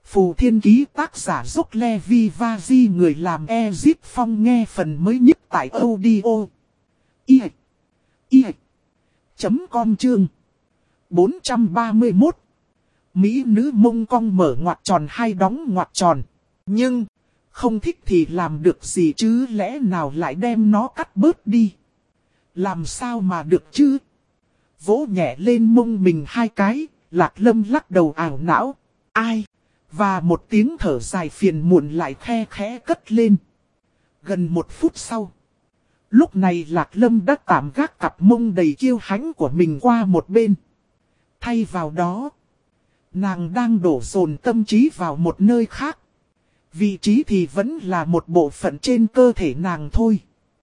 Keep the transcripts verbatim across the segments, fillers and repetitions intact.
Phù Thiên Ký tác giả Dốc Levi Vaji, người làm Ezip Phong, nghe phần mới nhất tại audio i i chấm com chương bốn trăm ba mươi mốt. Mỹ nữ mông cong mở ngoặc tròn hay đóng ngoặc tròn. Nhưng, không thích thì làm được gì chứ, lẽ nào lại đem nó cắt bớt đi. Làm sao mà được chứ? Vỗ nhẹ lên mông mình hai cái, Lạc Lâm lắc đầu ảo não. Ai? Và một tiếng thở dài phiền muộn lại khe khẽ cất lên. Gần một phút sau, lúc này Lạc Lâm đã tạm gác cặp mông đầy kiêu hãnh của mình qua một bên. Thay vào đó, nàng đang đổ dồn tâm trí vào một nơi khác. Vị trí thì vẫn là một bộ phận trên cơ thể nàng thôi.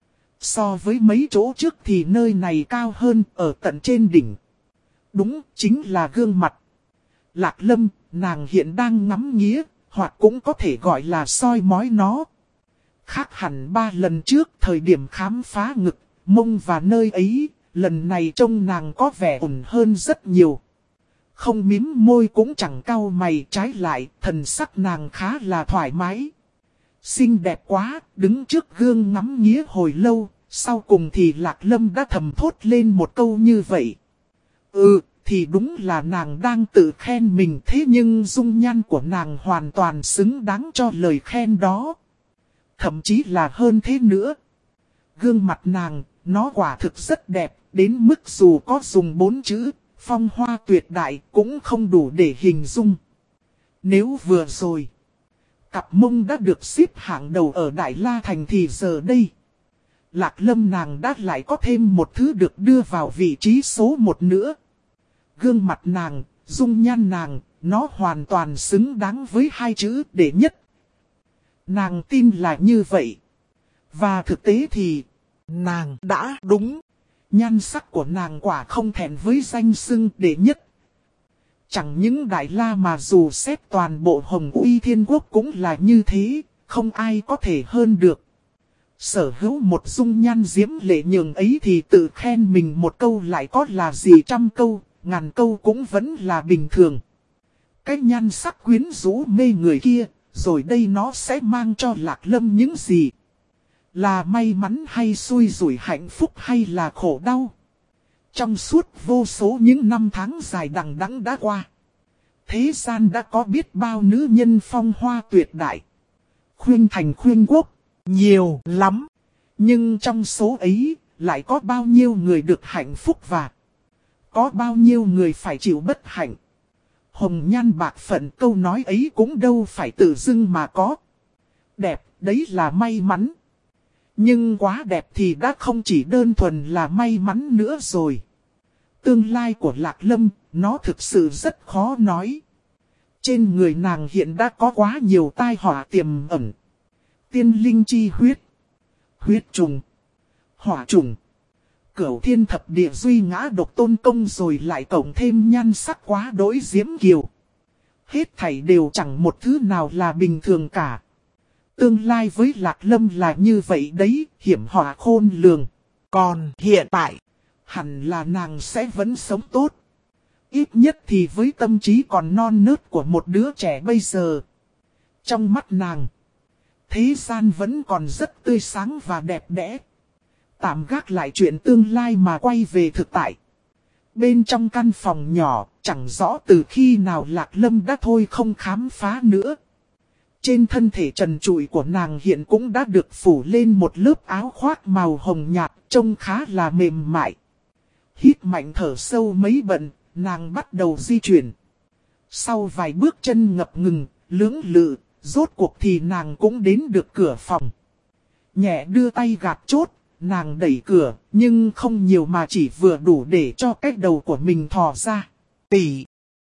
So với mấy chỗ trước thì nơi này cao hơn, ở tận trên đỉnh. Đúng, chính là gương mặt. Lạc Lâm, nàng hiện đang ngắm nghía, hoặc cũng có thể gọi là soi mói nó. Khác hẳn ba lần trước, thời điểm khám phá ngực, mông và nơi ấy, lần này trông nàng có vẻ ổn hơn rất nhiều. Không mím môi cũng chẳng cau mày, trái lại, thần sắc nàng khá là thoải mái. Xinh đẹp quá, đứng trước gương ngắm nghía hồi lâu, sau cùng thì Lạc Lâm đã thầm thốt lên một câu như vậy. Ừ, thì đúng là nàng đang tự khen mình, thế nhưng dung nhan của nàng hoàn toàn xứng đáng cho lời khen đó. Thậm chí là hơn thế nữa. Gương mặt nàng, nó quả thực rất đẹp, đến mức dù có dùng bốn chữ phong hoa tuyệt đại cũng không đủ để hình dung. Nếu vừa rồi, cặp mông đã được xếp hạng đầu ở Đại La Thành thì giờ đây, Lạc Lâm nàng đã lại có thêm một thứ được đưa vào vị trí số một nữa. Gương mặt nàng, dung nhan nàng, nó hoàn toàn xứng đáng với hai chữ đệ nhất. Nàng tin là như vậy. Và thực tế thì, nàng đã đúng. Nhan sắc của nàng quả không thẹn với danh xưng đệ nhất. Chẳng những Đại La mà dù xét toàn bộ Hồng Uy Thiên Quốc cũng là như thế, không ai có thể hơn được. Sở hữu một dung nhan diễm lệ nhường ấy thì tự khen mình một câu lại có là gì trăm câu, ngàn câu cũng vẫn là bình thường. Cái nhan sắc quyến rũ mê người kia, rồi đây nó sẽ mang cho Lạc Lâm những gì? Là may mắn hay xui rủi, hạnh phúc hay là khổ đau? Trong suốt vô số những năm tháng dài đằng đẵng đã qua, thế gian đã có biết bao nữ nhân phong hoa tuyệt đại, khuyên thành khuyên quốc, nhiều lắm. Nhưng trong số ấy, lại có bao nhiêu người được hạnh phúc và có bao nhiêu người phải chịu bất hạnh. Hồng nhan bạc phận, câu nói ấy cũng đâu phải tự dưng mà có. Đẹp, đấy là may mắn. Nhưng quá đẹp thì đã không chỉ đơn thuần là may mắn nữa rồi. Tương lai của Lạc Lâm, nó thực sự rất khó nói. Trên người nàng hiện đã có quá nhiều tai họa tiềm ẩn. Tiên linh chi huyết, huyết trùng, hỏa trùng, cửu thiên thập địa duy ngã độc tôn công, rồi lại cộng thêm nhan sắc quá đỗi diễm kiều. Hết thảy đều chẳng một thứ nào là bình thường cả. Tương lai với Lạc Lâm là như vậy đấy, hiểm họa khôn lường. Còn hiện tại, hẳn là nàng sẽ vẫn sống tốt. Ít nhất thì với tâm trí còn non nớt của một đứa trẻ bây giờ. Trong mắt nàng, thế gian vẫn còn rất tươi sáng và đẹp đẽ. Tạm gác lại chuyện tương lai mà quay về thực tại. Bên trong căn phòng nhỏ, chẳng rõ từ khi nào Lạc Lâm đã thôi không khám phá nữa. Trên thân thể trần trụi của nàng hiện cũng đã được phủ lên một lớp áo khoác màu hồng nhạt, trông khá là mềm mại. Hít mạnh thở sâu mấy bận, nàng bắt đầu di chuyển. Sau vài bước chân ngập ngừng, lưỡng lự, rốt cuộc thì nàng cũng đến được cửa phòng. Nhẹ đưa tay gạt chốt, nàng đẩy cửa, nhưng không nhiều mà chỉ vừa đủ để cho cái đầu của mình thò ra. Tỷ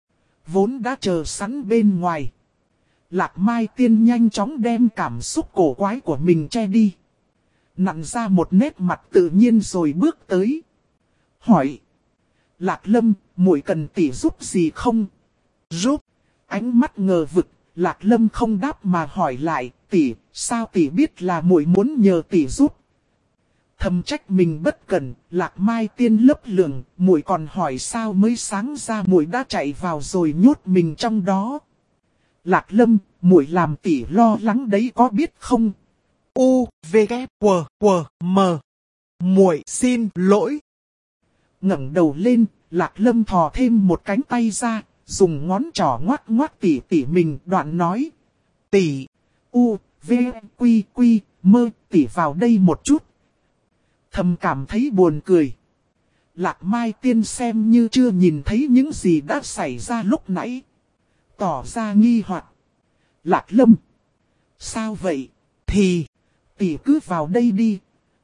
vốn đã chờ sẵn bên ngoài. Lạc Mai Tiên nhanh chóng đem cảm xúc cổ quái của mình che đi. Nặn ra một nét mặt tự nhiên rồi bước tới. Hỏi. Lạc Lâm, muội cần tỷ giúp gì không? Giúp. Ánh mắt ngờ vực, Lạc Lâm không đáp mà hỏi lại. Tỷ, sao tỷ biết là muội muốn nhờ tỷ giúp? Thầm trách mình bất cẩn, Lạc Mai Tiên lấp lửng, muội còn hỏi sao mới sáng ra muội đã chạy vào rồi nhốt mình trong đó. Lạc Lâm, muội làm tỷ lo lắng đấy có biết không? U, V, K, W, W, M. Muội xin lỗi. Ngẩng đầu lên, Lạc Lâm thò thêm một cánh tay ra, dùng ngón trỏ ngoắc ngoắc tỉ tỉ mình, đoạn nói. Tỷ. U, V, Quy, Quy, Mơ, tỉ vào đây một chút. Thầm cảm thấy buồn cười. Lạc Mai Tiên xem như chưa nhìn thấy những gì đã xảy ra lúc nãy. Tỏ ra nghi hoặc. Lạc Lâm. Sao vậy? Thì. Tỷ cứ vào đây đi.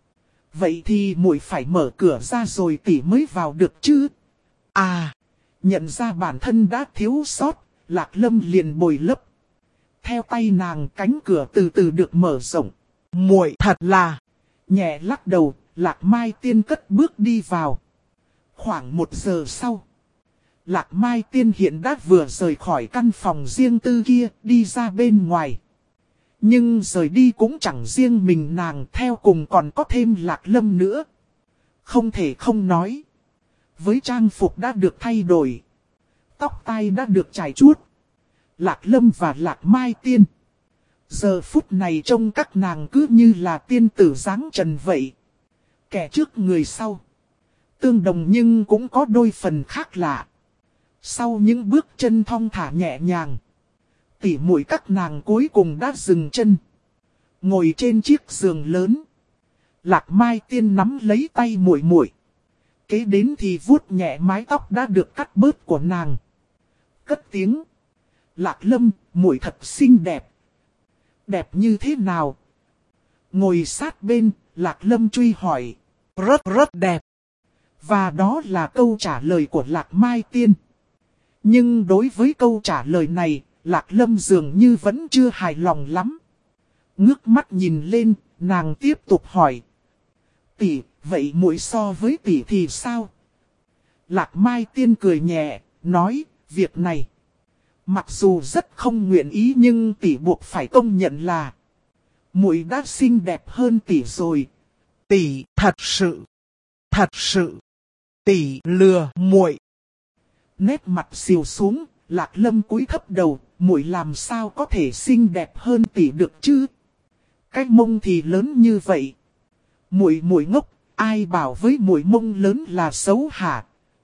Vậy thì muội phải mở cửa ra rồi tỷ mới vào được chứ? À. Nhận ra bản thân đã thiếu sót, Lạc Lâm liền bồi lấp. Theo tay nàng cánh cửa từ từ được mở rộng. Muội thật là. Nhẹ lắc đầu, Lạc Mai Tiên cất bước đi vào. Khoảng một giờ sau. Lạc Mai Tiên hiện đã vừa rời khỏi căn phòng riêng tư kia, đi ra bên ngoài. Nhưng rời đi cũng chẳng riêng mình nàng, theo cùng còn có thêm Lạc Lâm nữa. Không thể không nói. Với trang phục đã được thay đổi. Tóc tai đã được chải chuốt. Lạc Lâm và Lạc Mai Tiên. Giờ phút này trông các nàng cứ như là tiên tử dáng trần vậy. Kẻ trước người sau. Tương đồng nhưng cũng có đôi phần khác lạ. Sau những bước chân thong thả nhẹ nhàng. Tỉ muội các nàng cuối cùng đã dừng chân. Ngồi trên chiếc giường lớn. Lạc Mai Tiên nắm lấy tay muội muội. Kế đến thì vuốt nhẹ mái tóc đã được cắt bớt của nàng. Cất tiếng. Lạc Lâm, muội thật xinh đẹp. Đẹp như thế nào? Ngồi sát bên, Lạc Lâm truy hỏi. Rất rất đẹp. Và đó là câu trả lời của Lạc Mai Tiên. Nhưng đối với câu trả lời này, Lạc Lâm dường như vẫn chưa hài lòng lắm. Ngước mắt nhìn lên, nàng tiếp tục hỏi. Tỷ, vậy muội so với tỷ thì sao? Lạc Mai Tiên cười nhẹ, nói, việc này. Mặc dù rất không nguyện ý nhưng tỷ buộc phải công nhận là muội đã xinh đẹp hơn tỷ rồi. Tỷ thật sự, thật sự, tỷ lừa muội. Nét mặt xìu xuống, Lạc Lâm cúi thấp đầu, muội làm sao có thể xinh đẹp hơn tỷ được chứ? Cái mông thì lớn như vậy. Muội muội ngốc, ai bảo với muội mông lớn là xấu hả?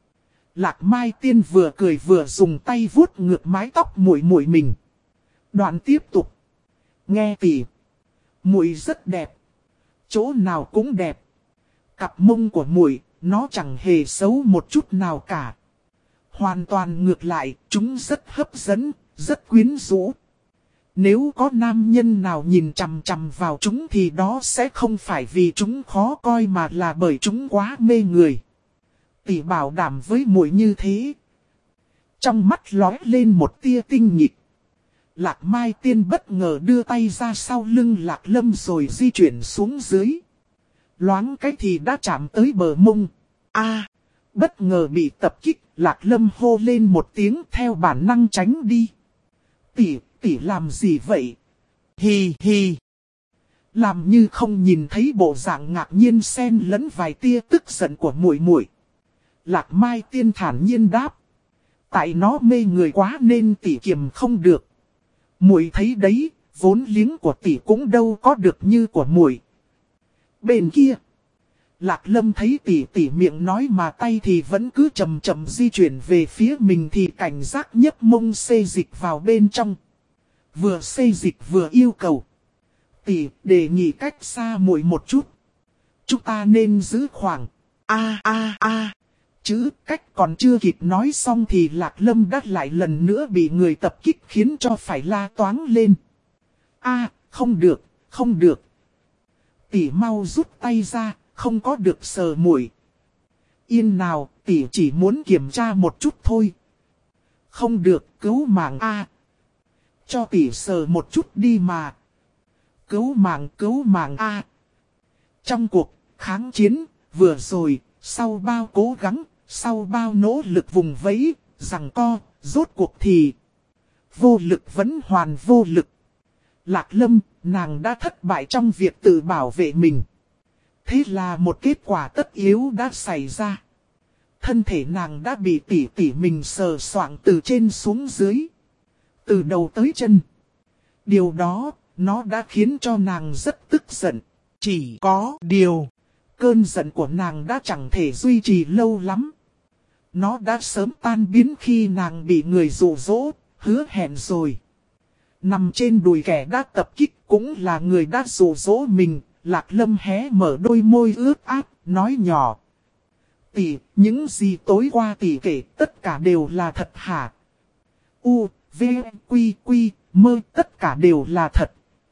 Lạc Mai Tiên vừa cười vừa dùng tay vuốt ngược mái tóc muội muội mình. Đoạn tiếp tục. Nghe tỷ, muội rất đẹp. Chỗ nào cũng đẹp. Cặp mông của muội, nó chẳng hề xấu một chút nào cả. Hoàn toàn ngược lại, chúng rất hấp dẫn, rất quyến rũ. Nếu có nam nhân nào nhìn chằm chằm vào chúng thì đó sẽ không phải vì chúng khó coi mà là bởi chúng quá mê người. Tỷ bảo đảm với muội như thế. Trong mắt lóe lên một tia tinh nghịch. Lạc Mai Tiên bất ngờ đưa tay ra sau lưng Lạc Lâm rồi di chuyển xuống dưới. Loáng cái thì đã chạm tới bờ mông. A, bất ngờ bị tập kích, Lạc Lâm hô lên một tiếng theo bản năng tránh đi. Tỷ, tỷ làm gì vậy? Hi hi. Làm như không nhìn thấy bộ dạng ngạc nhiên xen lẫn vài tia tức giận của muội muội. Lạc Mai Tiên thản nhiên đáp. Tại nó mê người quá nên tỷ kiềm không được. Muội thấy đấy, vốn liếng của tỷ cũng đâu có được như của muội. Bên kia, Lạc Lâm thấy tỷ tỷ miệng nói mà tay thì vẫn cứ chậm chậm di chuyển về phía mình thì cảnh giác nhấc mông xê dịch vào bên trong. Vừa xê dịch vừa yêu cầu. Tỷ đề nghị cách xa muội một chút. Chúng ta nên giữ khoảng. A a a. Chứ cách còn chưa kịp nói xong thì Lạc Lâm đã lại lần nữa bị người tập kích khiến cho phải la toáng lên. A, không được, không được. Tỷ mau rút tay ra, không có được sờ muội. Yên nào, tỷ chỉ muốn kiểm tra một chút thôi. Không được, cứu mạng A. Cho tỷ sờ một chút đi mà. Cứu mạng, cứu mạng A. Trong cuộc kháng chiến, vừa rồi, sau bao cố gắng, sau bao nỗ lực vùng vẫy, giằng co, rốt cuộc thì vô lực vẫn hoàn vô lực. Lạc Lâm, nàng đã thất bại trong việc tự bảo vệ mình. Thế là một kết quả tất yếu đã xảy ra. Thân thể nàng đã bị tỉ tỉ mình sờ soạng từ trên xuống dưới. Từ đầu tới chân. Điều đó, nó đã khiến cho nàng rất tức giận. Chỉ có điều, cơn giận của nàng đã chẳng thể duy trì lâu lắm. Nó đã sớm tan biến khi nàng bị người dụ dỗ, hứa hẹn rồi. Nằm trên đùi kẻ đã tập kích cũng là người đã dụ dỗ mình. Lạc Lâm hé mở đôi môi ướt át, nói nhỏ. Tỷ, những gì tối qua tỷ kể tất cả đều là thật hả? U, V, Quy, Quy, mơ tất cả đều là thật.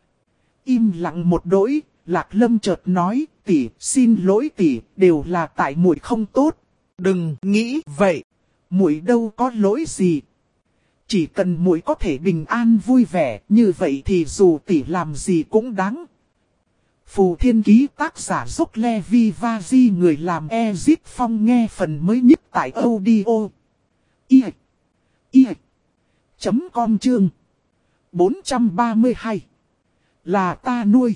Im lặng một đỗi, Lạc Lâm chợt nói, tỷ, xin lỗi tỷ, đều là tại muội không tốt. Đừng nghĩ vậy, muội đâu có lỗi gì. Chỉ cần muội có thể bình an vui vẻ, như vậy thì dù tỷ làm gì cũng đáng. Phù Thiên Ký tác giả Dốc Le Vi Va Di, người làm Ezip Phong, nghe phần mới nhất tại audio. I I chấm com chương bốn trăm ba mươi hai. Là ta nuôi.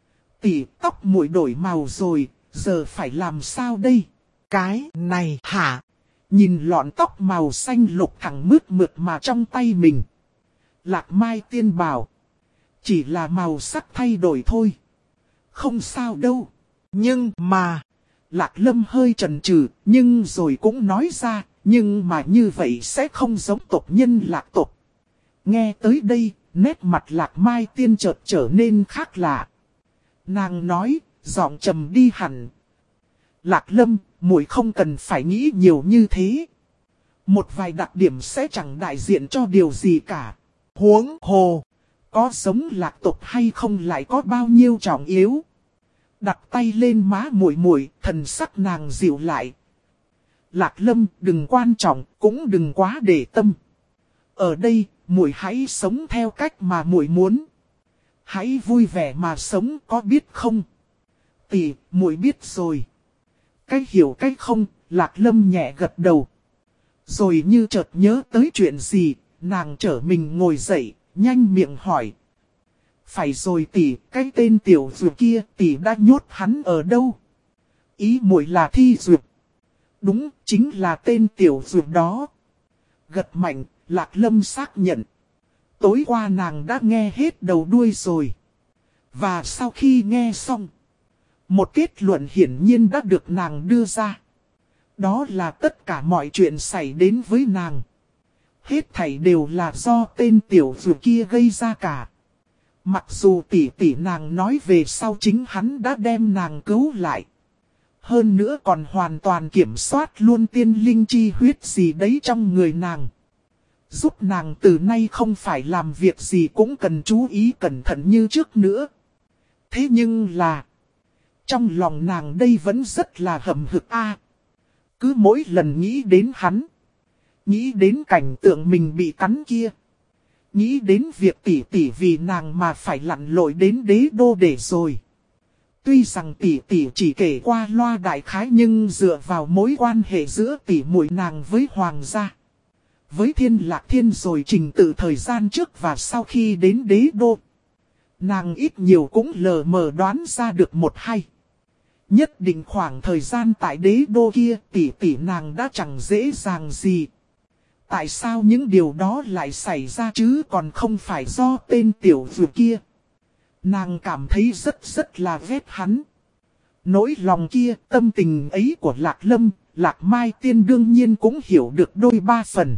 Tỷ, tóc muội đổi màu rồi, giờ phải làm sao đây? Cái này hả? Nhìn lọn tóc màu xanh lục thẳng mướt mượt mà trong tay mình. Lạc Mai Tiên bảo. Chỉ là màu sắc thay đổi thôi. Không sao đâu. Nhưng mà, Lạc Lâm hơi chần chừ, nhưng rồi cũng nói ra, nhưng mà như vậy sẽ không giống tộc nhân Lạc tộc. Nghe tới đây, nét mặt Lạc Mai Tiên chợt trở nên khác lạ. Nàng nói, giọng trầm đi hẳn. Lạc Lâm, muội không cần phải nghĩ nhiều như thế. Một vài đặc điểm sẽ chẳng đại diện cho điều gì cả. Huống hồ, có sống Lạc tộc hay không lại có bao nhiêu trọng yếu. Đặt tay lên má muội muội, thần sắc nàng dịu lại. Lạc Lâm, đừng quan trọng, cũng đừng quá để tâm. Ở đây, muội hãy sống theo cách mà muội muốn. Hãy vui vẻ mà sống, có biết không? Tỷ, muội biết rồi. Cách hiểu cách không, Lạc Lâm nhẹ gật đầu. Rồi như chợt nhớ tới chuyện gì, nàng trở mình ngồi dậy, nhanh miệng hỏi. Phải rồi tỷ, cái tên Tiểu Duyệt kia, tỷ đã nhốt hắn ở đâu? Ý muội là Thi Duyệt. Đúng, chính là tên Tiểu Duyệt đó. Gật mạnh, Lạc Lâm xác nhận. Tối qua nàng đã nghe hết đầu đuôi rồi. Và sau khi nghe xong, một kết luận hiển nhiên đã được nàng đưa ra. Đó là tất cả mọi chuyện xảy đến với nàng. Hết thảy đều là do tên Tiểu Duyệt kia gây ra cả. Mặc dù tỷ tỷ nàng nói về sau chính hắn đã đem nàng cứu lại. Hơn nữa còn hoàn toàn kiểm soát luôn tiên linh chi huyết gì đấy trong người nàng. Giúp nàng từ nay không phải làm việc gì cũng cần chú ý cẩn thận như trước nữa. Thế nhưng là, trong lòng nàng đây vẫn rất là hậm hực a. Cứ mỗi lần nghĩ đến hắn, nghĩ đến cảnh tượng mình bị cắn kia, nghĩ đến việc tỷ tỷ vì nàng mà phải lặn lội đến đế đô để rồi. Tuy rằng tỷ tỷ chỉ kể qua loa đại khái, nhưng dựa vào mối quan hệ giữa tỷ muội nàng với hoàng gia, với Thiên Lạc Thiên rồi trình tự thời gian trước và sau khi đến đế đô, nàng ít nhiều cũng lờ mờ đoán ra được một hay. Nhất định khoảng thời gian tại đế đô kia tỷ tỷ nàng đã chẳng dễ dàng gì. Tại sao những điều đó lại xảy ra chứ còn không phải do tên Tiểu Duyệt kia? Nàng cảm thấy rất rất là ghét hắn. Nỗi lòng kia, tâm tình ấy của Lạc Lâm, Lạc Mai Tiên đương nhiên cũng hiểu được đôi ba phần.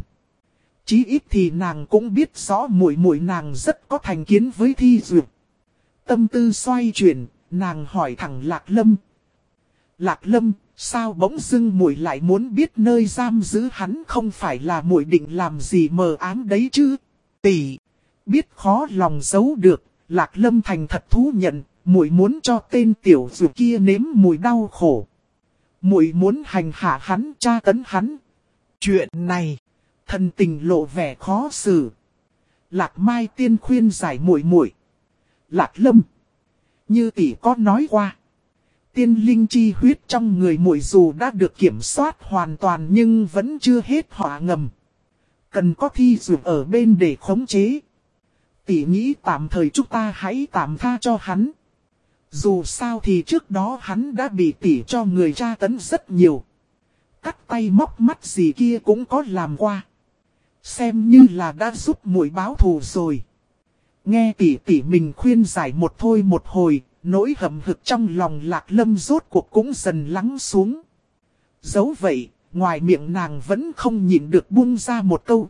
Chí ít thì nàng cũng biết rõ muội muội nàng rất có thành kiến với Thi Duyệt. Tâm tư xoay chuyển, nàng hỏi thẳng Lạc Lâm. Lạc Lâm, sao bỗng dưng muội lại muốn biết nơi giam giữ hắn, không phải là muội định làm gì mờ ám đấy chứ? Tỷ, biết khó lòng giấu được, Lạc Lâm thành thật thú nhận, muội muốn cho tên Tiểu Duyệt kia nếm mùi đau khổ. Muội muốn hành hạ hắn, tra tấn hắn. Chuyện này, thần tình lộ vẻ khó xử. Lạc Mai Tiên khuyên giải muội muội. Lạc Lâm, như tỷ có nói qua, tiên linh chi huyết trong người muội dù đã được kiểm soát hoàn toàn nhưng vẫn chưa hết hỏa ngầm. Cần có Thi Duyệt ở bên để khống chế. Tỷ nghĩ tạm thời chúng ta hãy tạm tha cho hắn. Dù sao thì trước đó hắn đã bị tỷ cho người tra tấn rất nhiều. Cắt tay móc mắt gì kia cũng có làm qua. Xem như là đã giúp muội báo thù rồi. Nghe tỷ tỷ mình khuyên giải một thôi một hồi, nỗi hậm hực trong lòng Lạc Lâm rốt cuộc cũng dần lắng xuống. Dẫu vậy, ngoài miệng nàng vẫn không nhịn được buông ra một câu.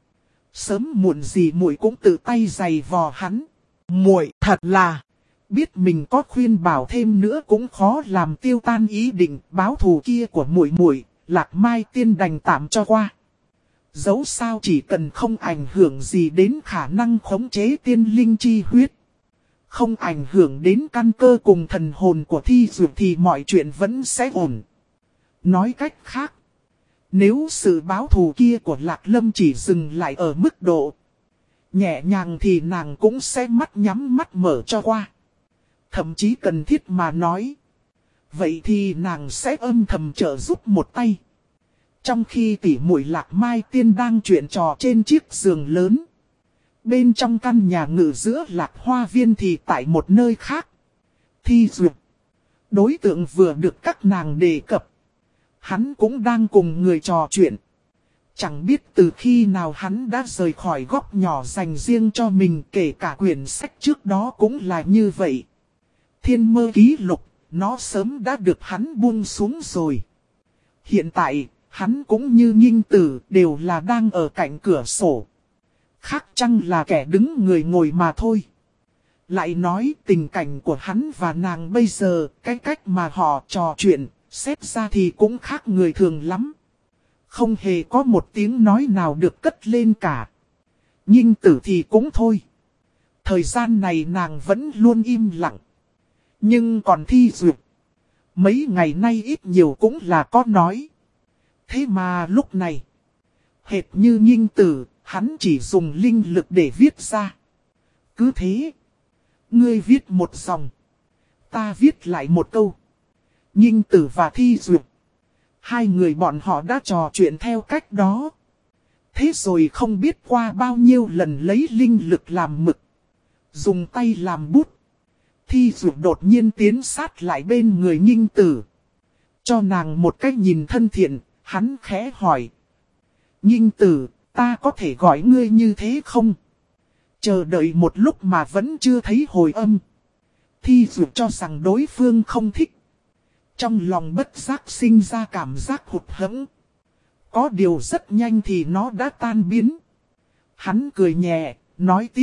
Sớm muộn gì muội cũng tự tay giày vò hắn. Muội thật là biết mình có khuyên bảo thêm nữa cũng khó làm tiêu tan ý định báo thù kia của muội muội. Lạc Mai Tiên đành tạm cho qua. Dẫu sao chỉ cần không ảnh hưởng gì đến khả năng khống chế tiên linh chi huyết, không ảnh hưởng đến căn cơ cùng thần hồn của Thi Dược thì mọi chuyện vẫn sẽ ổn. Nói cách khác, nếu sự báo thù kia của Lạc Lâm chỉ dừng lại ở mức độ nhẹ nhàng thì nàng cũng sẽ mắt nhắm mắt mở cho qua. Thậm chí cần thiết mà nói, vậy thì nàng sẽ âm thầm trợ giúp một tay. Trong khi tỷ muội Lạc Mai Tiên đang chuyện trò trên chiếc giường lớn, bên trong căn nhà ngự giữa Lạc Hoa Viên thì tại một nơi khác, Thi Dược, đối tượng vừa được các nàng đề cập, hắn cũng đang cùng người trò chuyện. Chẳng biết từ khi nào hắn đã rời khỏi góc nhỏ dành riêng cho mình, kể cả quyển sách trước đó cũng là như vậy. Thiên mơ ký lục, nó sớm đã được hắn buông xuống rồi. Hiện tại, hắn cũng như Nghinh Tử đều là đang ở cạnh cửa sổ. Khác chăng là kẻ đứng người ngồi mà thôi. Lại nói tình cảnh của hắn và nàng bây giờ, cái cách mà họ trò chuyện, xét ra thì cũng khác người thường lắm. Không hề có một tiếng nói nào được cất lên cả. Nghinh Tử thì cũng thôi. Thời gian này nàng vẫn luôn im lặng. Nhưng còn Thi Dược, mấy ngày nay ít nhiều cũng là có nói. Thế mà lúc này, hệt như Nghinh Tử, hắn chỉ dùng linh lực để viết ra. Cứ thế, ngươi viết một dòng, ta viết lại một câu. Nghinh Tử và Thi Dược, hai người bọn họ đã trò chuyện theo cách đó. Thế rồi không biết qua bao nhiêu lần lấy linh lực làm mực, dùng tay làm bút. Thi Dược đột nhiên tiến sát lại bên người Nghinh Tử, cho nàng một cách nhìn thân thiện. Hắn khẽ hỏi, Nghinh Tử, ta có thể gọi ngươi như thế không? Chờ đợi một lúc mà vẫn chưa thấy hồi âm. Thi Dược cho rằng đối phương không thích. Trong lòng bất giác sinh ra cảm giác hụt hẫng. Có điều rất nhanh thì nó đã tan biến. Hắn cười nhẹ, nói tiếp.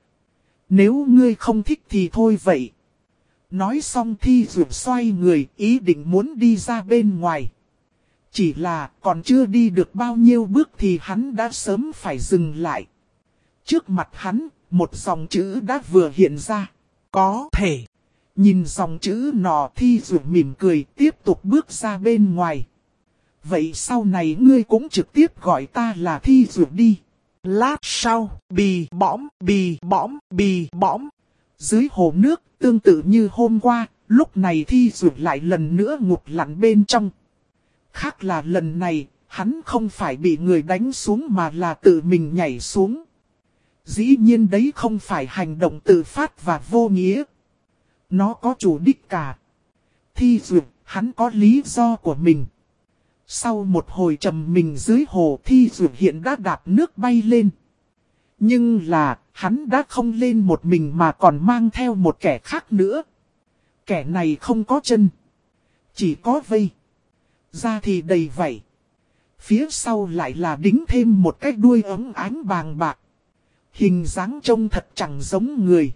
Nếu ngươi không thích thì thôi vậy. Nói xong Thi Dược xoay người, ý định muốn đi ra bên ngoài. Chỉ là còn chưa đi được bao nhiêu bước thì hắn đã sớm phải dừng lại. Trước mặt hắn, một dòng chữ đã vừa hiện ra. Có thể. Nhìn dòng chữ nọ Thi Dược mỉm cười tiếp tục bước ra bên ngoài. Vậy sau này ngươi cũng trực tiếp gọi ta là Thi Dược đi. Lát sau, bì bõm, bì bõm, bì bõm. Dưới hồ nước, tương tự như hôm qua, lúc này Thi Dược lại lần nữa ngụp lặn bên trong. Khác là lần này, hắn không phải bị người đánh xuống mà là tự mình nhảy xuống. Dĩ nhiên đấy không phải hành động tự phát và vô nghĩa. Nó có chủ đích cả. Thi Dược, hắn có lý do của mình. Sau một hồi trầm mình dưới hồ, Thi Dược hiện đã đạp nước bay lên. Nhưng là, hắn đã không lên một mình mà còn mang theo một kẻ khác nữa. Kẻ này không có chân, chỉ có vây. Da thì đầy vảy. Phía sau lại là đính thêm một cái đuôi ống ánh bàng bạc. Hình dáng trông thật chẳng giống người.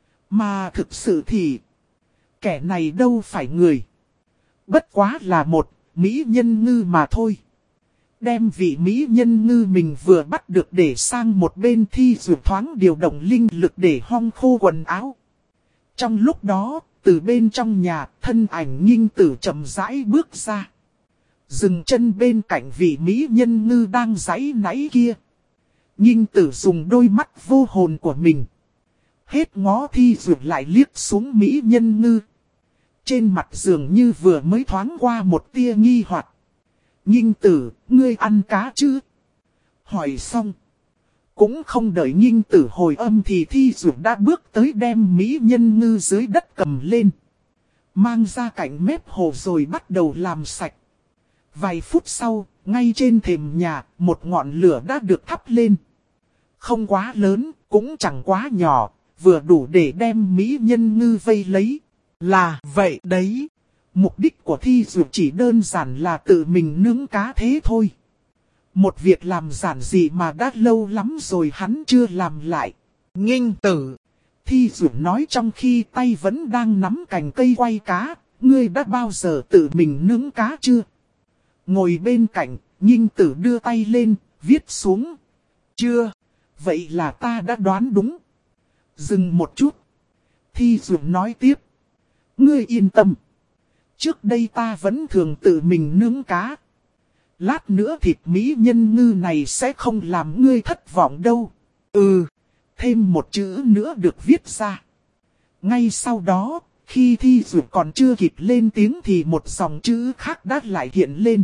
Mà thực sự thì, kẻ này đâu phải người. Bất quá là một mỹ nhân ngư mà thôi. Đem vị mỹ nhân ngư mình vừa bắt được để sang một bên Thi Dược thoáng điều động linh lực để hong khô quần áo. Trong lúc đó, từ bên trong nhà, thân ảnh Nghinh Tử chậm rãi bước ra. Dừng chân bên cạnh vị mỹ nhân ngư đang giãy nãy kia. Nghinh Tử dùng đôi mắt vô hồn của mình. Hết ngó Thi Dược lại liếc xuống mỹ nhân ngư. Trên mặt dường như vừa mới thoáng qua một tia nghi hoặc. Nghinh Tử, ngươi ăn cá chứ? Hỏi xong. Cũng không đợi Nghinh Tử hồi âm thì Thi Dược đã bước tới đem mỹ nhân ngư dưới đất cầm lên. Mang ra cạnh mép hồ rồi bắt đầu làm sạch. Vài phút sau, Ngay trên thềm nhà, một ngọn lửa đã được thắp lên. Không quá lớn, cũng chẳng quá nhỏ, vừa đủ để đem mỹ nhân ngư vây lấy. Là vậy đấy. Mục đích của Thi Dược chỉ đơn giản là tự mình nướng cá thế thôi. Một việc làm giản dị mà đã lâu lắm rồi hắn chưa làm lại. Nghinh tử. Thi Dược nói trong khi tay vẫn đang nắm cành cây quay cá. Ngươi đã bao giờ tự mình nướng cá chưa? Ngồi bên cạnh, Nghinh tử đưa tay lên, viết xuống. Chưa. Vậy là ta đã đoán đúng. Dừng một chút. Thi Dược nói tiếp. Ngươi yên tâm. Trước đây ta vẫn thường tự mình nướng cá. Lát nữa thịt mỹ nhân ngư này sẽ không làm ngươi thất vọng đâu. Ừ, thêm một chữ nữa được viết ra. Ngay sau đó, khi Thi Dược còn chưa kịp lên tiếng thì một dòng chữ khác đã lại hiện lên.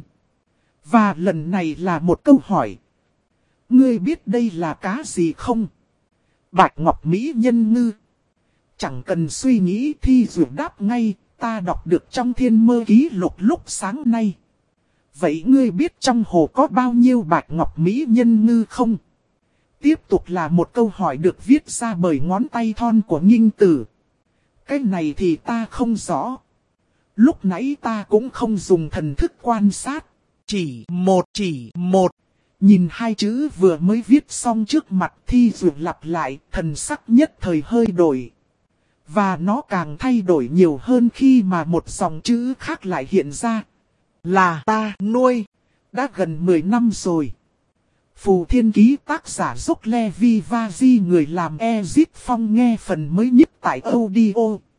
Và lần này là một câu hỏi. Ngươi biết đây là cá gì không? Bạch ngọc mỹ nhân ngư. Chẳng cần suy nghĩ Thi Dược đáp ngay, ta đọc được trong thiên mơ ký lục lúc sáng nay. Vậy ngươi biết trong hồ có bao nhiêu bạch ngọc mỹ nhân ngư không? Tiếp tục là một câu hỏi được viết ra bởi ngón tay thon của Nghinh tử. Cái này thì ta không rõ. Lúc nãy ta cũng không dùng thần thức quan sát. Chỉ một chỉ một. Nhìn hai chữ vừa mới viết xong trước mặt Thi Dược lặp lại, thần sắc nhất thời hơi đổi. Và nó càng thay đổi nhiều hơn khi mà một dòng chữ khác lại hiện ra. Là ta nuôi. Đã gần mười năm rồi. Phù Thiên Ký tác giả Dốc Levi Vazi người làm Ezip Phong nghe phần mới nhất tại audio.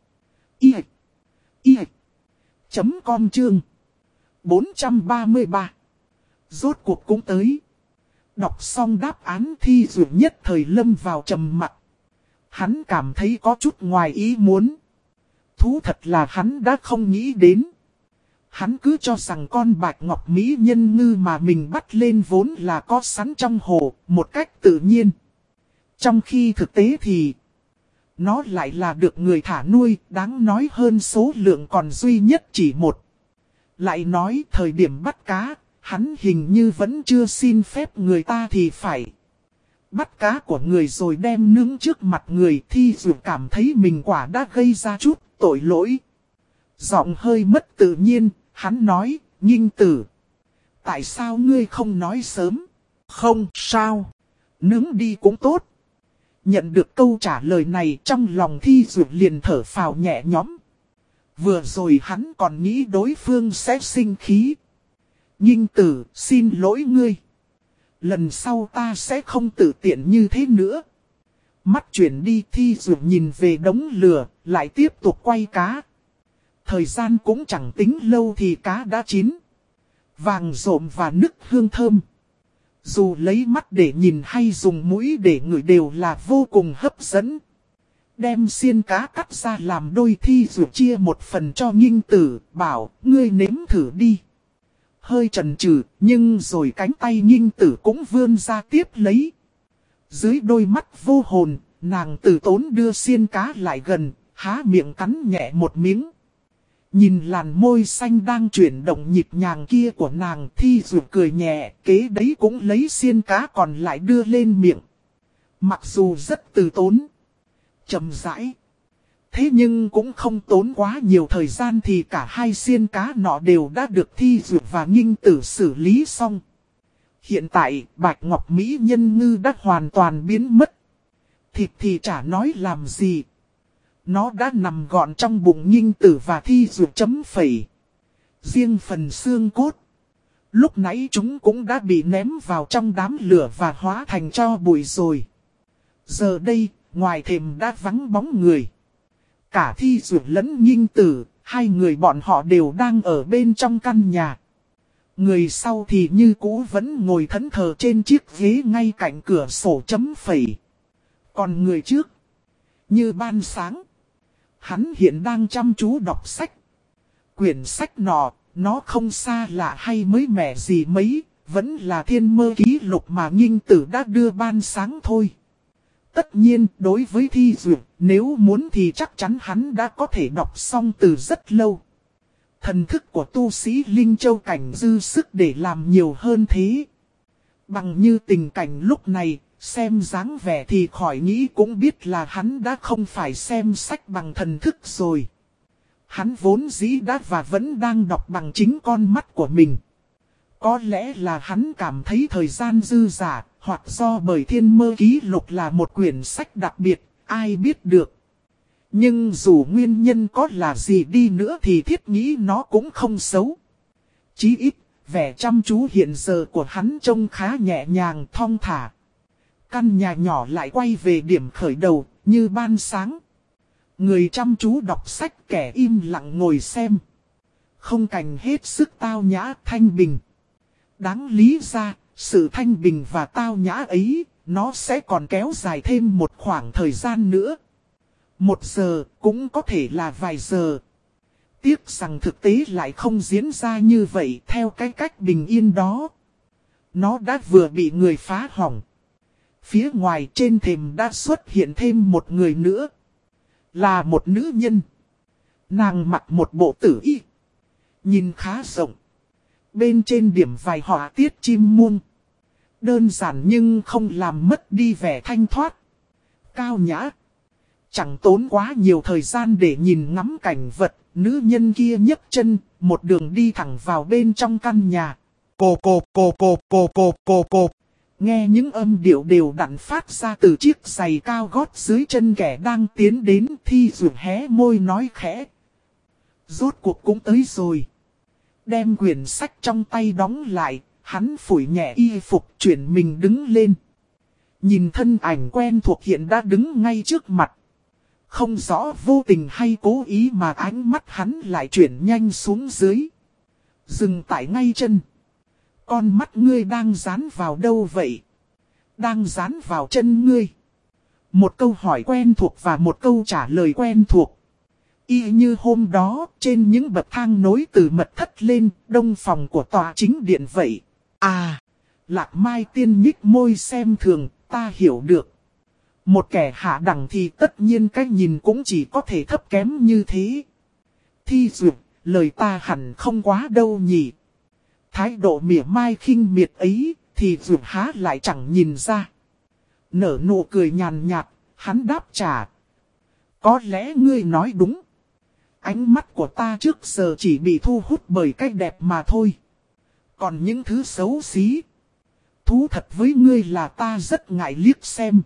I I chấm com chương bốn trăm ba mươi ba. Rốt cuộc cũng tới. Đọc xong đáp án Thi Dược nhất thời lâm vào trầm mặc. Hắn cảm thấy có chút ngoài ý muốn. Thú thật là hắn đã không nghĩ đến. Hắn cứ cho rằng con bạch ngọc mỹ nhân ngư mà mình bắt lên vốn là có sẵn trong hồ, một cách tự nhiên. Trong khi thực tế thì, nó lại là được người thả nuôi, đáng nói hơn số lượng còn duy nhất chỉ một. Lại nói thời điểm bắt cá, hắn hình như vẫn chưa xin phép người ta thì phải. Bắt cá của người rồi đem nướng trước mặt người Thi Dược cảm thấy mình quả đã gây ra chút tội lỗi. Giọng hơi mất tự nhiên, hắn nói, Nghinh tử. Tại sao ngươi không nói sớm? Không sao. Nướng đi cũng tốt. Nhận được câu trả lời này trong lòng Thi Dược liền thở phào nhẹ nhõm. Vừa rồi hắn còn nghĩ đối phương sẽ sinh khí. Nghinh tử, xin lỗi ngươi. Lần sau ta sẽ không tự tiện như thế nữa. Mắt chuyển đi Thi Dược nhìn về đống lửa, lại tiếp tục quay cá. Thời gian cũng chẳng tính lâu thì cá đã chín. Vàng rộm và nức hương thơm. Dù lấy mắt để nhìn hay dùng mũi để ngửi đều là vô cùng hấp dẫn. Đem xiên cá cắt ra làm đôi Thi Dược chia một phần cho Nghinh tử, bảo, ngươi nếm thử đi. Hơi chần chừ, nhưng rồi cánh tay Nghinh tử cũng vươn ra tiếp lấy. Dưới đôi mắt vô hồn, nàng từ tốn đưa xiên cá lại gần, há miệng cắn nhẹ một miếng. Nhìn làn môi xanh đang chuyển động nhịp nhàng kia của nàng Thi Dược cười nhẹ, kế đấy cũng lấy xiên cá còn lại đưa lên miệng. Mặc dù rất từ tốn, chậm rãi. Thế nhưng cũng không tốn quá nhiều thời gian thì cả hai xiên cá nọ đều đã được Thi Dược và Nghinh tử xử lý xong. Hiện tại, bạch ngọc mỹ nhân ngư đã hoàn toàn biến mất. Thịt thì chả nói làm gì. Nó đã nằm gọn trong bụng Nghinh tử và Thi Dược chấm phẩy. Riêng phần xương cốt. Lúc nãy chúng cũng đã bị ném vào trong đám lửa và hóa thành tro bụi rồi. Giờ đây, ngoài thềm đã vắng bóng người. Cả Thi Dược lẫn Nghinh tử, hai người bọn họ đều đang ở bên trong căn nhà. Người sau thì như cũ vẫn ngồi thẫn thờ trên chiếc ghế ngay cạnh cửa sổ chấm phẩy. Còn người trước, như ban sáng, hắn hiện đang chăm chú đọc sách. Quyển sách nọ, nó không xa lạ hay mới mẻ gì mấy, vẫn là thiên mơ ký lục mà Nghinh tử đã đưa ban sáng thôi. Tất nhiên, đối với Thi Dược, nếu muốn thì chắc chắn hắn đã có thể đọc xong từ rất lâu. Thần thức của tu sĩ Linh Châu cảnh dư sức để làm nhiều hơn thế. Bằng như tình cảnh lúc này, xem dáng vẻ thì khỏi nghĩ cũng biết là hắn đã không phải xem sách bằng thần thức rồi. Hắn vốn dĩ đã và vẫn đang đọc bằng chính con mắt của mình. Có lẽ là hắn cảm thấy thời gian dư dả, hoặc do bởi Thiên Mơ Ký Lục là một quyển sách đặc biệt, ai biết được. Nhưng dù nguyên nhân có là gì đi nữa thì thiết nghĩ nó cũng không xấu. Chí ít, vẻ chăm chú hiện giờ của hắn trông khá nhẹ nhàng thong thả. Căn nhà nhỏ lại quay về điểm khởi đầu, như ban sáng. Người chăm chú đọc sách, kẻ im lặng ngồi xem. Không cảnh hết sức tao nhã thanh bình. Đáng lý ra, sự thanh bình và tao nhã ấy, nó sẽ còn kéo dài thêm một khoảng thời gian nữa. Một giờ, cũng có thể là vài giờ. Tiếc rằng thực tế lại không diễn ra như vậy theo cái cách bình yên đó. Nó đã vừa bị người phá hỏng. Phía ngoài trên thềm đã xuất hiện thêm một người nữa. Là một nữ nhân. Nàng mặc một bộ tử y. Nhìn khá rộng. Bên trên điểm vài họa tiết chim muông. Đơn giản nhưng không làm mất đi vẻ thanh thoát. Cao nhã. Chẳng tốn quá nhiều thời gian để nhìn ngắm cảnh vật. Nữ nhân kia nhấc chân, một đường đi thẳng vào bên trong căn nhà. Cộp cộp cộp cộp cộp cộp cộp cộp. Nghe những âm điệu đều đặn phát ra từ chiếc giày cao gót dưới chân kẻ đang tiến đến, Thi Dụ hé môi nói khẽ. Rốt cuộc cũng tới rồi. Đem quyển sách trong tay đóng lại, hắn phủi nhẹ y phục chuyển mình đứng lên. Nhìn thân ảnh quen thuộc hiện đã đứng ngay trước mặt. Không rõ vô tình hay cố ý mà ánh mắt hắn lại chuyển nhanh xuống dưới. Dừng tại ngay chân. Con mắt ngươi đang dán vào đâu vậy? Đang dán vào chân ngươi. Một câu hỏi quen thuộc và một câu trả lời quen thuộc. Y như hôm đó, trên những bậc thang nối từ mật thất lên, đông phòng của tòa chính điện vậy. À, Lạc Mai Tiên nhích môi xem thường, ta hiểu được. Một kẻ hạ đẳng thì tất nhiên cách nhìn cũng chỉ có thể thấp kém như thế. Thi Dụ, lời ta hẳn không quá đâu nhỉ. Thái độ mỉa mai khinh miệt ấy, thì Dụ há lại chẳng nhìn ra. Nở nụ cười nhàn nhạt, hắn đáp trả. Có lẽ ngươi nói đúng. Ánh mắt của ta trước giờ chỉ bị thu hút bởi cái đẹp mà thôi. Còn những thứ xấu xí. Thú thật với ngươi là ta rất ngại liếc xem.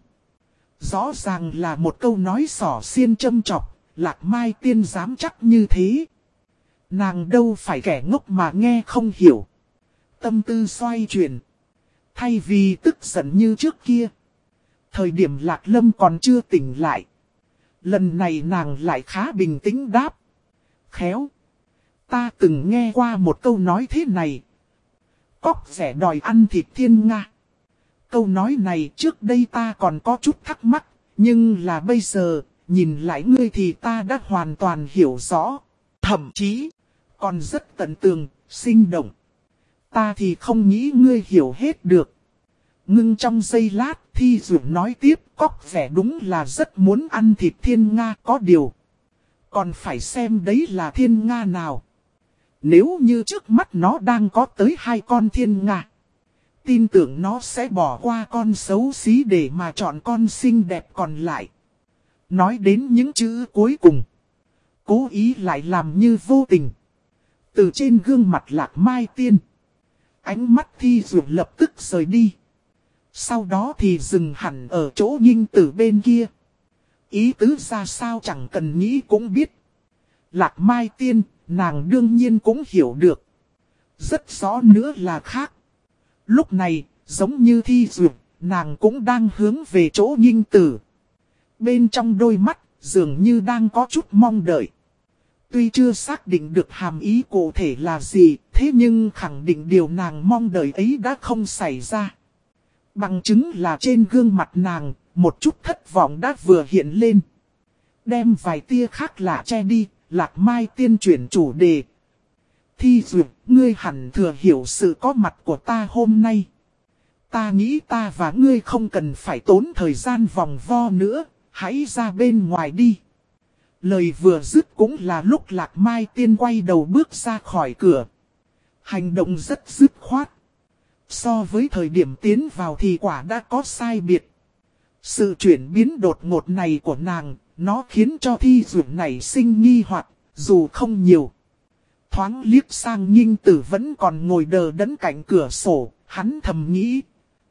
Rõ ràng là một câu nói xỏ xiên châm chọc, Lạc Mai Tiên dám chắc như thế. Nàng đâu phải kẻ ngốc mà nghe không hiểu. Tâm tư xoay chuyển. Thay vì tức giận như trước kia. Thời điểm Lạc Lâm còn chưa tỉnh lại. Lần này nàng lại khá bình tĩnh đáp. Khéo. Ta từng nghe qua một câu nói thế này. Cóc rẻ đòi ăn thịt thiên nga. Câu nói này trước đây ta còn có chút thắc mắc. Nhưng là bây giờ, nhìn lại ngươi thì ta đã hoàn toàn hiểu rõ. Thậm chí, còn rất tận tường, sinh động. Ta thì không nghĩ ngươi hiểu hết được. Ngưng trong giây lát, Thi Dụ nói tiếp, cóc vẻ đúng là rất muốn ăn thịt thiên nga có điều. Còn phải xem đấy là thiên nga nào. Nếu như trước mắt nó đang có tới hai con thiên nga. Tin tưởng nó sẽ bỏ qua con xấu xí để mà chọn con xinh đẹp còn lại. Nói đến những chữ cuối cùng. Cố ý lại làm như vô tình. Từ trên gương mặt Lạc Mai Tiên. Ánh mắt Thi Dụ lập tức rời đi. Sau đó thì dừng hẳn ở chỗ Nghinh Tử bên kia. Ý tứ ra sao chẳng cần nghĩ cũng biết. Lạc Mai Tiên, nàng đương nhiên cũng hiểu được. Rất rõ nữa là khác. Lúc này, giống như Thi Dụ, nàng cũng đang hướng về chỗ Nghinh Tử. Bên trong đôi mắt, dường như đang có chút mong đợi. Tuy chưa xác định được hàm ý cụ thể là gì, thế nhưng khẳng định điều nàng mong đợi ấy đã không xảy ra. Bằng chứng là trên gương mặt nàng, một chút thất vọng đã vừa hiện lên. Đem vài tia khác lạ che đi, Lạc Mai Tiên chuyển chủ đề. Thi Dụ, ngươi hẳn thừa hiểu sự có mặt của ta hôm nay. Ta nghĩ ta và ngươi không cần phải tốn thời gian vòng vo nữa, hãy ra bên ngoài đi. Lời vừa dứt cũng là lúc Lạc Mai Tiên quay đầu bước ra khỏi cửa. Hành động rất dứt khoát. So với thời điểm tiến vào thì quả đã có sai biệt. Sự chuyển biến đột ngột này của nàng, nó khiến cho Thi Dụ này sinh nghi hoặc, dù không nhiều. Thoáng liếc sang Nghinh Tử vẫn còn ngồi đờ đẫn cạnh cửa sổ, hắn thầm nghĩ.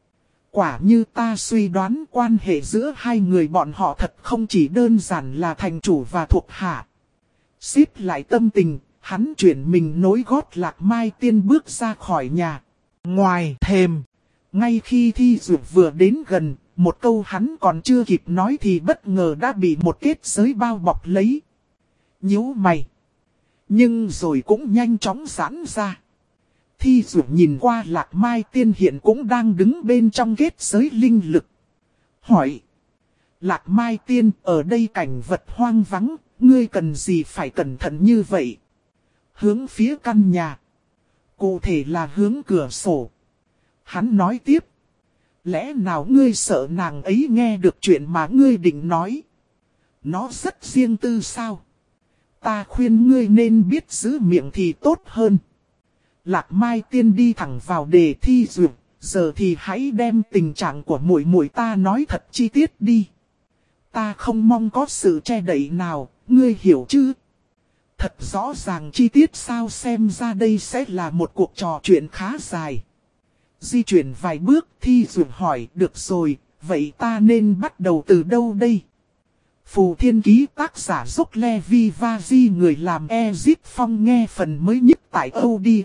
Quả như ta suy đoán quan hệ giữa hai người bọn họ thật không chỉ đơn giản là thành chủ và thuộc hạ. Xếp lại tâm tình, hắn chuyển mình nối gót Lạc Mai Tiên bước ra khỏi nhà. Ngoài thềm, ngay khi Thi Dụ vừa đến gần, một câu hắn còn chưa kịp nói thì bất ngờ đã bị một kết giới bao bọc lấy. Nhíu mày. Nhưng rồi cũng nhanh chóng giãn ra. Thi Dụ nhìn qua Lạc Mai Tiên hiện cũng đang đứng bên trong kết giới linh lực. Hỏi. Lạc Mai Tiên, ở đây cảnh vật hoang vắng, ngươi cần gì phải cẩn thận như vậy? Hướng phía căn nhà. Cụ thể là hướng cửa sổ. Hắn nói tiếp. Lẽ nào ngươi sợ nàng ấy nghe được chuyện mà ngươi định nói? Nó rất riêng tư sao? Ta khuyên ngươi nên biết giữ miệng thì tốt hơn. Lạc Mai Tiên đi thẳng vào đề Thi Dụ, giờ thì hãy đem tình trạng của muội muội ta nói thật chi tiết đi. Ta không mong có sự che đậy nào, ngươi hiểu chứ? Thật rõ ràng chi tiết sao, xem ra đây sẽ là một cuộc trò chuyện khá dài. Di chuyển vài bước, Thi Dụ hỏi, được rồi, vậy ta nên bắt đầu từ đâu đây? Phù Thiên Ký tác giả Dốc Levi và Di người làm Ezip Phong nghe phần mới nhất tại audio.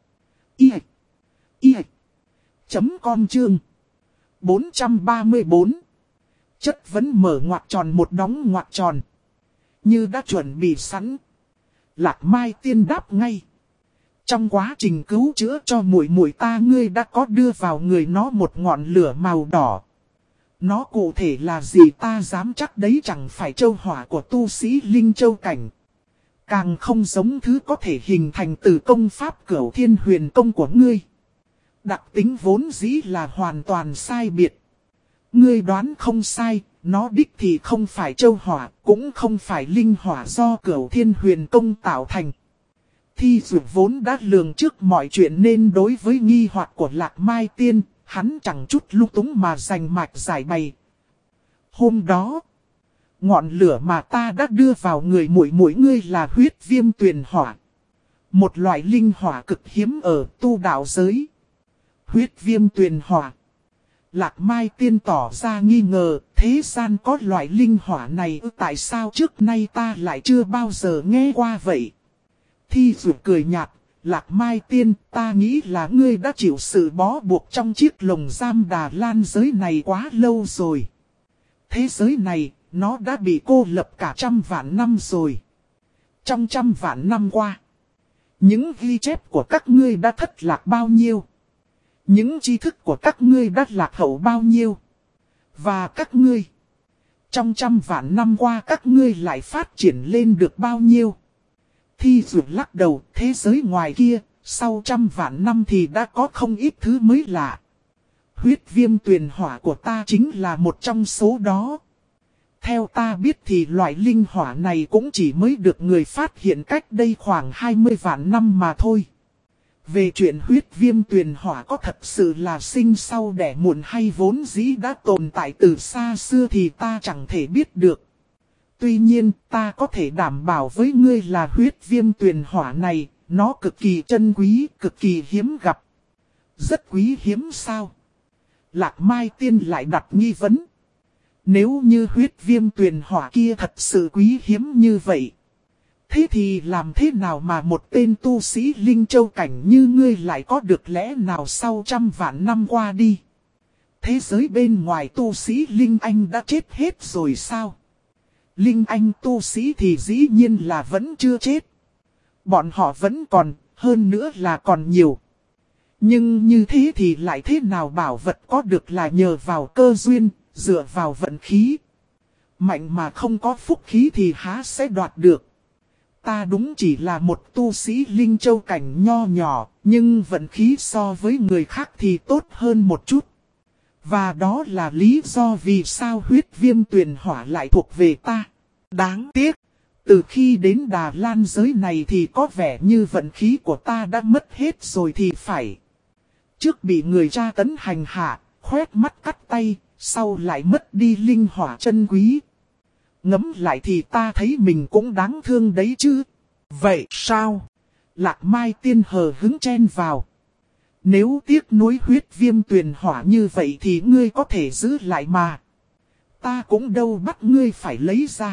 I I chấm com chương bốn trăm ba mươi bốn. Chất vấn mở ngoặc tròn một đóng ngoặc tròn. Như đã chuẩn bị sẵn. Lạc Mai Tiên đáp ngay. Trong quá trình cứu chữa cho muội muội ta, ngươi đã có đưa vào người nó một ngọn lửa màu đỏ. Nó cụ thể là gì ta dám chắc đấy chẳng phải châu hỏa của tu sĩ Linh Châu Cảnh. Càng không giống thứ có thể hình thành từ công pháp Cửu Thiên Huyền Công của ngươi. Đặc tính vốn dĩ là hoàn toàn sai biệt. Ngươi đoán không sai, nó đích thì không phải châu hỏa, cũng không phải linh hỏa do Cửu Thiên Huyền Công tạo thành. Thi Dụ vốn đã lường trước mọi chuyện nên đối với nghi hoặc của Lạc Mai Tiên, hắn chẳng chút lung túng mà dành mạch giải bày. Hôm đó, ngọn lửa mà ta đã đưa vào người muội muội ngươi là huyết viêm tuyền hỏa. Một loại linh hỏa cực hiếm ở tu đạo giới. Huyết viêm tuyền hỏa. Lạc Mai Tiên tỏ ra nghi ngờ, thế gian có loại linh hỏa này, tại sao trước nay ta lại chưa bao giờ nghe qua vậy? Thi Dụ cười nhạt, Lạc Mai Tiên, ta nghĩ là ngươi đã chịu sự bó buộc trong chiếc lồng giam Đà Lan giới này quá lâu rồi. Thế giới này, nó đã bị cô lập cả trăm vạn năm rồi. Trong trăm vạn năm qua, những ghi chép của các ngươi đã thất lạc bao nhiêu? Những tri thức của các ngươi đã lạc hậu bao nhiêu? Và các ngươi, trong trăm vạn năm qua các ngươi lại phát triển lên được bao nhiêu? Thi Dụ lắc đầu, thế giới ngoài kia, sau trăm vạn năm thì đã có không ít thứ mới lạ. Huyết viêm tuyền hỏa của ta chính là một trong số đó. Theo ta biết thì loại linh hỏa này cũng chỉ mới được người phát hiện cách đây khoảng hai mươi vạn năm mà thôi. Về chuyện huyết viêm tuyền hỏa có thật sự là sinh sau đẻ muộn hay vốn dĩ đã tồn tại từ xa xưa thì ta chẳng thể biết được. Tuy nhiên, ta có thể đảm bảo với ngươi là huyết viêm tuyền hỏa này, nó cực kỳ chân quý, cực kỳ hiếm gặp. Rất quý hiếm sao? Lạc Mai Tiên lại đặt nghi vấn. Nếu như huyết viêm tuyền hỏa kia thật sự quý hiếm như vậy, thế thì làm thế nào mà một tên tu sĩ Linh Châu Cảnh như ngươi lại có được lẽ nào sau trăm vạn năm qua đi? Thế giới bên ngoài tu sĩ Linh Anh đã chết hết rồi sao? Linh Anh tu sĩ thì dĩ nhiên là vẫn chưa chết. Bọn họ vẫn còn, hơn nữa là còn nhiều. Nhưng như thế thì lại thế nào bảo vật có được là nhờ vào cơ duyên, dựa vào vận khí. Mạnh mà không có phúc khí thì há sẽ đoạt được. Ta đúng chỉ là một tu sĩ Linh Châu Cảnh nho nhỏ, nhưng vận khí so với người khác thì tốt hơn một chút. Và đó là lý do vì sao huyết viêm tuyền hỏa lại thuộc về ta. Đáng tiếc, Từ khi đến Đà Lan giới này thì có vẻ như vận khí của ta đã mất hết rồi thì phải. Trước bị người tra tấn hành hạ, khoét mắt cắt tay, sau lại mất đi linh hỏa chân quý. Ngẫm lại thì ta thấy mình cũng đáng thương đấy chứ. Vậy sao? Lạc Mai Tiên hờ hứng chen vào. Nếu tiếc nuối huyết viêm tuyền hỏa như vậy thì ngươi có thể giữ lại mà. Ta cũng đâu bắt ngươi phải lấy ra.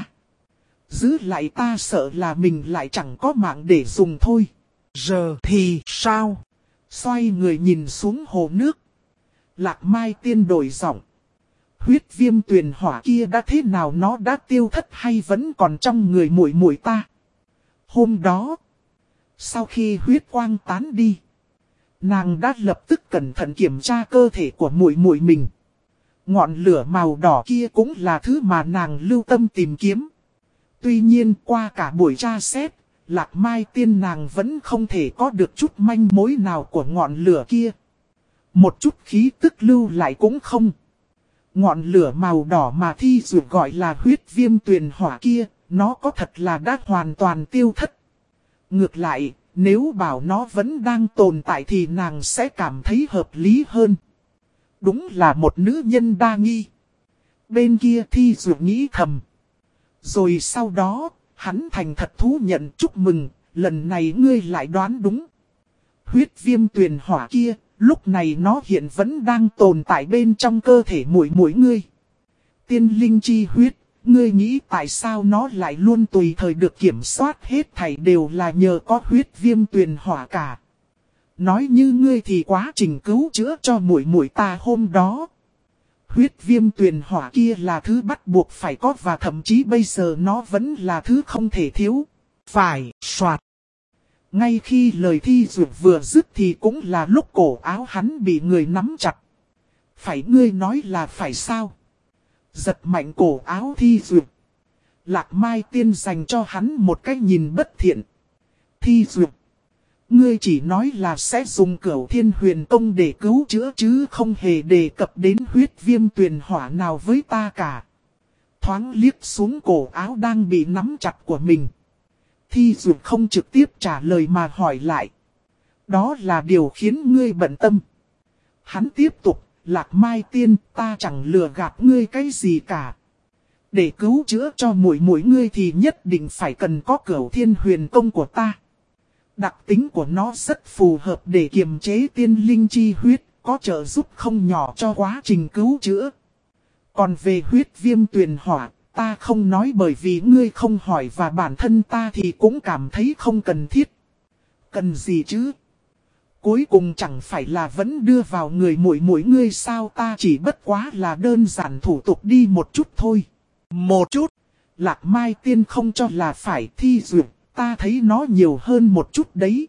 Giữ lại ta sợ là mình lại chẳng có mạng để dùng thôi. Giờ thì sao? Xoay người nhìn xuống hồ nước. Lạc Mai Tiên đổi giọng. Huyết viêm tuyền hỏa kia đã thế nào, nó đã tiêu thất hay vẫn còn trong người muội muội ta? Hôm đó, sau khi huyết quang tán đi, nàng đã lập tức cẩn thận kiểm tra cơ thể của muội muội mình. Ngọn lửa màu đỏ kia cũng là thứ mà nàng lưu tâm tìm kiếm. Tuy nhiên qua cả buổi tra xét, Lạc Mai Tiên nàng vẫn không thể có được chút manh mối nào của ngọn lửa kia. Một chút khí tức lưu lại cũng không. Ngọn lửa màu đỏ mà thi dụ gọi là huyết viêm tuyền hỏa kia, nó có thật là đã hoàn toàn tiêu thất. Ngược lại, nếu bảo nó vẫn đang tồn tại thì nàng sẽ cảm thấy hợp lý hơn. Đúng là một nữ nhân đa nghi. Bên kia thi dụ nghĩ thầm. Rồi sau đó, hắn thành thật thú nhận chúc mừng, lần này ngươi lại đoán đúng. Huyết viêm tuyền hỏa kia, lúc này nó hiện vẫn đang tồn tại bên trong cơ thể muội muội ngươi. Tiên linh chi huyết, ngươi nghĩ tại sao nó lại luôn tùy thời được kiểm soát, hết thảy đều là nhờ có huyết viêm tuyền hỏa cả. Nói như ngươi thì quá trình cứu chữa cho muội muội ta hôm đó. Huyết viêm tuyền hỏa kia là thứ bắt buộc phải có và thậm chí bây giờ nó vẫn là thứ không thể thiếu. Phải, soạt. Ngay khi lời thi dụ vừa dứt thì cũng là lúc cổ áo hắn bị người nắm chặt. Phải, ngươi nói là phải sao? Giật mạnh cổ áo thi dụ. Lạc Mai Tiên dành cho hắn một cái nhìn bất thiện. Thi dụ, ngươi chỉ nói là sẽ dùng Cửu Thiên Huyền Tông để cứu chữa chứ không hề đề cập đến huyết viêm tuyền hỏa nào với ta cả. Thoáng liếc xuống cổ áo đang bị nắm chặt của mình. Thi dụ không trực tiếp trả lời mà hỏi lại. Đó là điều khiến ngươi bận tâm. Hắn tiếp tục, Lạc Mai Tiên, ta chẳng lừa gạt ngươi cái gì cả. Để cứu chữa cho muội muội ngươi thì nhất định phải cần có Cửu Thiên Huyền Tông của ta. Đặc tính của nó rất phù hợp để kiềm chế tiên linh chi huyết, có trợ giúp không nhỏ cho quá trình cứu chữa. Còn về huyết viêm tuyền hỏa, ta không nói bởi vì ngươi không hỏi và bản thân ta thì cũng cảm thấy không cần thiết. Cần gì chứ? Cuối cùng chẳng phải là vẫn đưa vào người muội muội ngươi sao, ta chỉ bất quá là đơn giản thủ tục đi một chút thôi. Một chút. Lạc Mai Tiên không cho là phải. Thi dụ, ta thấy nó nhiều hơn một chút đấy.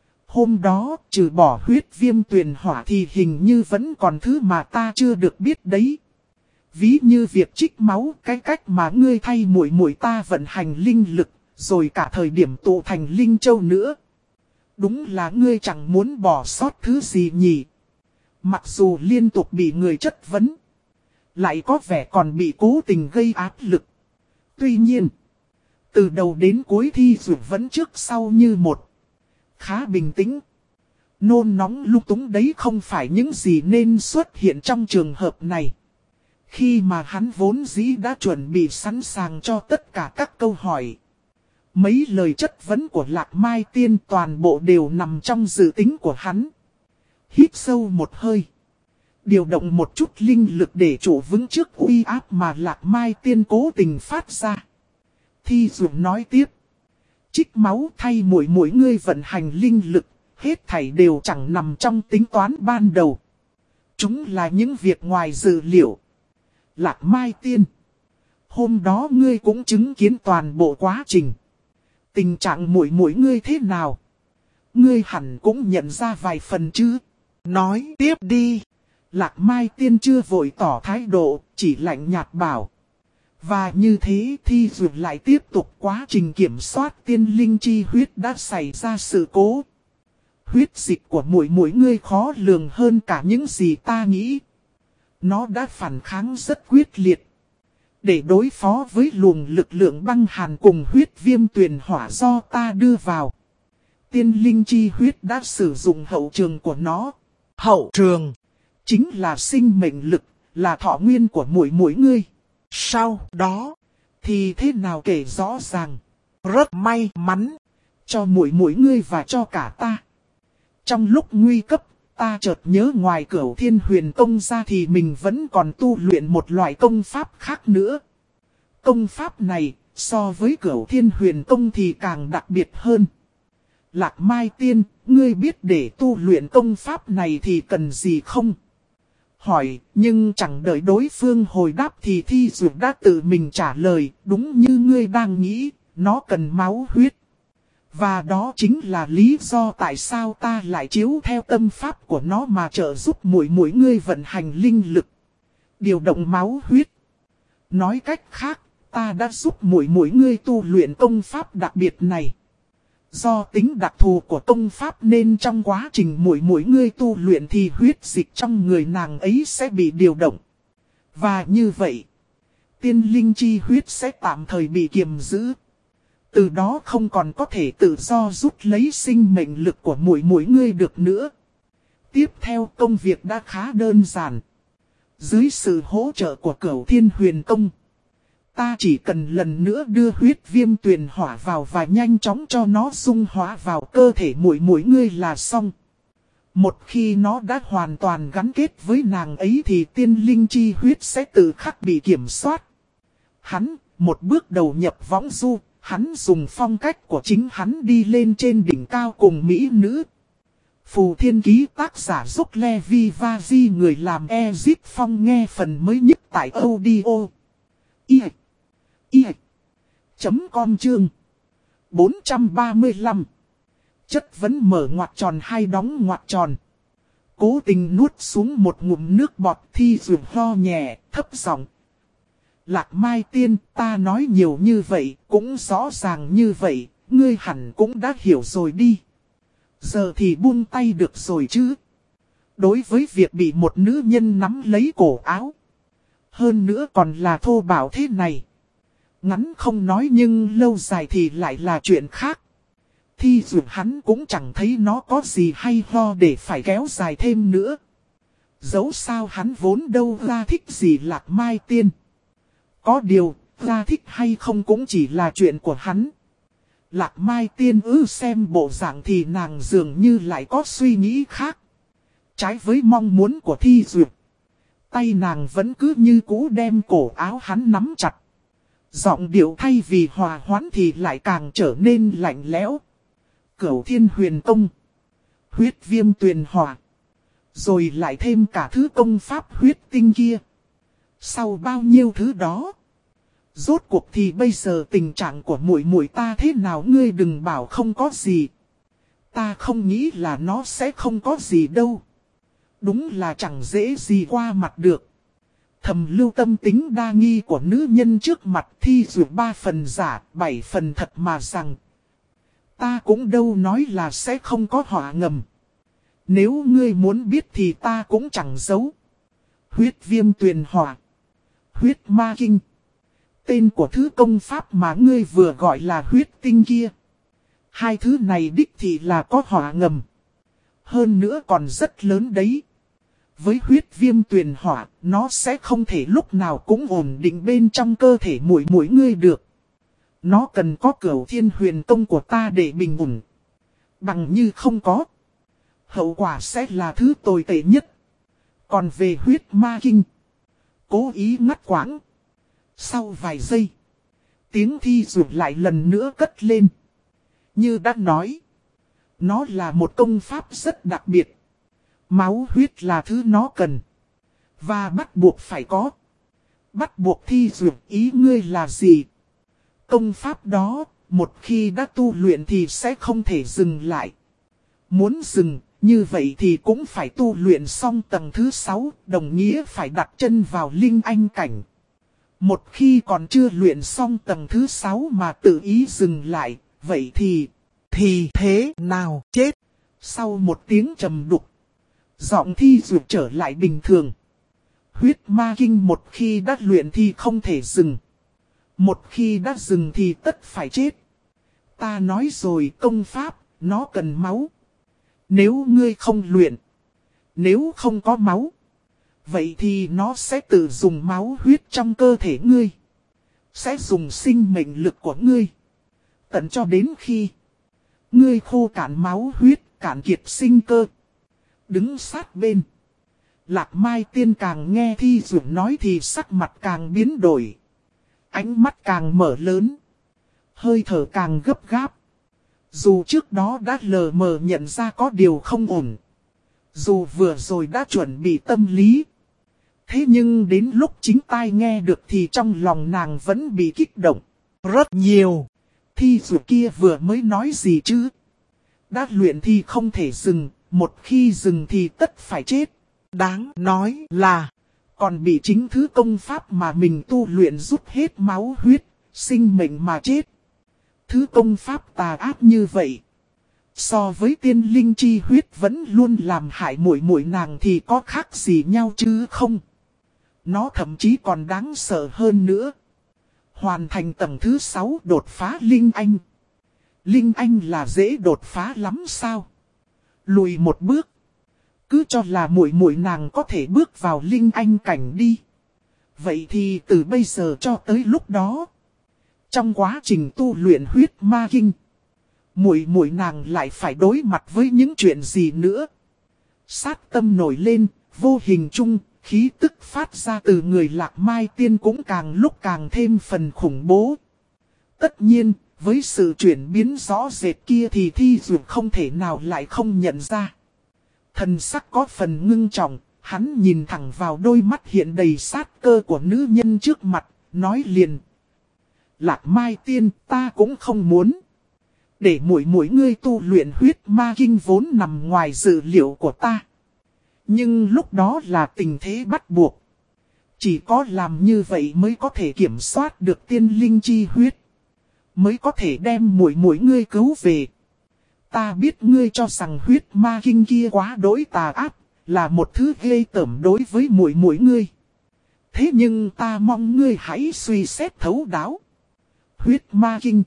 Hôm đó, trừ bỏ huyết viêm tuyền hỏa thì hình như vẫn còn thứ mà ta chưa được biết đấy. Ví như việc trích máu, cái cách mà ngươi thay muội muội ta vận hành linh lực, rồi cả thời điểm tụ thành linh châu nữa. Đúng là ngươi chẳng muốn bỏ sót thứ gì nhỉ. Mặc dù liên tục bị người chất vấn, lại có vẻ còn bị cố tình gây áp lực. Tuy nhiên, từ đầu đến cuối thi dụ vẫn trước sau như một. Khá bình tĩnh. Nôn nóng lung túng đấy không phải những gì nên xuất hiện trong trường hợp này. Khi mà hắn vốn dĩ đã chuẩn bị sẵn sàng cho tất cả các câu hỏi. Mấy lời chất vấn của Lạc Mai Tiên toàn bộ đều nằm trong dự tính của hắn. Hít sâu một hơi. Điều động một chút linh lực để trụ vững trước uy áp mà Lạc Mai Tiên cố tình phát ra. Thi dụ nói tiếp. Trích máu thay muội muội ngươi vận hành linh lực, hết thảy đều chẳng nằm trong tính toán ban đầu. Chúng là những việc ngoài dự liệu. Lạc Mai Tiên, hôm đó ngươi cũng chứng kiến toàn bộ quá trình. Tình trạng muội muội ngươi thế nào? Ngươi hẳn cũng nhận ra vài phần chứ. Nói tiếp đi. Lạc Mai Tiên chưa vội tỏ thái độ, chỉ lạnh nhạt bảo. Và như thế thi dụ lại tiếp tục quá trình kiểm soát tiên linh chi huyết đã xảy ra sự cố. Huyết dịch của muội muội ngươi khó lường hơn cả những gì ta nghĩ. Nó đã phản kháng rất quyết liệt. để đối phó với luồng lực lượng băng hàn cùng huyết viêm tuyền hỏa do ta đưa vào. Tiên linh chi huyết đã sử dụng hậu trường của nó. Hậu trường chính là sinh mệnh lực, là thọ nguyên của mỗi mỗi ngươi. Sau đó thì thế nào kể rõ ràng. Rất may mắn cho mỗi mỗi ngươi và cho cả ta. Trong lúc nguy cấp, ta chợt nhớ ngoài Cửu Thiên Huyền Công ra thì mình vẫn còn tu luyện một loại công pháp khác nữa. Công pháp này, so với Cửu Thiên Huyền Công thì càng đặc biệt hơn. Lạc Mai Tiên, ngươi biết để tu luyện công pháp này thì cần gì không? Hỏi, nhưng chẳng đợi đối phương hồi đáp thì Thi Dược đã tự mình trả lời, đúng như ngươi đang nghĩ, nó cần máu huyết. Và đó chính là lý do tại sao ta lại chiếu theo tâm pháp của nó mà trợ giúp mỗi mỗi ngươi vận hành linh lực, điều động máu huyết. Nói cách khác, ta đã giúp mỗi mỗi ngươi tu luyện công pháp đặc biệt này. Do tính đặc thù của công pháp nên trong quá trình mỗi mỗi ngươi tu luyện thì huyết dịch trong người nàng ấy sẽ bị điều động. Và như vậy, tiên linh chi huyết sẽ tạm thời bị kiềm giữ. Từ đó không còn có thể tự do rút lấy sinh mệnh lực của mỗi mỗi ngươi được nữa. Tiếp theo công việc đã khá đơn giản. Dưới sự hỗ trợ của Cửu Thiên Huyền Công, ta chỉ cần lần nữa đưa huyết viêm tuyền hỏa vào và nhanh chóng cho nó dung hóa vào cơ thể mỗi mỗi ngươi là xong. Một khi nó đã hoàn toàn gắn kết với nàng ấy thì tiên linh chi huyết sẽ tự khắc bị kiểm soát. Hắn, một bước đầu nhập võng du, hắn dùng phong cách của chính hắn đi lên trên đỉnh cao cùng mỹ nữ. Phù Thiên Ký tác giả Giúp Levi Vazi người làm Ezip Phong nghe phần mới nhất tại audio. I I chấm com chương bốn trăm ba mươi lăm. Chất vấn mở ngoặc tròn hay đóng ngoặc tròn. Cố tình nuốt xuống một ngụm nước bọt Thi Dược ho nhẹ, thấp giọng. Lạc Mai Tiên, ta nói nhiều như vậy, cũng rõ ràng như vậy, ngươi hẳn cũng đã hiểu rồi đi. Giờ thì buông tay được rồi chứ. Đối với việc bị một nữ nhân nắm lấy cổ áo, hơn nữa còn là thô bạo thế này, ngắn không nói nhưng lâu dài thì lại là chuyện khác. Thi Dược hắn cũng chẳng thấy nó có gì hay ho để phải kéo dài thêm nữa. Dẫu sao hắn vốn đâu ra thích gì Lạc Mai Tiên. Có điều, ra thích hay không cũng chỉ là chuyện của hắn. Lạc Mai Tiên ư xem bộ dạng thì nàng dường như lại có suy nghĩ khác. Trái với mong muốn của Thi Dược, tay nàng vẫn cứ như cũ đem cổ áo hắn nắm chặt. Giọng điệu thay vì hòa hoãn thì lại càng trở nên lạnh lẽo. Cửu Thiên Huyền Công, huyết viêm tuyền hỏa, rồi lại thêm cả thứ công pháp huyết tinh kia. Sau bao nhiêu thứ đó, rốt cuộc thì bây giờ tình trạng của muội muội ta thế nào ngươi đừng bảo không có gì. Ta không nghĩ là nó sẽ không có gì đâu. Đúng là chẳng dễ gì qua mặt được. Thầm lưu tâm tính đa nghi của nữ nhân trước mặt Thi Dược ba phần giả, bảy phần thật mà rằng. Ta cũng đâu nói là sẽ không có họa ngầm. Nếu ngươi muốn biết thì ta cũng chẳng giấu. Huyết viêm tuyền hỏa, huyết ma kinh. Tên của thứ công pháp mà ngươi vừa gọi là huyết tinh kia. Hai thứ này đích thì là có họa ngầm. Hơn nữa còn rất lớn đấy. Với huyết viêm tuyền hỏa, nó sẽ không thể lúc nào cũng ổn định bên trong cơ thể mỗi mỗi ngươi được. Nó cần có Cửu Thiên Huyền Công của ta để bình ổn. Bằng như không có, hậu quả sẽ là thứ tồi tệ nhất. Còn về huyết ma kinh, cố ý ngắt quãng. Sau vài giây, tiếng Thi Dược lại lần nữa cất lên. Như đã nói, nó là một công pháp rất đặc biệt. Máu huyết là thứ nó cần, và bắt buộc phải có. Bắt buộc Thi Dược ý ngươi là gì? Công pháp đó, một khi đã tu luyện thì sẽ không thể dừng lại. Muốn dừng, như vậy thì cũng phải tu luyện xong tầng thứ sáu, đồng nghĩa phải đặt chân vào linh anh cảnh. Một khi còn chưa luyện xong tầng thứ sáu mà tự ý dừng lại, vậy thì, thì thế nào chết? Sau một tiếng trầm đục, giọng Thi Dược trở lại bình thường. Huyết ma kinh một khi đã luyện thì không thể dừng. Một khi đã dừng thì tất phải chết. Ta nói rồi, công pháp, nó cần máu. Nếu ngươi không luyện, nếu không có máu, vậy thì nó sẽ tự dùng máu huyết trong cơ thể ngươi. Sẽ dùng sinh mệnh lực của ngươi. Tận cho đến khi ngươi khô cạn máu huyết, cạn kiệt sinh cơ. Đứng sát bên. Lạc Mai Tiên càng nghe Thi Dược nói thì sắc mặt càng biến đổi. Ánh mắt càng mở lớn. Hơi thở càng gấp gáp. Dù trước đó đã lờ mờ nhận ra có điều không ổn. Dù vừa rồi đã chuẩn bị tâm lý. Thế nhưng đến lúc chính tai nghe được thì trong lòng nàng vẫn bị kích động. Rất nhiều. Thi Dược kia vừa mới nói gì chứ? Đã luyện thì không thể dừng. Một khi dừng thì tất phải chết. Đáng nói là còn bị chính thứ công pháp mà mình tu luyện rút hết máu huyết, sinh mệnh mà chết. Thứ công pháp tà ác như vậy, so với tiên linh chi huyết vẫn luôn làm hại muội muội nàng thì có khác gì nhau chứ không? Nó thậm chí còn đáng sợ hơn nữa. Hoàn thành tầng thứ sáu đột phá Linh Anh. Linh Anh là dễ đột phá lắm sao? Lùi một bước. Cứ cho là muội muội nàng có thể bước vào Linh Anh cảnh đi. Vậy thì từ bây giờ cho tới lúc đó, trong quá trình tu luyện huyết ma kinh, muội muội nàng lại phải đối mặt với những chuyện gì nữa? Sát tâm nổi lên, vô hình chung, khí tức phát ra từ người Lạc Mai Tiên cũng càng lúc càng thêm phần khủng bố. Tất nhiên, với sự chuyển biến rõ rệt kia thì Thi Dược không thể nào lại không nhận ra. Thần sắc có phần ngưng trọng, hắn nhìn thẳng vào đôi mắt hiện đầy sát cơ của nữ nhân trước mặt, nói liền. Lạc Mai Tiên, ta cũng không muốn. Để muội muội ngươi tu luyện huyết ma kinh vốn nằm ngoài dự liệu của ta. Nhưng lúc đó là tình thế bắt buộc. Chỉ có làm như vậy mới có thể kiểm soát được tiên linh chi huyết. Mới có thể đem muội muội ngươi cứu về. Ta biết ngươi cho rằng huyết ma kinh kia quá đối tà ác, là một thứ ghê tởm đối với muội muội ngươi. Thế nhưng ta mong ngươi hãy suy xét thấu đáo. Huyết ma kinh,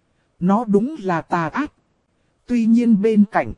nó đúng là tà ác. Tuy nhiên bên cạnh,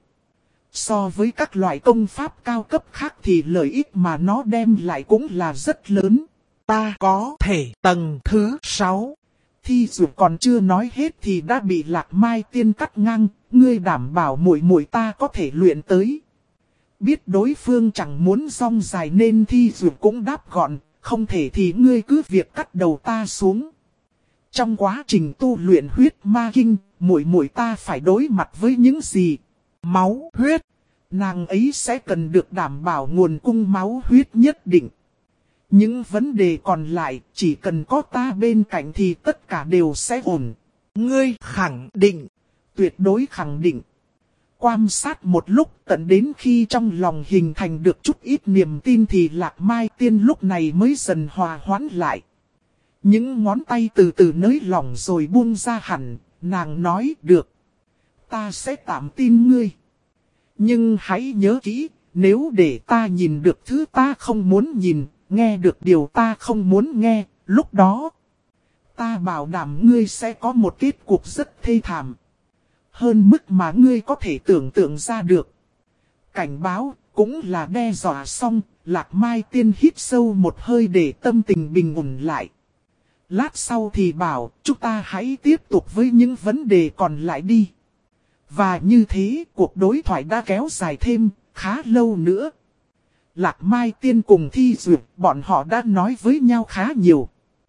so với các loại công pháp cao cấp khác thì lợi ích mà nó đem lại cũng là rất lớn. Ta có thể tầng thứ sáu. Thi Dược còn chưa nói hết thì đã bị Lạc Mai Tiên cắt ngang. Ngươi đảm bảo muội muội ta có thể luyện tới. Biết đối phương chẳng muốn rong dài nên Thi Dược cũng đáp gọn. Không thể thì ngươi cứ việc cắt đầu ta xuống. Trong quá trình tu luyện huyết ma kinh, muội muội ta phải đối mặt với những gì? Máu huyết. Nàng ấy sẽ cần được đảm bảo nguồn cung máu huyết nhất định. Những vấn đề còn lại, chỉ cần có ta bên cạnh thì tất cả đều sẽ ổn. Ngươi khẳng định. Tuyệt đối khẳng định. Quan sát một lúc tận đến khi trong lòng hình thành được chút ít niềm tin thì Lạc Mai Tiên lúc này mới dần hòa hoãn lại. Những ngón tay từ từ nới lỏng rồi buông ra hẳn, nàng nói được. Ta sẽ tạm tin ngươi. Nhưng hãy nhớ kỹ, nếu để ta nhìn được thứ ta không muốn nhìn, nghe được điều ta không muốn nghe, lúc đó ta bảo đảm ngươi sẽ có một kết cục rất thê thảm. Hơn mức mà ngươi có thể tưởng tượng ra được. Cảnh báo, cũng là đe dọa xong, Lạc Mai Tiên hít sâu một hơi để tâm tình bình ổn lại. Lát sau thì bảo, chúng ta hãy tiếp tục với những vấn đề còn lại đi. Và như thế, cuộc đối thoại đã kéo dài thêm, khá lâu nữa. Lạc Mai Tiên cùng Thi Dược, bọn họ đã nói với nhau khá nhiều.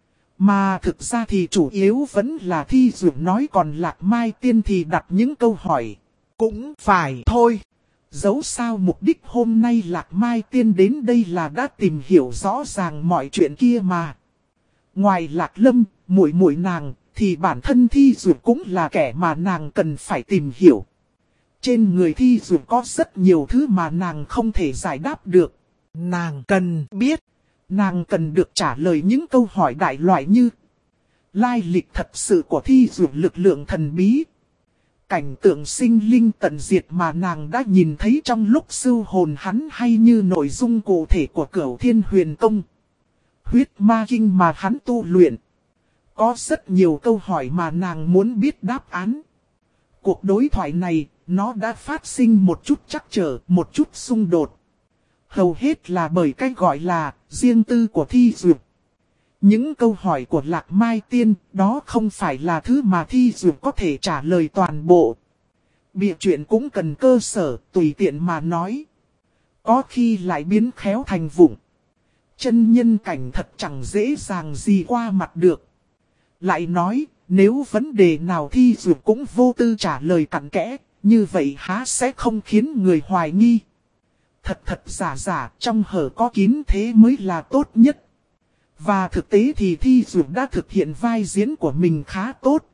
Mà thực ra thì chủ yếu vẫn là Thi Dược nói, còn Lạc Mai Tiên thì đặt những câu hỏi. Cũng phải thôi. Dẫu sao mục đích hôm nay Lạc Mai Tiên đến đây là đã tìm hiểu rõ ràng mọi chuyện kia mà. Ngoài Lạc Lâm, muội muội nàng, thì bản thân Thi Dược cũng là kẻ mà nàng cần phải tìm hiểu. Trên người Thi Dược có rất nhiều thứ mà nàng không thể giải đáp được. Nàng cần biết. Nàng cần được trả lời những câu hỏi đại loại như lai lịch thật sự của Thi Dược lực lượng thần bí. Cảnh tượng sinh linh tận diệt mà nàng đã nhìn thấy trong lúc sưu hồn hắn, hay như nội dung cụ thể của Cửu Thiên Huyền Công. huyết ma kinh mà hắn tu luyện. Có rất nhiều câu hỏi mà nàng muốn biết đáp án. Cuộc đối thoại này, nó đã phát sinh một chút trắc trở, một chút xung đột. Hầu hết là bởi cái gọi là riêng tư của Thi Duyệt. Những câu hỏi của Lạc Mai Tiên, đó không phải là thứ mà Thi Duyệt có thể trả lời toàn bộ. Bịa chuyện cũng cần cơ sở, tùy tiện mà nói. Có khi lại biến khéo thành vụng. Chân nhân cảnh thật chẳng dễ dàng gì qua mặt được. Lại nói, nếu vấn đề nào Thi Duyệt cũng vô tư trả lời cặn kẽ, như vậy há sẽ không khiến người hoài nghi. Thật thật giả giả, trong hở có kín thế mới là tốt nhất. Và thực tế thì Thi Duyệt đã thực hiện vai diễn của mình khá tốt.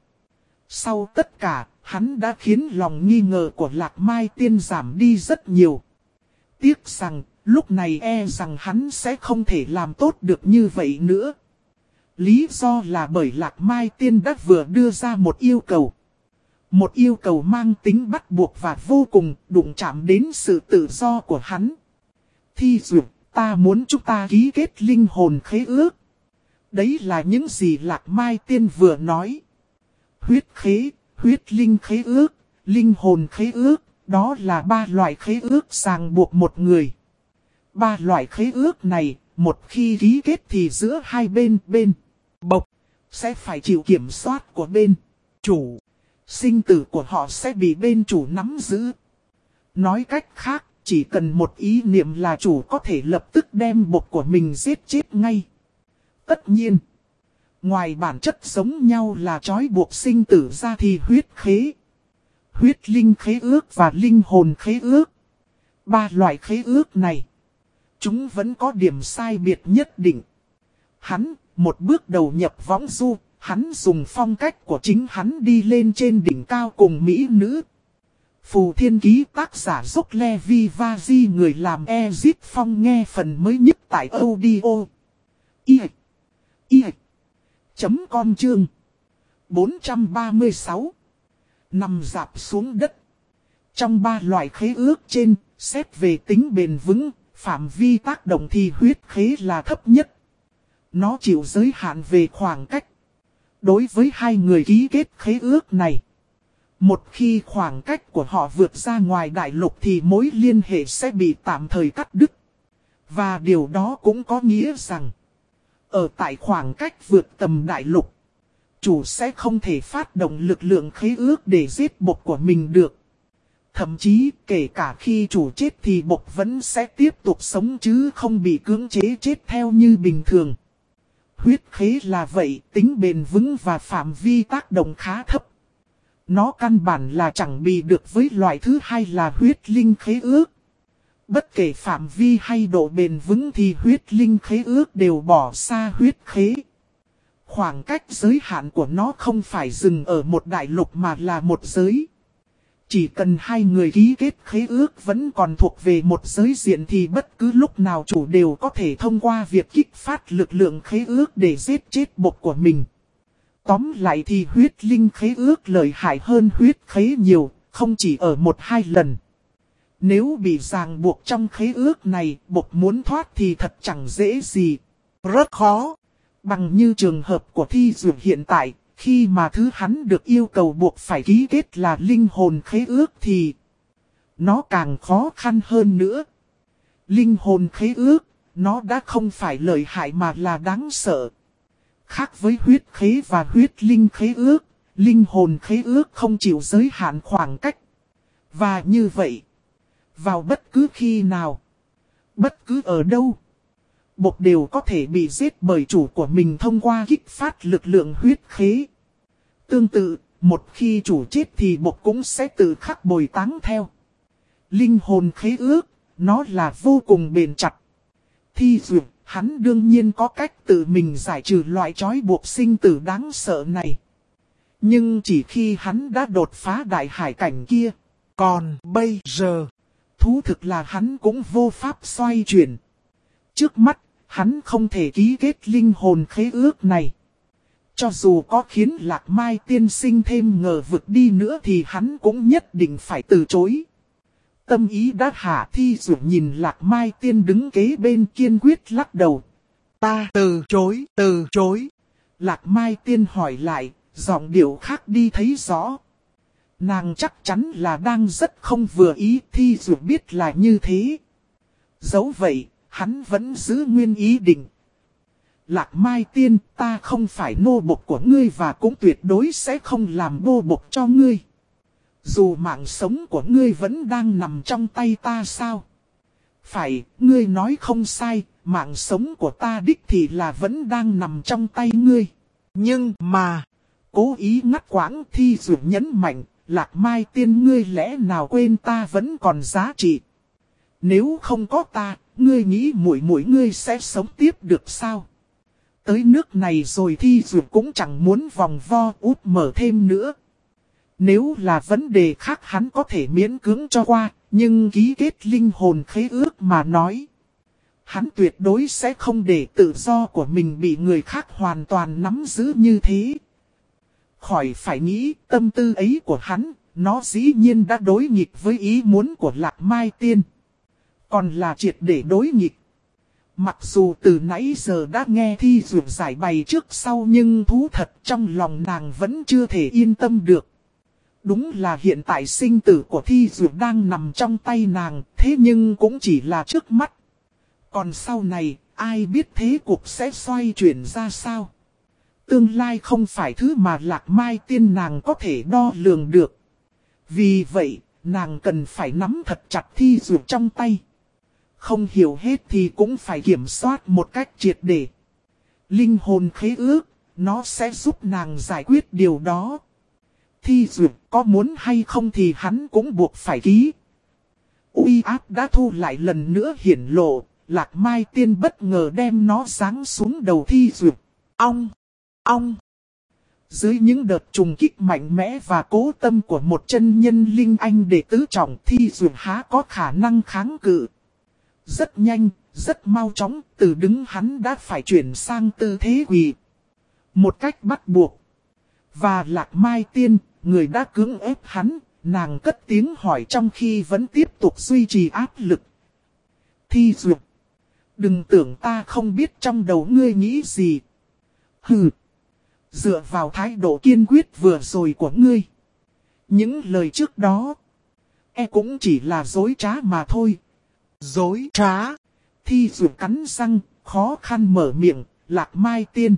Sau tất cả, hắn đã khiến lòng nghi ngờ của Lạc Mai Tiên giảm đi rất nhiều. Tiếc rằng, lúc này e rằng hắn sẽ không thể làm tốt được như vậy nữa. Lý do là bởi Lạc Mai Tiên đã vừa đưa ra một yêu cầu. Một yêu cầu mang tính bắt buộc và vô cùng đụng chạm đến sự tự do của hắn. Thi Duyệt, ta muốn chúng ta ký kết linh hồn khế ước. Đấy là những gì Lạc Mai Tiên vừa nói. Huyết khế, huyết linh khế ước, linh hồn khế ước, đó là ba loại khế ước ràng buộc một người. Ba loại khế ước này, một khi ký kết thì giữa hai bên, bên bộc, sẽ phải chịu kiểm soát của bên chủ. Sinh tử của họ sẽ bị bên chủ nắm giữ. Nói cách khác, chỉ cần một ý niệm là chủ có thể lập tức đem bộc của mình giết chết ngay. Tất nhiên, ngoài bản chất giống nhau là trói buộc sinh tử ra thì huyết khế, huyết linh khế ước và linh hồn khế ước. Ba loại khế ước này, chúng vẫn có điểm sai biệt nhất định. Hắn, một bước đầu nhập võng du, hắn dùng phong cách của chính hắn đi lên trên đỉnh cao cùng mỹ nữ. Phù Thiên Ký tác giả Dốc Levi Vazi người làm Ezit Phong nghe phần mới nhất tại audio. I I chấm com chương bốn trăm ba mươi sáu. Nằm dạp xuống đất. Trong ba loại khế ước trên, xét về tính bền vững, phạm vi tác động thì huyết khế là thấp nhất. Nó chịu giới hạn về khoảng cách. Đối với hai người ký kết khế ước này, một khi khoảng cách của họ vượt ra ngoài đại lục thì mối liên hệ sẽ bị tạm thời cắt đứt. Và điều đó cũng có nghĩa rằng, ở tại khoảng cách vượt tầm đại lục, chủ sẽ không thể phát động lực lượng khế ước để giết bộc của mình được. Thậm chí kể cả khi chủ chết thì bộc vẫn sẽ tiếp tục sống chứ không bị cưỡng chế chết theo như bình thường. Huyết khế là vậy, tính bền vững và phạm vi tác động khá thấp. Nó căn bản là chẳng bị được với loại thứ hai là huyết linh khế ước. Bất kể phạm vi hay độ bền vững thì huyết linh khế ước đều bỏ xa huyết khế. Khoảng cách giới hạn của nó không phải dừng ở một đại lục mà là một giới. Chỉ cần hai người ký kết khế ước vẫn còn thuộc về một giới diện thì bất cứ lúc nào chủ đều có thể thông qua việc kích phát lực lượng khế ước để giết chết bộc của mình. Tóm lại thì huyết linh khế ước lợi hại hơn huyết khế nhiều, không chỉ ở một hai lần. Nếu bị ràng buộc trong khế ước này, bộc muốn thoát thì thật chẳng dễ gì. Rất khó. Bằng như trường hợp của Thi Duyệt hiện tại, khi mà thứ hắn được yêu cầu buộc phải ký kết là linh hồn khế ước thì nó càng khó khăn hơn nữa. Linh hồn khế ước, nó đã không phải lợi hại mà là đáng sợ. Khác với huyết khế và huyết linh khế ước, linh hồn khế ước không chịu giới hạn khoảng cách. Và như vậy, vào bất cứ khi nào, bất cứ ở đâu, bộc đều có thể bị giết bởi chủ của mình thông qua kích phát lực lượng huyết khế. Tương tự, một khi chủ chết thì bộc cũng sẽ tự khắc bồi táng theo. Linh hồn khế ước, nó là vô cùng bền chặt. Thi Duyệt, hắn đương nhiên có cách tự mình giải trừ loại trói buộc sinh tử đáng sợ này. Nhưng chỉ khi hắn đã đột phá đại hải cảnh kia. Còn bây giờ, thú thực là hắn cũng vô pháp xoay chuyển. Trước mắt, hắn không thể ký kết linh hồn khế ước này. Cho dù có khiến Lạc Mai tiên sinh thêm ngờ vực đi nữa thì hắn cũng nhất định phải từ chối. Tâm ý đã hạ. Thi Duyệt nhìn Lạc Mai tiên đứng kế bên kiên quyết lắc đầu. Ta từ chối, từ chối. Lạc Mai Tiên hỏi lại, giọng điệu khác đi thấy rõ. Nàng chắc chắn là đang rất không vừa ý, Thi Dược biết là như thế. Dẫu vậy, hắn vẫn giữ nguyên ý định. Lạc Mai Tiên, ta không phải nô bộc của ngươi và cũng tuyệt đối sẽ không làm nô bộc cho ngươi. Dù mạng sống của ngươi vẫn đang nằm trong tay ta sao? Phải, ngươi nói không sai, mạng sống của ta đích thì là vẫn đang nằm trong tay ngươi. Nhưng mà, cố ý ngắt quãng, Thi Dược nhấn mạnh, Lạc Mai Tiên ngươi lẽ nào quên ta vẫn còn giá trị. Nếu không có ta, ngươi nghĩ muội muội ngươi sẽ sống tiếp được sao? Tới nước này rồi Thi Dược cũng chẳng muốn vòng vo út mở thêm nữa. Nếu là vấn đề khác hắn có thể miễn cưỡng cho qua, nhưng ký kết linh hồn khế ước mà nói. Hắn tuyệt đối sẽ không để tự do của mình bị người khác hoàn toàn nắm giữ như thế. Khỏi phải nghĩ tâm tư ấy của hắn, nó dĩ nhiên đã đối nghịch với ý muốn của Lạc Mai Tiên. Còn là triệt để đối nghịch. Mặc dù từ nãy giờ đã nghe Thi Dược giải bày trước sau nhưng thú thật trong lòng nàng vẫn chưa thể yên tâm được. Đúng là hiện tại sinh tử của Thi Dược đang nằm trong tay nàng, thế nhưng cũng chỉ là trước mắt. Còn sau này, ai biết thế cục sẽ xoay chuyển ra sao? Tương lai không phải thứ mà Lạc Mai Tiên nàng có thể đo lường được. Vì vậy, nàng cần phải nắm thật chặt Thi Dược trong tay. Không hiểu hết thì cũng phải kiểm soát một cách triệt để. Linh hồn khế ước, nó sẽ giúp nàng giải quyết điều đó. Thi Dược có muốn hay không thì hắn cũng buộc phải ký. Uy áp đã thu lại lần nữa hiển lộ, Lạc Mai Tiên bất ngờ đem nó giáng xuống đầu Thi Dược. Ong! Ong! Dưới những đợt trùng kích mạnh mẽ và cố tâm của một chân nhân linh anh đệ tứ trọng, Thi Dược há có khả năng kháng cự. Rất nhanh, rất mau chóng, từ đứng hắn đã phải chuyển sang tư thế quỳ. Một cách bắt buộc. Và Lạc Mai Tiên, người đã cưỡng ép hắn, nàng cất tiếng hỏi trong khi vẫn tiếp tục duy trì áp lực. Thi Dược! Đừng tưởng ta không biết trong đầu ngươi nghĩ gì. Hừ! Dựa vào thái độ kiên quyết vừa rồi của ngươi. Những lời trước đó, e cũng chỉ là dối trá mà thôi. Dối trá. Thi Dược cắn răng, khó khăn mở miệng, Lạc Mai Tiên.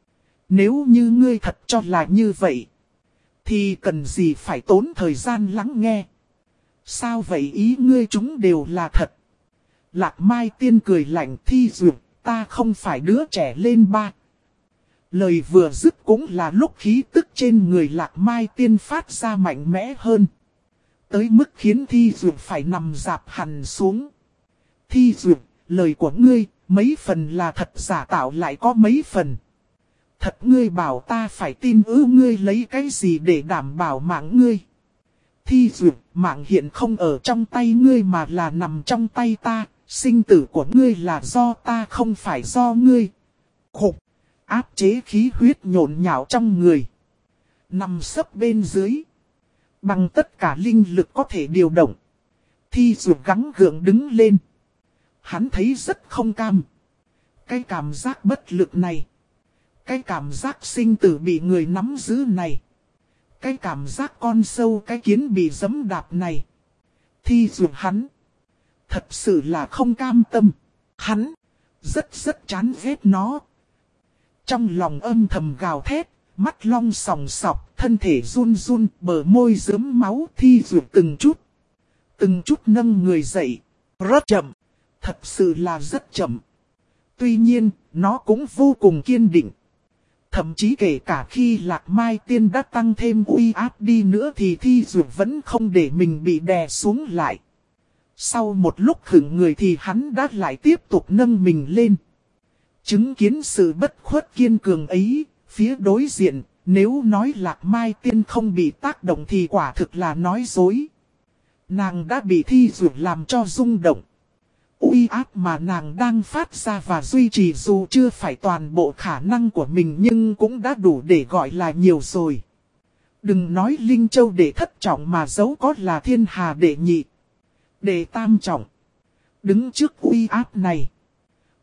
Nếu như ngươi thật cho là như vậy, thì cần gì phải tốn thời gian lắng nghe. Sao vậy ý ngươi chúng đều là thật. Lạc Mai Tiên cười lạnh, Thi Dược, ta không phải đứa trẻ lên ba. Lời vừa dứt cũng là lúc khí tức trên người Lạc Mai Tiên phát ra mạnh mẽ hơn. Tới mức khiến Thi Dược phải nằm dạp hẳn xuống. Thi Dược, lời của ngươi, mấy phần là thật giả tạo lại có mấy phần. Thật ngươi bảo ta phải tin ư ngươi lấy cái gì để đảm bảo mạng ngươi. Thi Dược, mạng hiện không ở trong tay ngươi mà là nằm trong tay ta. Sinh tử của ngươi là do ta không phải do ngươi. Khục, áp chế khí huyết nhộn nhạo trong người. Nằm sấp bên dưới. Bằng tất cả linh lực có thể điều động. Thi Dược gắng gượng đứng lên. Hắn thấy rất không cam. Cái cảm giác bất lực này. Cái cảm giác sinh tử bị người nắm giữ này. Cái cảm giác con sâu cái kiến bị giẫm đạp này. Thi Dược hắn. Thật sự là không cam tâm. Hắn. Rất rất chán ghét nó. Trong lòng âm thầm gào thét. Mắt long sòng sọc. Thân thể run run. Bờ môi rớm máu. Thi Dược từng chút. Từng chút nâng người dậy. Rất chậm. Thật sự là rất chậm. Tuy nhiên, nó cũng vô cùng kiên định. Thậm chí kể cả khi Lạc Mai Tiên đã tăng thêm uy áp đi nữa thì Thi Dược vẫn không để mình bị đè xuống lại. Sau một lúc khựng người thì hắn đã lại tiếp tục nâng mình lên. Chứng kiến sự bất khuất kiên cường ấy, phía đối diện, nếu nói Lạc Mai Tiên không bị tác động thì quả thực là nói dối. Nàng đã bị Thi Dược làm cho rung động. Uy áp mà nàng đang phát ra và duy trì dù chưa phải toàn bộ khả năng của mình nhưng cũng đã đủ để gọi là nhiều rồi. Đừng nói Linh Châu đệ thất trọng mà dấu có là Thiên Hà đệ nhị. Đệ tam trọng. Đứng trước uy áp này.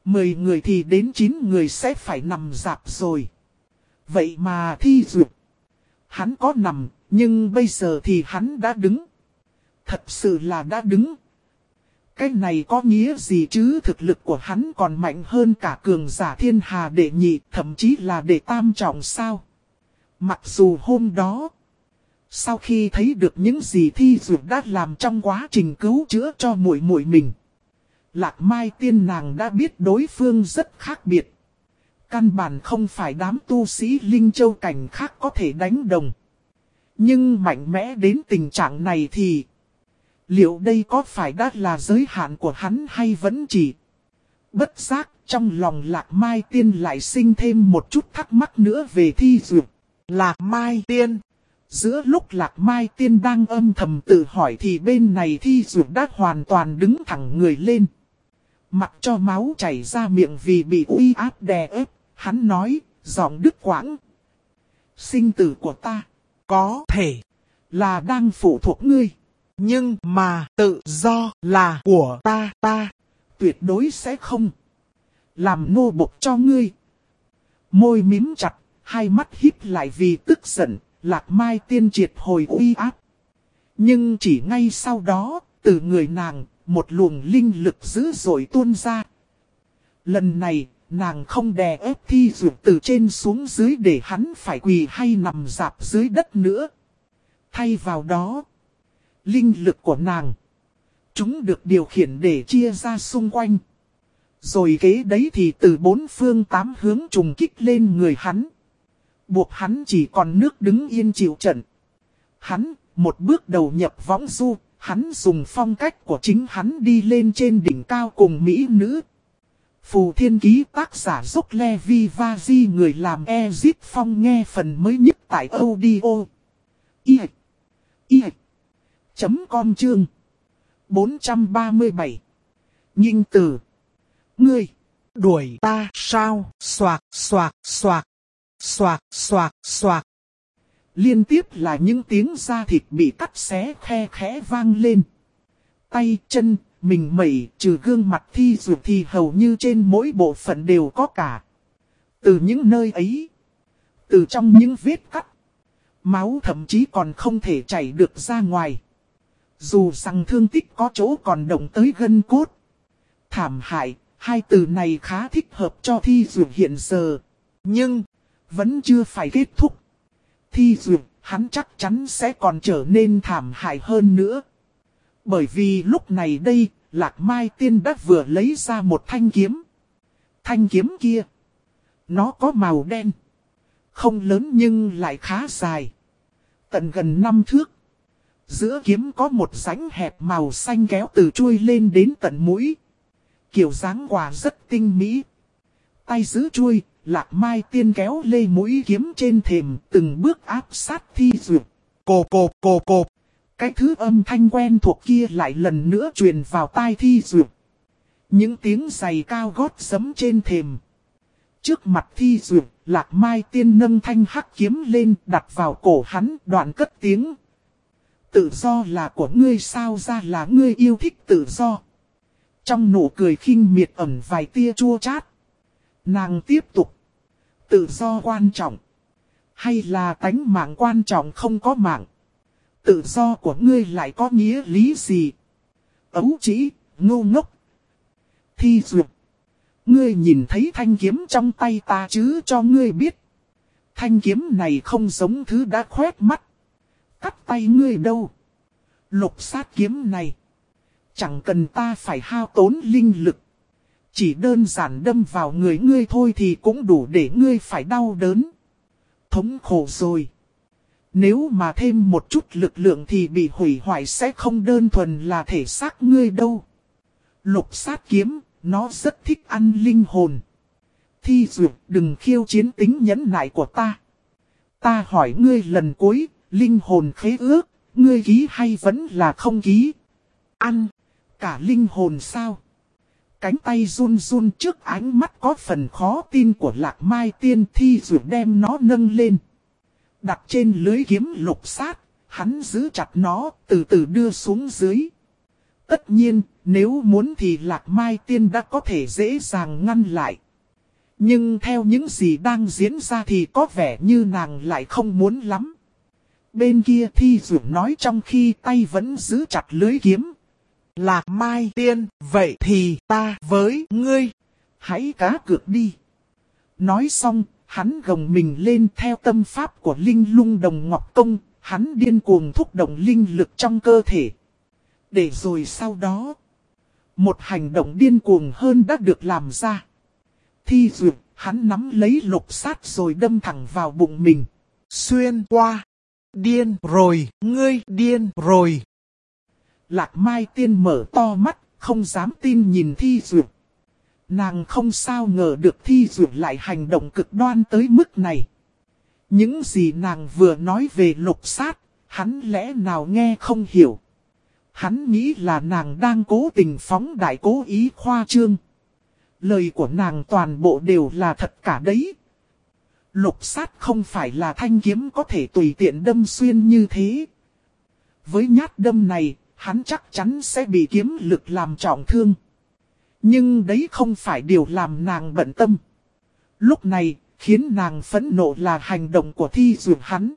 Mười người thì đến chín người sẽ phải nằm rạp rồi. Vậy mà Thi Duyệt, hắn có nằm, nhưng bây giờ thì hắn đã đứng. Thật sự là đã đứng. Cái này có nghĩa gì chứ, thực lực của hắn còn mạnh hơn cả cường giả thiên hà đệ nhị, thậm chí là đệ tam trọng sao. Mặc dù hôm đó, sau khi thấy được những gì Thi Duyệt đã làm trong quá trình cứu chữa cho muội muội mình, Lạc Mai Tiên nàng đã biết đối phương rất khác biệt. Căn bản không phải đám tu sĩ Linh Châu cảnh khác có thể đánh đồng. Nhưng mạnh mẽ đến tình trạng này thì liệu đây có phải đã là giới hạn của hắn hay vẫn chỉ bất giác? Trong lòng Lạc Mai Tiên lại sinh thêm một chút thắc mắc nữa về Thi Duyệt. Lạc Mai Tiên. Giữa lúc Lạc Mai Tiên đang âm thầm tự hỏi thì bên này Thi Duyệt đã hoàn toàn đứng thẳng người lên. Mặc cho máu chảy ra miệng vì bị uy áp đè ép, hắn nói, giọng đứt quãng. Sinh tử của ta, có thể là đang phụ thuộc ngươi. Nhưng mà tự do là của ta, ta tuyệt đối sẽ không làm nô bộc cho ngươi. Môi mím chặt, hai mắt híp lại vì tức giận, Lạc Mai Tiên triệt hồi uy áp. Nhưng chỉ ngay sau đó, từ người nàng, một luồng linh lực dữ dội tuôn ra. Lần này, nàng không đè ép Thi Duyệt từ trên xuống dưới để hắn phải quỳ hay nằm rạp dưới đất nữa. Thay vào đó, linh lực của nàng, chúng được điều khiển để chia ra xung quanh. Rồi kế đấy thì từ bốn phương tám hướng trùng kích lên người hắn. Buộc hắn chỉ còn nước đứng yên chịu trận. Hắn, một bước đầu nhập võng du, hắn dùng phong cách của chính hắn đi lên trên đỉnh cao cùng mỹ nữ. Phù Thiên Ký tác giả Dốc Levi Vazi, người làm Ezip Phong, nghe phần mới nhất tại audio i i chấm com chương bốn trăm ba mươi bảy. Nhinh Tử, ngươi đuổi ta sao? Xoạc xoạc xoạc, xoạc xoạc xoạc. Liên tiếp là những tiếng da thịt bị cắt xé khe khẽ vang lên. Tay chân mình mẩy, trừ gương mặt Thi Duyệt thì hầu như trên mỗi bộ phận đều có cả. Từ những nơi ấy, từ trong những vết cắt, máu thậm chí còn không thể chảy được ra ngoài. Dù rằng thương tích có chỗ còn động tới gân cốt. Thảm hại, hai từ này khá thích hợp cho Thi Duyệt hiện giờ. Nhưng, vẫn chưa phải kết thúc. Thi Duyệt, hắn chắc chắn sẽ còn trở nên thảm hại hơn nữa. Bởi vì lúc này đây, Lạc Mai Tiên đã vừa lấy ra một thanh kiếm. Thanh kiếm kia, nó có màu đen. Không lớn nhưng lại khá dài. Tận gần năm thước. Giữa kiếm có một rãnh hẹp màu xanh kéo từ chuôi lên đến tận mũi. Kiểu dáng quả rất tinh mỹ. Tay giữ chuôi, Lạc Mai Tiên kéo lê mũi kiếm trên thềm, từng bước áp sát Thi Duyệt. Cộp cộp cộp cộp. Cái thứ âm thanh quen thuộc kia lại lần nữa truyền vào tai Thi Duyệt. Những tiếng giày cao gót giẫm trên thềm. Trước mặt Thi Duyệt, Lạc Mai Tiên nâng thanh hắc kiếm lên, đặt vào cổ hắn, đoạn cất tiếng. Tự do là của ngươi sao, ra là ngươi yêu thích tự do. Trong nụ cười khinh miệt ẩn vài tia chua chát. Nàng tiếp tục. Tự do quan trọng, hay là tánh mạng quan trọng không có mạng? Tự do của ngươi lại có nghĩa lý gì? Ấu trĩ, ngu ngốc. Thi Duyệt, ngươi nhìn thấy thanh kiếm trong tay ta chứ, cho ngươi biết. Thanh kiếm này không giống thứ đã khoét mắt, cắt tay ngươi đâu. Lục sát kiếm này, chẳng cần ta phải hao tốn linh lực. Chỉ đơn giản đâm vào người ngươi thôi thì cũng đủ để ngươi phải đau đớn. Thống khổ rồi. Nếu mà thêm một chút lực lượng thì bị hủy hoại sẽ không đơn thuần là thể xác ngươi đâu. Lục sát kiếm, nó rất thích ăn linh hồn. Thi Duyệt, đừng khiêu chiến tính nhẫn nại của ta. Ta hỏi ngươi lần cuối, linh hồn khế ước, ngươi ký hay vẫn là không ký? Ăn, cả linh hồn sao? Cánh tay run run trước ánh mắt có phần khó tin của Lạc Mai Tiên. Thi Duyệt đem nó nâng lên, đặt trên lưới kiếm lục sát, hắn giữ chặt nó, từ từ đưa xuống dưới. Tất nhiên, nếu muốn thì Lạc Mai Tiên đã có thể dễ dàng ngăn lại. Nhưng theo những gì đang diễn ra thì có vẻ như nàng lại không muốn lắm. Bên kia Thi Duyệt nói trong khi tay vẫn giữ chặt lưới kiếm. Lạc Mai Tiên, vậy thì ta với ngươi. Hãy cá cược đi. Nói xong, hắn gồng mình lên theo tâm pháp của Linh Lung Đồng Ngọc Công. Hắn điên cuồng thúc động linh lực trong cơ thể. Để rồi sau đó, một hành động điên cuồng hơn đã được làm ra. Thi Duyệt, hắn nắm lấy lục sát rồi đâm thẳng vào bụng mình. Xuyên qua. Điên rồi, ngươi điên rồi. Lạc Mai Tiên mở to mắt, không dám tin nhìn Thi Duyệt. Nàng không sao ngờ được Thi Duyệt lại hành động cực đoan tới mức này. Những gì nàng vừa nói về lục sát, hắn lẽ nào nghe không hiểu. Hắn nghĩ là nàng đang cố tình phóng đại, cố ý khoa trương. Lời của nàng toàn bộ đều là thật cả đấy. Lục sát không phải là thanh kiếm có thể tùy tiện đâm xuyên như thế. Với nhát đâm này, hắn chắc chắn sẽ bị kiếm lực làm trọng thương. Nhưng đấy không phải điều làm nàng bận tâm. Lúc này, khiến nàng phẫn nộ là hành động của Thi Duyệt hắn.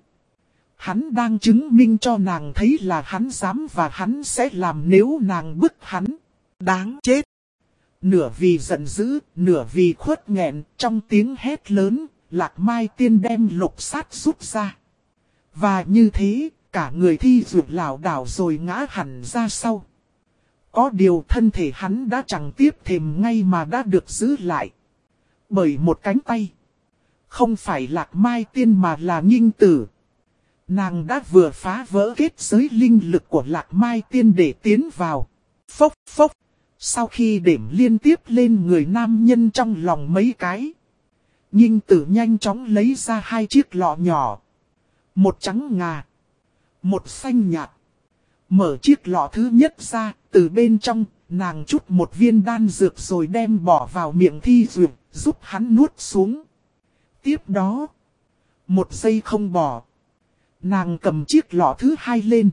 Hắn đang chứng minh cho nàng thấy là hắn dám và hắn sẽ làm nếu nàng bức hắn. Đáng chết. Nửa vì giận dữ, nửa vì khuất nghẹn, trong tiếng hét lớn, Lạc Mai Tiên đem lục sát rút ra. Và như thế, cả người Thi Duyệt lảo đảo rồi ngã hẳn ra sau. Có điều thân thể hắn đã chẳng tiếp thèm ngay mà đã được giữ lại. Bởi một cánh tay. Không phải Lạc Mai Tiên mà là Nghinh Tử. Nàng đã vừa phá vỡ kết giới linh lực của Lạc Mai Tiên để tiến vào. Phốc phốc. Sau khi điểm liên tiếp lên người nam nhân trong lòng mấy cái. Nghinh Tử nhanh chóng lấy ra hai chiếc lọ nhỏ. Một trắng ngà. Một xanh nhạt. Mở chiếc lọ thứ nhất ra, từ bên trong, nàng chút một viên đan dược rồi đem bỏ vào miệng Thi Duyệt, giúp hắn nuốt xuống. Tiếp đó, một giây không bỏ, nàng cầm chiếc lọ thứ hai lên.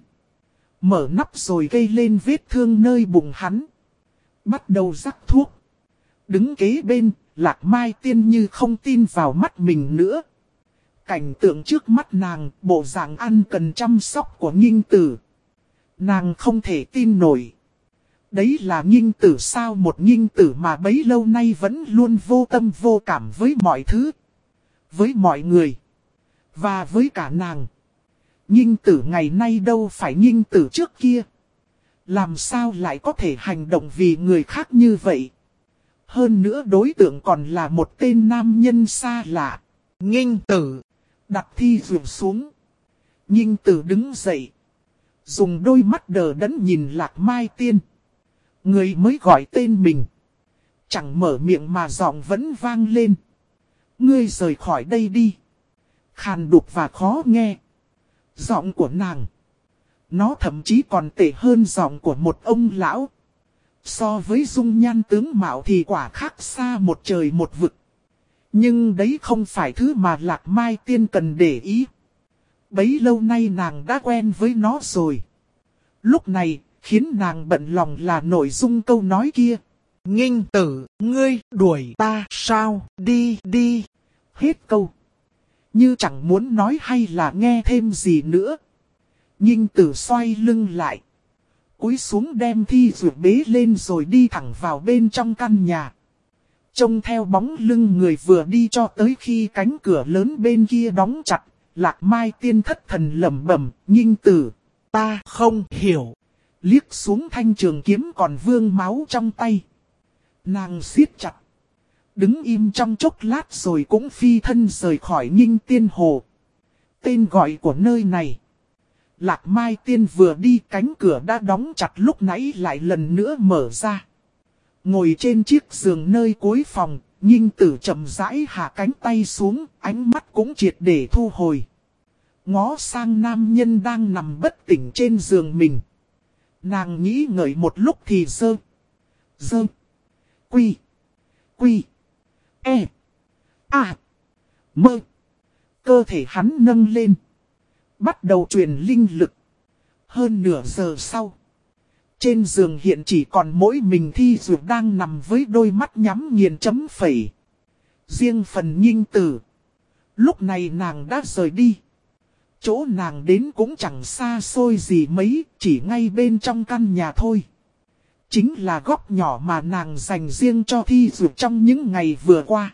Mở nắp rồi gây lên vết thương nơi bụng hắn. Bắt đầu rắc thuốc. Đứng kế bên, Lạc Mai Tiên như không tin vào mắt mình nữa. Cảnh tượng trước mắt nàng, bộ dạng ăn cần chăm sóc của Nghinh Tử. Nàng không thể tin nổi. Đấy là Nghinh Tử sao, một Nghinh Tử mà bấy lâu nay vẫn luôn vô tâm vô cảm với mọi thứ. Với mọi người. Và với cả nàng. Nghinh Tử ngày nay đâu phải Nghinh Tử trước kia. Làm sao lại có thể hành động vì người khác như vậy. Hơn nữa đối tượng còn là một tên nam nhân xa lạ. Nghinh Tử. Đặt Thi Duyệt xuống. Nghinh Tử đứng dậy. Dùng đôi mắt đờ đẫn nhìn Lạc Mai Tiên. Người mới gọi tên mình. Chẳng mở miệng mà giọng vẫn vang lên. Ngươi rời khỏi đây đi. Khàn đục và khó nghe. Giọng của nàng. Nó thậm chí còn tệ hơn giọng của một ông lão. So với dung nhan tướng mạo thì quả khác xa một trời một vực. Nhưng đấy không phải thứ mà Lạc Mai Tiên cần để ý. Bấy lâu nay nàng đã quen với nó rồi. Lúc này, khiến nàng bận lòng là nội dung câu nói kia. Nghinh Tử, ngươi đuổi ta sao, đi đi. Hết câu. Như chẳng muốn nói hay là nghe thêm gì nữa. Nghinh Tử xoay lưng lại. Cúi xuống đem Thi Duyệt bế lên rồi đi thẳng vào bên trong căn nhà. Trông theo bóng lưng người vừa đi cho tới khi cánh cửa lớn bên kia đóng chặt. Lạc Mai Tiên thất thần lẩm bẩm, Nghinh Tử, ta không hiểu. Liếc xuống thanh trường kiếm còn vương máu trong tay. Nàng siết chặt. Đứng im trong chốc lát rồi cũng phi thân rời khỏi Nghinh Tiên Hồ. Tên gọi của nơi này. Lạc Mai Tiên vừa đi cánh cửa đã đóng chặt lúc nãy lại lần nữa mở ra. Ngồi trên chiếc giường nơi cuối phòng, Nghinh Tử chậm rãi hạ cánh tay xuống, ánh mắt cũng triệt để thu hồi. Ngó sang nam nhân đang nằm bất tỉnh trên giường mình. Nàng nghĩ ngợi một lúc thì dơ. Dơ. Quy. Quy. E. A. Mơ. Cơ thể hắn nâng lên. Bắt đầu truyền linh lực. Hơn nửa giờ sau. Trên giường hiện chỉ còn mỗi mình Thi Dược đang nằm với đôi mắt nhắm nghiền chấm phẩy. Riêng phần Nhinh Tử, lúc này nàng đã rời đi. Chỗ nàng đến cũng chẳng xa xôi gì mấy, chỉ ngay bên trong căn nhà thôi. Chính là góc nhỏ mà nàng dành riêng cho Thi Dược trong những ngày vừa qua.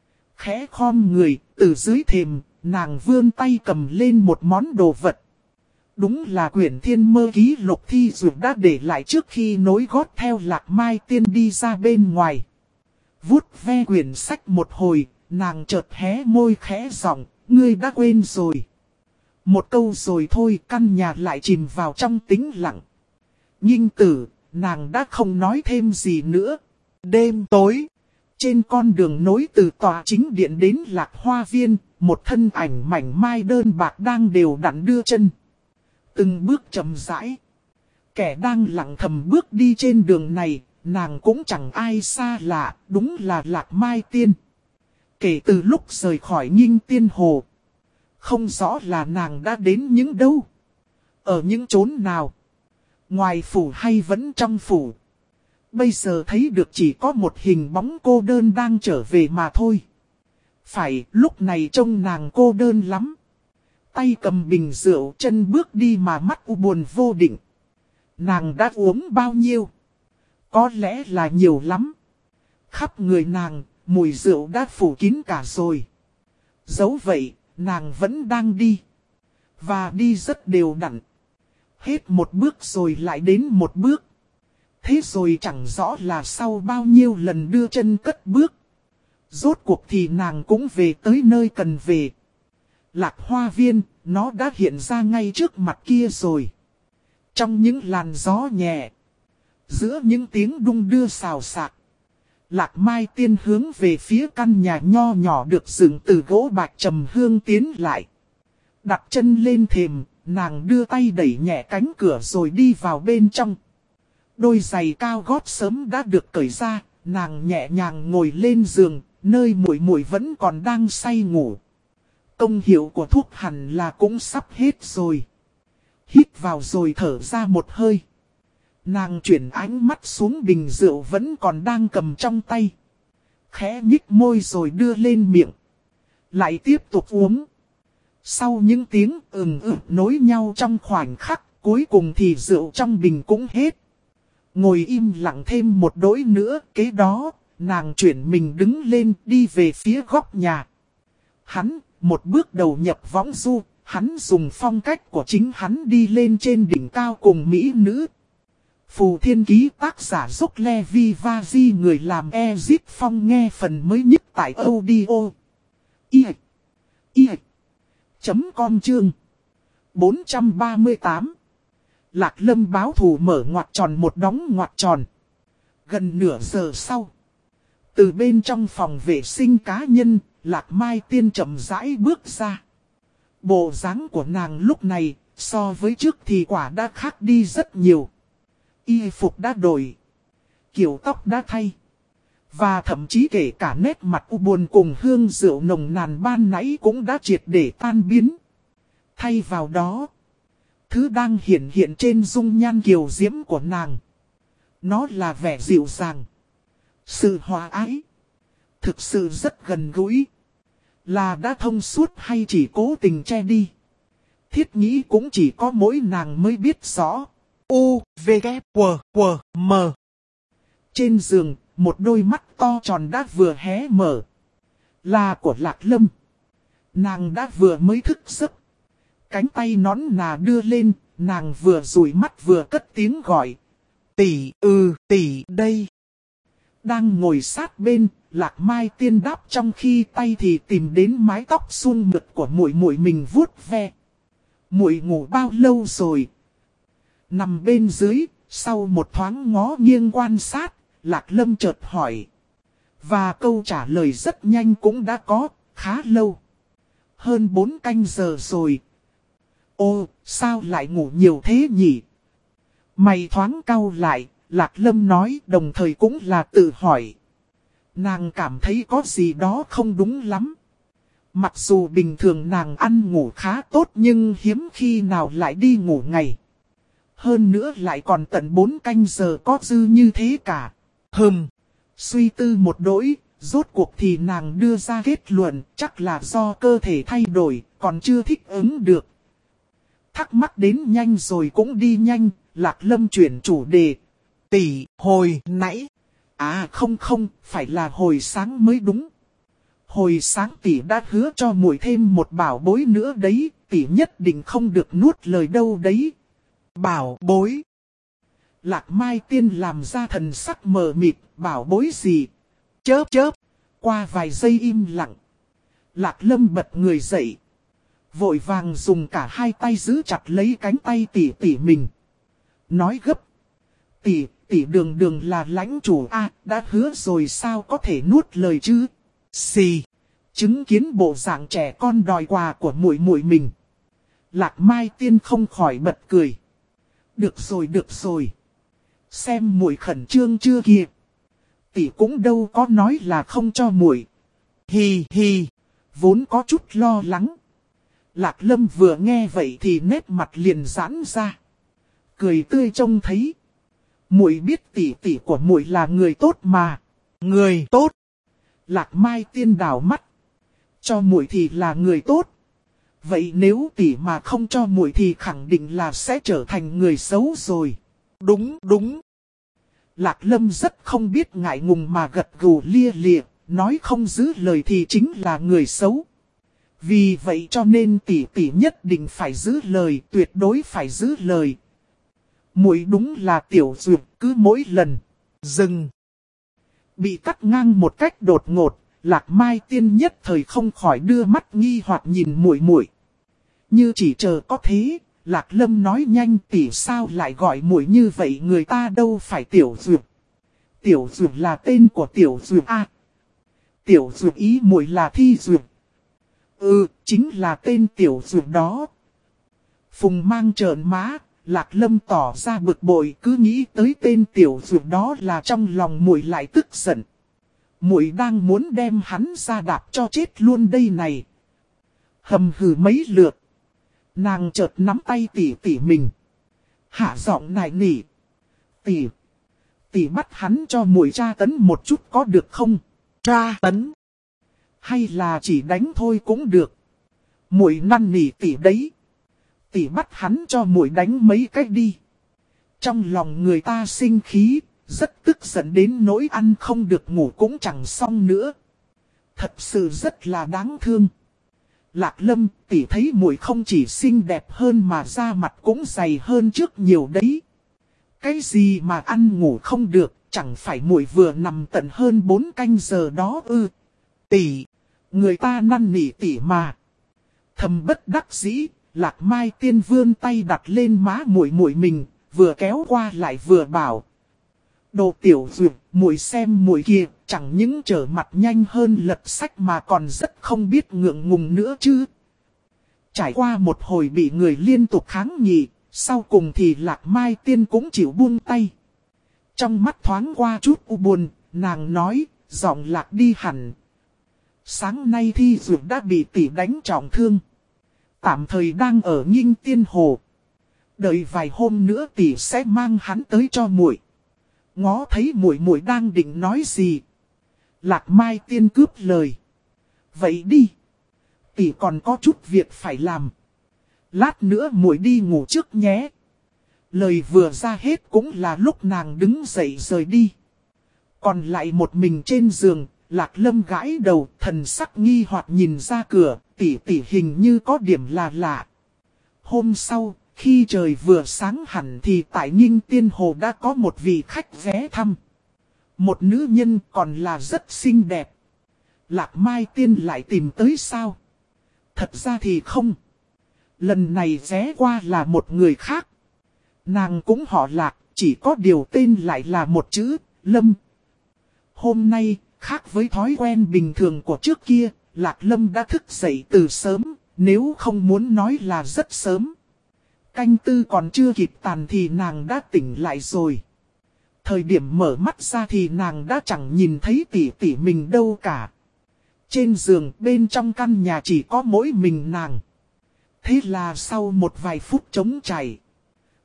Khẽ khom người, từ dưới thềm, nàng vươn tay cầm lên một món đồ vật. Đúng là quyển Thiên Mơ Ký Lục Thi Dược đã để lại trước khi nối gót theo Lạc Mai Tiên đi ra bên ngoài. Vuốt ve quyển sách một hồi, nàng chợt hé môi khẽ giọng, ngươi đã quên rồi. Một câu rồi thôi, căn nhà lại chìm vào trong tĩnh lặng. Nhinh Tử, nàng đã không nói thêm gì nữa. Đêm tối, trên con đường nối từ tòa chính điện đến Lạc Hoa Viên, một thân ảnh mảnh mai đơn bạc đang đều đặn đưa chân. Từng bước chậm rãi. Kẻ đang lặng thầm bước đi trên đường này, nàng cũng chẳng ai xa lạ, đúng là Lạc Mai Tiên. Kể từ lúc rời khỏi Nhinh Tiên Hồ, không rõ là nàng đã đến những đâu, ở những chốn nào, ngoài phủ hay vẫn trong phủ. Bây giờ thấy được chỉ có một hình bóng cô đơn đang trở về mà thôi. Phải, lúc này trông nàng cô đơn lắm. Tay cầm bình rượu, chân bước đi mà mắt u buồn vô định. Nàng đã uống bao nhiêu? Có lẽ là nhiều lắm. Khắp người nàng, mùi rượu đã phủ kín cả rồi. Dẫu vậy, nàng vẫn đang đi. Và đi rất đều đặn. Hết một bước rồi lại đến một bước. Thế rồi chẳng rõ là sau bao nhiêu lần đưa chân cất bước. Rốt cuộc thì nàng cũng về tới nơi cần về. Lạc Hoa Viên, nó đã hiện ra ngay trước mặt kia rồi. Trong những làn gió nhẹ, giữa những tiếng đung đưa xào xạc, Lạc Mai Tiên hướng về phía căn nhà nho nhỏ được dựng từ gỗ bạch trầm hương tiến lại. Đặt chân lên thềm, nàng đưa tay đẩy nhẹ cánh cửa rồi đi vào bên trong. Đôi giày cao gót sớm đã được cởi ra, nàng nhẹ nhàng ngồi lên giường, nơi muội muội vẫn còn đang say ngủ. Công hiệu của thuốc hẳn là cũng sắp hết rồi. Hít vào rồi thở ra một hơi. Nàng chuyển ánh mắt xuống bình rượu vẫn còn đang cầm trong tay. Khẽ nhích môi rồi đưa lên miệng. Lại tiếp tục uống. Sau những tiếng ừng ực nối nhau trong khoảnh khắc, cuối cùng thì rượu trong bình cũng hết. Ngồi im lặng thêm một đỗi nữa, kế đó, nàng chuyển mình đứng lên đi về phía góc nhà. Hắn, một bước đầu nhập võng du, hắn dùng phong cách của chính hắn đi lên trên đỉnh cao cùng mỹ nữ. Phù Thiên Ký tác giả Dốc Levi Vazi, người làm Ezip Phong, nghe phần mới nhất tại audio. I I chấm com chương bốn trăm ba mươi tám. Lạc Lâm báo thù mở ngoặc tròn một đóng ngoặc tròn. Gần nửa giờ sau, từ bên trong phòng vệ sinh cá nhân, Lạc Mai Tiên chậm rãi bước ra. Bộ dáng của nàng lúc này, so với trước thì quả đã khác đi rất nhiều. Y phục đã đổi, kiểu tóc đã thay, và thậm chí kể cả nét mặt u buồn cùng hương rượu nồng nàn ban nãy cũng đã triệt để tan biến. Thay vào đó, thứ đang hiện hiện trên dung nhan kiều diễm của nàng, nó là vẻ dịu dàng, sự hòa ái, thực sự rất gần gũi. Là đã thông suốt hay chỉ cố tình che đi? Thiết nghĩ cũng chỉ có mỗi nàng mới biết rõ. U, V, K, W, W, M. Trên giường, một đôi mắt to tròn đã vừa hé mở. Là của Lạc Lâm. Nàng đã vừa mới thức giấc. Cánh tay nón nà đưa lên, nàng vừa dụi mắt vừa cất tiếng gọi. Tỷ, ừ, tỷ đây. Đang ngồi sát bên, Lạc Mai Tiên đáp trong khi tay thì tìm đến mái tóc suôn mượt của muội muội mình vuốt ve. Muội ngủ bao lâu rồi? Nằm bên dưới, sau một thoáng ngó nghiêng quan sát, Lạc Lâm chợt hỏi. Và câu trả lời rất nhanh cũng đã có, khá lâu. Hơn bốn canh giờ rồi. Ô, sao lại ngủ nhiều thế nhỉ? Mày thoáng cau lại, Lạc Lâm nói, đồng thời cũng là tự hỏi. Nàng cảm thấy có gì đó không đúng lắm. Mặc dù bình thường nàng ăn ngủ khá tốt nhưng hiếm khi nào lại đi ngủ ngày. Hơn nữa lại còn tận bốn canh giờ có dư như thế cả. Hừm, suy tư một đỗi, rốt cuộc thì nàng đưa ra kết luận chắc là do cơ thể thay đổi, còn chưa thích ứng được. Thắc mắc đến nhanh rồi cũng đi nhanh, Lạc Lâm chuyển chủ đề. Tỷ, hồi nãy. À không không, phải là hồi sáng mới đúng. Hồi sáng tỷ đã hứa cho muội thêm một bảo bối nữa đấy, tỷ nhất định không được nuốt lời đâu đấy. Bảo bối. Lạc Mai Tiên làm ra thần sắc mờ mịt, bảo bối gì? Chớp chớp. Qua vài giây im lặng. Lạc Lâm bật người dậy. Vội vàng dùng cả hai tay giữ chặt lấy cánh tay tỷ tỷ mình. Nói gấp. Tỷ, tỷ đường đường là lãnh chủ A, đã hứa rồi sao có thể nuốt lời chứ? Xì. Chứng kiến bộ dạng trẻ con đòi quà của muội muội mình. Lạc Mai Tiên không khỏi bật cười. Được rồi được rồi. Xem muội khẩn trương chưa kìa. Tỷ cũng đâu có nói là không cho muội. Hi hi. Vốn có chút lo lắng. Lạc Lâm vừa nghe vậy thì nét mặt liền giãn ra. Cười tươi trông thấy. Muội biết tỷ tỷ của muội là người tốt mà. Người tốt. Lạc Mai Tiên đảo mắt. Cho muội thì là người tốt. Vậy nếu tỷ mà không cho muội thì khẳng định là sẽ trở thành người xấu rồi. Đúng đúng. Lạc Lâm rất không biết ngại ngùng mà gật gù lia lịa, nói không giữ lời thì chính là người xấu. Vì vậy cho nên tỷ tỷ nhất định phải giữ lời, tuyệt đối phải giữ lời. Muội đúng là tiểu duyệt, cứ mỗi lần dừng bị cắt ngang một cách đột ngột, Lạc Mai Tiên nhất thời không khỏi đưa mắt nghi hoặc nhìn muội muội. Như chỉ chờ có thế, Lạc Lâm nói nhanh tỷ sao lại gọi muội như vậy, người ta đâu phải tiểu duyệt. Tiểu duyệt là tên của tiểu duyệt A. Tiểu duyệt ý muội là thi duyệt. Ừ, chính là tên tiểu duyệt đó. Phùng Mang trợn má, Lạc Lâm tỏ ra bực bội, cứ nghĩ tới tên tiểu duyệt đó là trong lòng muội lại tức giận. Muội đang muốn đem hắn ra đạp cho chết luôn đây này. Hầm hừ mấy lượt. Nàng chợt nắm tay tỷ tỷ mình. Hạ giọng nài nỉ. Tỷ. Tỷ bắt hắn cho muội tra tấn một chút có được không? Tra tấn. Hay là chỉ đánh thôi cũng được. Muội năn nỉ tỷ đấy. Tỷ bắt hắn cho muội đánh mấy cách đi. Trong lòng người ta sinh khí, rất tức giận đến nỗi ăn không được ngủ cũng chẳng xong nữa. Thật sự rất là đáng thương. Lạc Lâm, tỷ thấy muội không chỉ xinh đẹp hơn mà da mặt cũng dày hơn trước nhiều đấy. Cái gì mà ăn ngủ không được, chẳng phải muội vừa nằm tận hơn bốn canh giờ đó ư? Tỷ, người ta năn nỉ tỷ mà. Thầm bất đắc dĩ, Lạc Mai Tiên vươn tay đặt lên má muội muội mình, vừa kéo qua lại vừa bảo. Đồ tiểu duyệt, muội xem muội kia, chẳng những trở mặt nhanh hơn lật sách mà còn rất không biết ngượng ngùng nữa chứ. Trải qua một hồi bị người liên tục kháng nghị, sau cùng thì Lạc Mai Tiên cũng chịu buông tay. Trong mắt thoáng qua chút u buồn, nàng nói, giọng lạc đi hẳn. Sáng nay thi duyệt đã bị tỷ đánh trọng thương. Tạm thời đang ở Nghinh Tiên Hồ. Đợi vài hôm nữa tỷ sẽ mang hắn tới cho muội. Ngó thấy muội muội đang định nói gì. Lạc Mai Tiên cướp lời. Vậy đi. Tỷ còn có chút việc phải làm. Lát nữa muội đi ngủ trước nhé. Lời vừa ra hết cũng là lúc nàng đứng dậy rời đi. Còn lại một mình trên giường, Lạc Lâm gãi đầu, thần sắc nghi hoặc nhìn ra cửa, tỷ tỷ hình như có điểm là lạ. Hôm sau, khi trời vừa sáng hẳn thì tại Nghinh Tiên Hồ đã có một vị khách ghé thăm. Một nữ nhân còn là rất xinh đẹp. Lạc Mai Tiên lại tìm tới sao? Thật ra thì không. Lần này ghé qua là một người khác. Nàng cũng họ Lạc, chỉ có điều tên lại là một chữ, Lâm. Hôm nay, khác với thói quen bình thường của trước kia, Lạc Lâm đã thức dậy từ sớm, nếu không muốn nói là rất sớm. Canh tư còn chưa kịp tàn thì nàng đã tỉnh lại rồi. Thời điểm mở mắt ra thì nàng đã chẳng nhìn thấy tỷ tỷ mình đâu cả. Trên giường bên trong căn nhà chỉ có mỗi mình nàng. Thế là sau một vài phút trống chảy,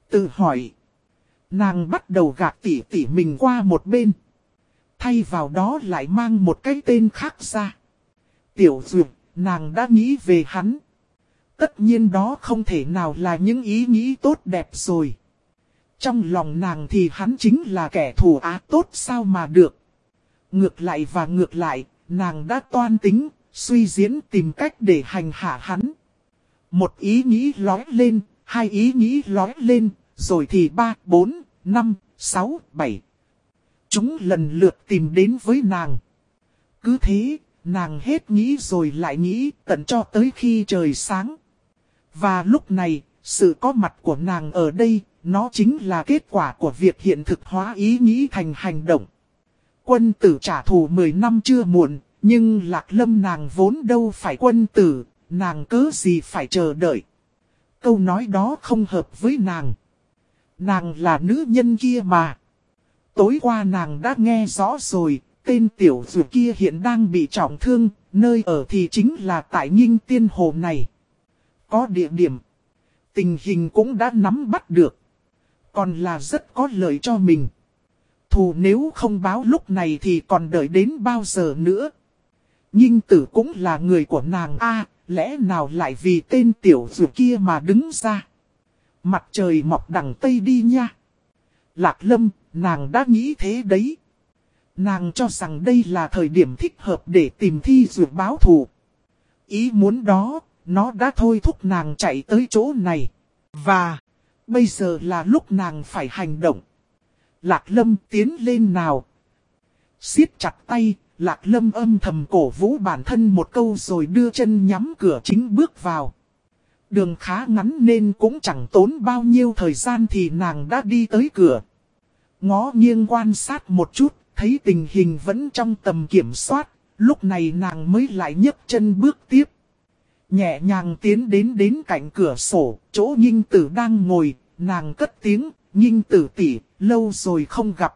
Tự hỏi. Nàng bắt đầu gạt tỉ tỉ mình qua một bên. Thay vào đó lại mang một cái tên khác ra. Tiểu Duyệt, nàng đã nghĩ về hắn. Tất nhiên đó không thể nào là những ý nghĩ tốt đẹp rồi. Trong lòng nàng thì hắn chính là kẻ thù ác tốt sao mà được. Ngược lại và ngược lại, nàng đã toan tính, suy diễn tìm cách để hành hạ hắn. Một ý nghĩ lói lên, hai ý nghĩ lói lên, rồi thì ba, bốn, năm, sáu, bảy. Chúng lần lượt tìm đến với nàng. Cứ thế, nàng hết nghĩ rồi lại nghĩ tận cho tới khi trời sáng. Và lúc này, sự có mặt của nàng ở đây, nó chính là kết quả của việc hiện thực hóa ý nghĩ thành hành động. Quân tử trả thù mười năm chưa muộn, nhưng Lạc Lâm nàng vốn đâu phải quân tử, nàng cớ gì phải chờ đợi. Câu nói đó không hợp với nàng. Nàng là nữ nhân kia mà. Tối qua nàng đã nghe rõ rồi, tên tiểu dụ kia hiện đang bị trọng thương, nơi ở thì chính là tại Nghinh Tiên Hồ này. Có địa điểm, tình hình cũng đã nắm bắt được, còn là rất có lợi cho mình. Thù nếu không báo lúc này thì còn đợi đến bao giờ nữa. Nghinh Tử cũng là người của nàng a, lẽ nào lại vì tên tiểu dụ kia mà đứng ra. Mặt trời mọc đằng Tây đi nha. Lạc Lâm, nàng đã nghĩ thế đấy. Nàng cho rằng đây là thời điểm thích hợp để tìm Thi Dụ báo thù. Ý muốn đó, nó đã thôi thúc nàng chạy tới chỗ này. Và, bây giờ là lúc nàng phải hành động. Lạc Lâm tiến lên nào. Siết chặt tay, Lạc Lâm âm thầm cổ vũ bản thân một câu rồi đưa chân nhắm cửa chính bước vào. Đường khá ngắn nên cũng chẳng tốn bao nhiêu thời gian thì nàng đã đi tới cửa. Ngó nghiêng quan sát một chút, thấy tình hình vẫn trong tầm kiểm soát, lúc này nàng mới lại nhấc chân bước tiếp. Nhẹ nhàng tiến đến đến cạnh cửa sổ, chỗ Nghinh Tử đang ngồi, nàng cất tiếng, Nghinh Tử tỷ, lâu rồi không gặp.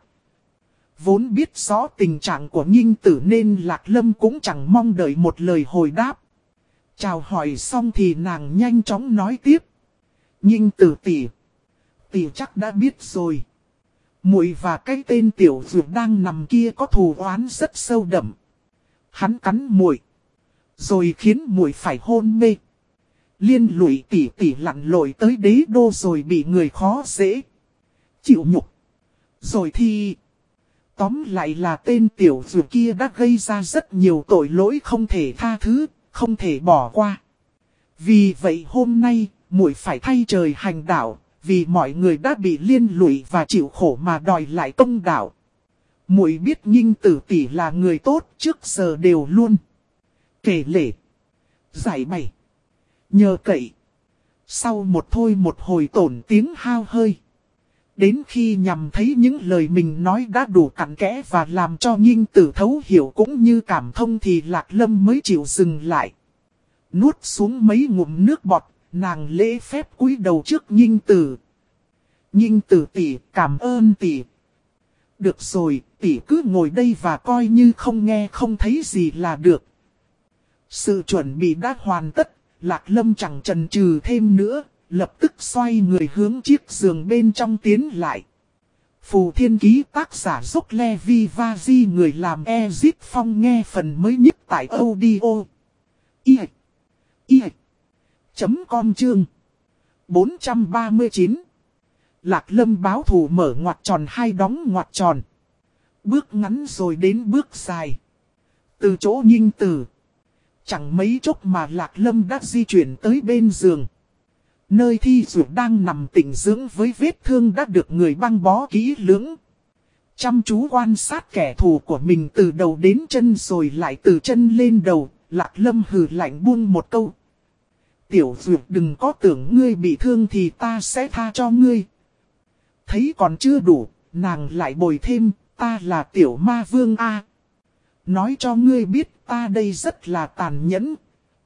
Vốn biết rõ tình trạng của Nghinh Tử nên Lạc Lâm cũng chẳng mong đợi một lời hồi đáp. Chào hỏi xong thì nàng nhanh chóng nói tiếp. Nghinh Tử tỷ, tỷ chắc đã biết rồi. Muội và cái tên tiểu dược đang nằm kia có thù oán rất sâu đậm. Hắn cắn muội, rồi khiến muội phải hôn mê. Liên lụy tỷ tỷ lặn lội tới đế đô rồi bị người khó dễ chịu nhục. Rồi thì tóm lại là tên tiểu dược kia đã gây ra rất nhiều tội lỗi không thể tha thứ, không thể bỏ qua. Vì vậy hôm nay, muội phải thay trời hành đạo, vì mọi người đã bị liên lụy và chịu khổ mà đòi lại công đạo. Muội biết Nghinh Tử tỷ là người tốt, trước giờ đều luôn kể lể, giải bày, nhờ cậy. Sau một thôi một hồi tổn tiếng hao hơi. Đến khi nhằm thấy những lời mình nói đã đủ cặn kẽ và làm cho Nghinh Tử thấu hiểu cũng như cảm thông thì Lạc Lâm mới chịu dừng lại. Nuốt xuống mấy ngụm nước bọt, nàng lễ phép cúi đầu trước Nghinh Tử. Nghinh Tử tỷ, cảm ơn tỷ. Được rồi, tỷ cứ ngồi đây và coi như không nghe không thấy gì là được. Sự chuẩn bị đã hoàn tất, Lạc Lâm chẳng chần chừ thêm nữa, lập tức xoay người hướng chiếc giường bên trong tiến lại. Phù Thiên Ký tác giả Dốc Le Vi Va Di, người làm Ezip Phong, nghe phần mới nhất tại audio i i chấm com chương bốn trăm ba mươi chín. Lạc Lâm báo thù mở ngoặc tròn hay đóng ngoặc tròn. Bước ngắn rồi đến bước dài. Từ chỗ Nghinh Tử, chẳng mấy chốc mà Lạc Lâm đã di chuyển tới bên giường. Nơi Thi Dụ đang nằm tĩnh dưỡng với vết thương đã được người băng bó kỹ lưỡng. Chăm chú quan sát kẻ thù của mình từ đầu đến chân rồi lại từ chân lên đầu, Lạc Lâm hừ lạnh buông một câu. Tiểu Dụ, đừng có tưởng ngươi bị thương thì ta sẽ tha cho ngươi. Thấy còn chưa đủ, nàng lại bồi thêm, ta là tiểu ma vương A. Nói cho ngươi biết ta đây rất là tàn nhẫn.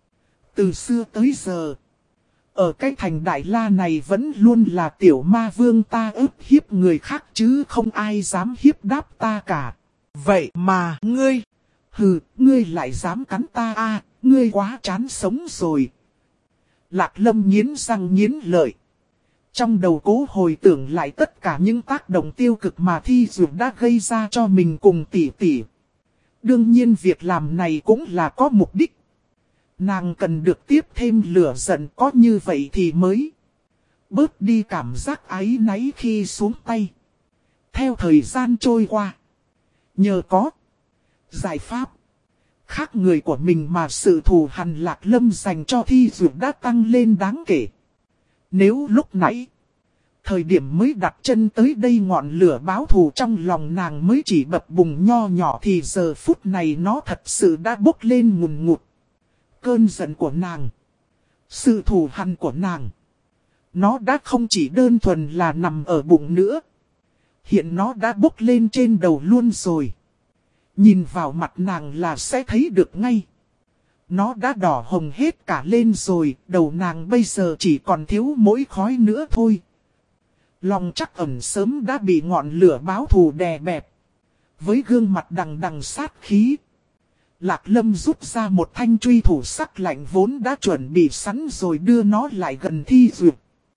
Từ xưa tới giờ, ở cái thành Đại La này vẫn luôn là tiểu ma vương ta ức hiếp người khác chứ không ai dám hiếp đáp ta cả. Vậy mà ngươi, hừ, ngươi lại dám cắn ta a, ngươi quá chán sống rồi. Lạc Lâm nghiến răng nghiến lợi. Trong đầu cố hồi tưởng lại tất cả những tác động tiêu cực mà Thi Dược đã gây ra cho mình cùng tỷ tỷ. Đương nhiên việc làm này cũng là có mục đích. Nàng cần được tiếp thêm lửa giận, có như vậy thì mới bớt đi cảm giác áy náy khi xuống tay. Theo thời gian trôi qua, nhờ có giải pháp khác người của mình mà sự thù hằn Lạc Lâm dành cho Thi Dược đã tăng lên đáng kể. Nếu lúc nãy, thời điểm mới đặt chân tới đây ngọn lửa báo thù trong lòng nàng mới chỉ bập bùng nho nhỏ thì giờ phút này nó thật sự đã bốc lên ngùn ngụt. Cơn giận của nàng, sự thù hằn của nàng, nó đã không chỉ đơn thuần là nằm ở bụng nữa. Hiện nó đã bốc lên trên đầu luôn rồi. Nhìn vào mặt nàng là sẽ thấy được ngay. Nó đã đỏ hồng hết cả lên rồi, đầu nàng bây giờ chỉ còn thiếu mỗi khói nữa thôi. Lòng Trắc Ẩn sớm đã bị ngọn lửa báo thù đè bẹp. Với gương mặt đằng đằng sát khí, Lạc Lâm rút ra một thanh truy thủ sắc lạnh vốn đã chuẩn bị sẵn rồi đưa nó lại gần Thi Dược.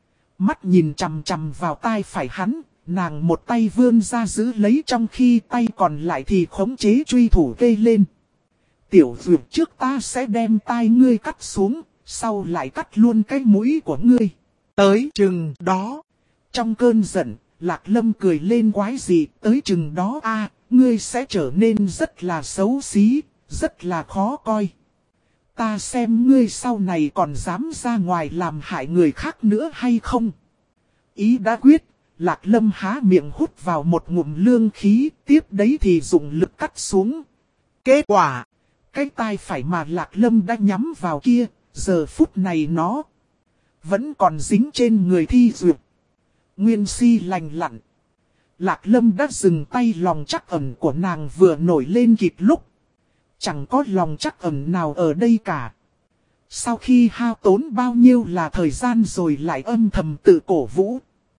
Mắt nhìn chằm chằm vào tai phải hắn, nàng một tay vươn ra giữ lấy trong khi tay còn lại thì khống chế truy thủ gây lên. Tiểu Dược, trước ta sẽ đem tai ngươi cắt xuống, sau lại cắt luôn cái mũi của ngươi. Tới chừng đó. Trong cơn giận, Lạc Lâm cười lên quái dị, tới chừng đó a ngươi sẽ trở nên rất là xấu xí, rất là khó coi. Ta xem ngươi sau này còn dám ra ngoài làm hại người khác nữa hay không. Ý đã quyết, Lạc Lâm há miệng hút vào một ngụm lương khí, tiếp đấy thì dùng lực cắt xuống. Kết quả, cái tai phải mà Lạc Lâm đã nhắm vào kia, giờ phút này nó vẫn còn dính trên người Thi Dược. Nguyên si lành lặn. Lạc Lâm đã dừng tay, lòng Trắc Ẩn của nàng vừa nổi lên kịp lúc. Chẳng có lòng Trắc Ẩn nào ở đây cả. Sau khi hao tốn bao nhiêu là thời gian rồi lại âm thầm tự cổ vũ,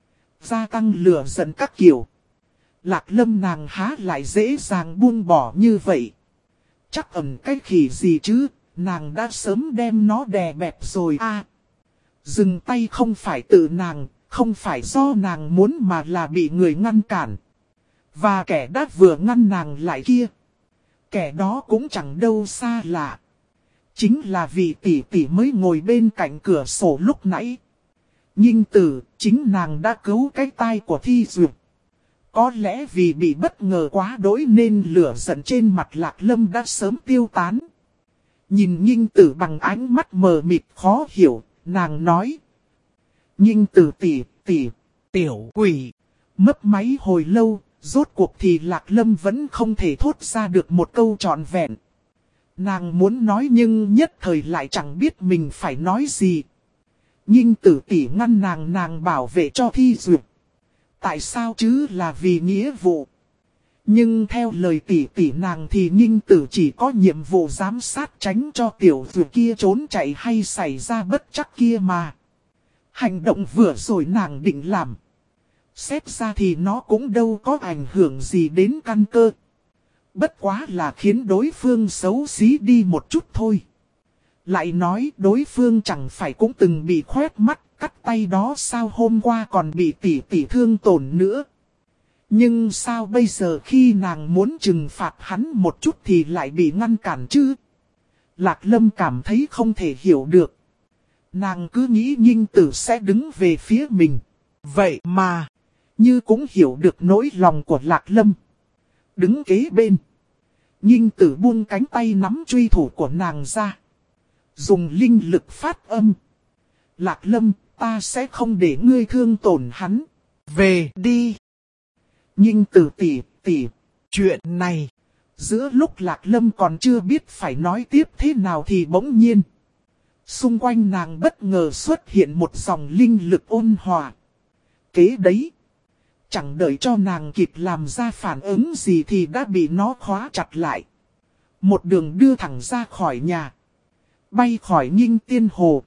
gia tăng lửa giận các kiểu. Lạc Lâm nàng há lại dễ dàng buông bỏ như vậy. Trắc Ẩn cái khỉ gì chứ, nàng đã sớm đem nó đè bẹp rồi a. Dừng tay không phải tự nàng, không phải do nàng muốn mà là bị người ngăn cản. Và kẻ đã vừa ngăn nàng lại kia, kẻ đó cũng chẳng đâu xa lạ. Chính là vị tỷ tỷ mới ngồi bên cạnh cửa sổ lúc nãy. Nhinh Tử, chính nàng đã cứu cái tai của Thi Dược. Có lẽ vì bị bất ngờ quá đỗi nên lửa giận trên mặt Lạc Lâm đã sớm tiêu tán. Nhìn Nhinh Tử bằng ánh mắt mờ mịt khó hiểu, nàng nói: Nhinh Tử tỷ, tỷ, tiểu quỷ. Mấp máy hồi lâu, rốt cuộc thì Lạc Lâm vẫn không thể thốt ra được một câu trọn vẹn. Nàng muốn nói nhưng nhất thời lại chẳng biết mình phải nói gì. Nhinh Tử tỷ ngăn nàng, nàng bảo vệ cho Thi Dược. Tại sao chứ, là vì nghĩa vụ. Nhưng theo lời tỷ tỷ nàng thì Nhinh Tử chỉ có nhiệm vụ giám sát tránh cho tiểu Dược kia trốn chạy hay xảy ra bất trắc kia mà. Hành động vừa rồi nàng định làm, xét ra thì nó cũng đâu có ảnh hưởng gì đến căn cơ. Bất quá là khiến đối phương xấu xí đi một chút thôi. Lại nói đối phương chẳng phải cũng từng bị khoét mắt cắt tay đó sao, hôm qua còn bị tỷ tỷ thương tổn nữa. Nhưng sao bây giờ khi nàng muốn trừng phạt hắn một chút thì lại bị ngăn cản chứ? Lạc Lâm cảm thấy không thể hiểu được. Nàng cứ nghĩ Nhinh Tử sẽ đứng về phía mình. Vậy mà, như cũng hiểu được nỗi lòng của Lạc Lâm. Đứng kế bên, Nhinh Tử buông cánh tay nắm truy thủ của nàng ra, dùng linh lực phát âm: Lạc Lâm, ta sẽ không để ngươi thương tổn hắn. Về đi. Nhinh Tử tỷ, tỷ. Chuyện này. Giữa lúc Lạc Lâm còn chưa biết phải nói tiếp thế nào thì bỗng nhiên, xung quanh nàng bất ngờ xuất hiện một dòng linh lực ôn hòa. Kế đấy, chẳng đợi cho nàng kịp làm ra phản ứng gì thì đã bị nó khóa chặt lại. Một đường đưa thẳng ra khỏi nhà, bay khỏi Nhinh Tiên Hồ.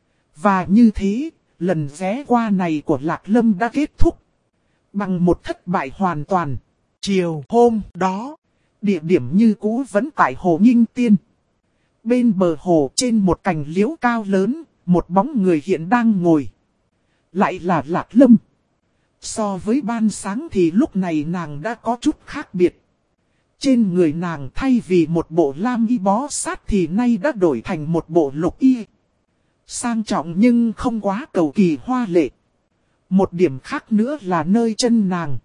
Và như thế, lần ghé qua này của Lạc Lâm đã kết thúc bằng một thất bại hoàn toàn. Chiều hôm đó, địa điểm như cũ vẫn tại Hồ Nhinh Tiên. Bên bờ hồ trên một cành liễu cao lớn, một bóng người hiện đang ngồi. Lại là Lạc Lâm. So với ban sáng thì lúc này nàng đã có chút khác biệt. Trên người nàng thay vì một bộ lam y bó sát thì nay đã đổi thành một bộ lục y. Sang trọng nhưng không quá cầu kỳ hoa lệ. Một điểm khác nữa là nơi chân nàng.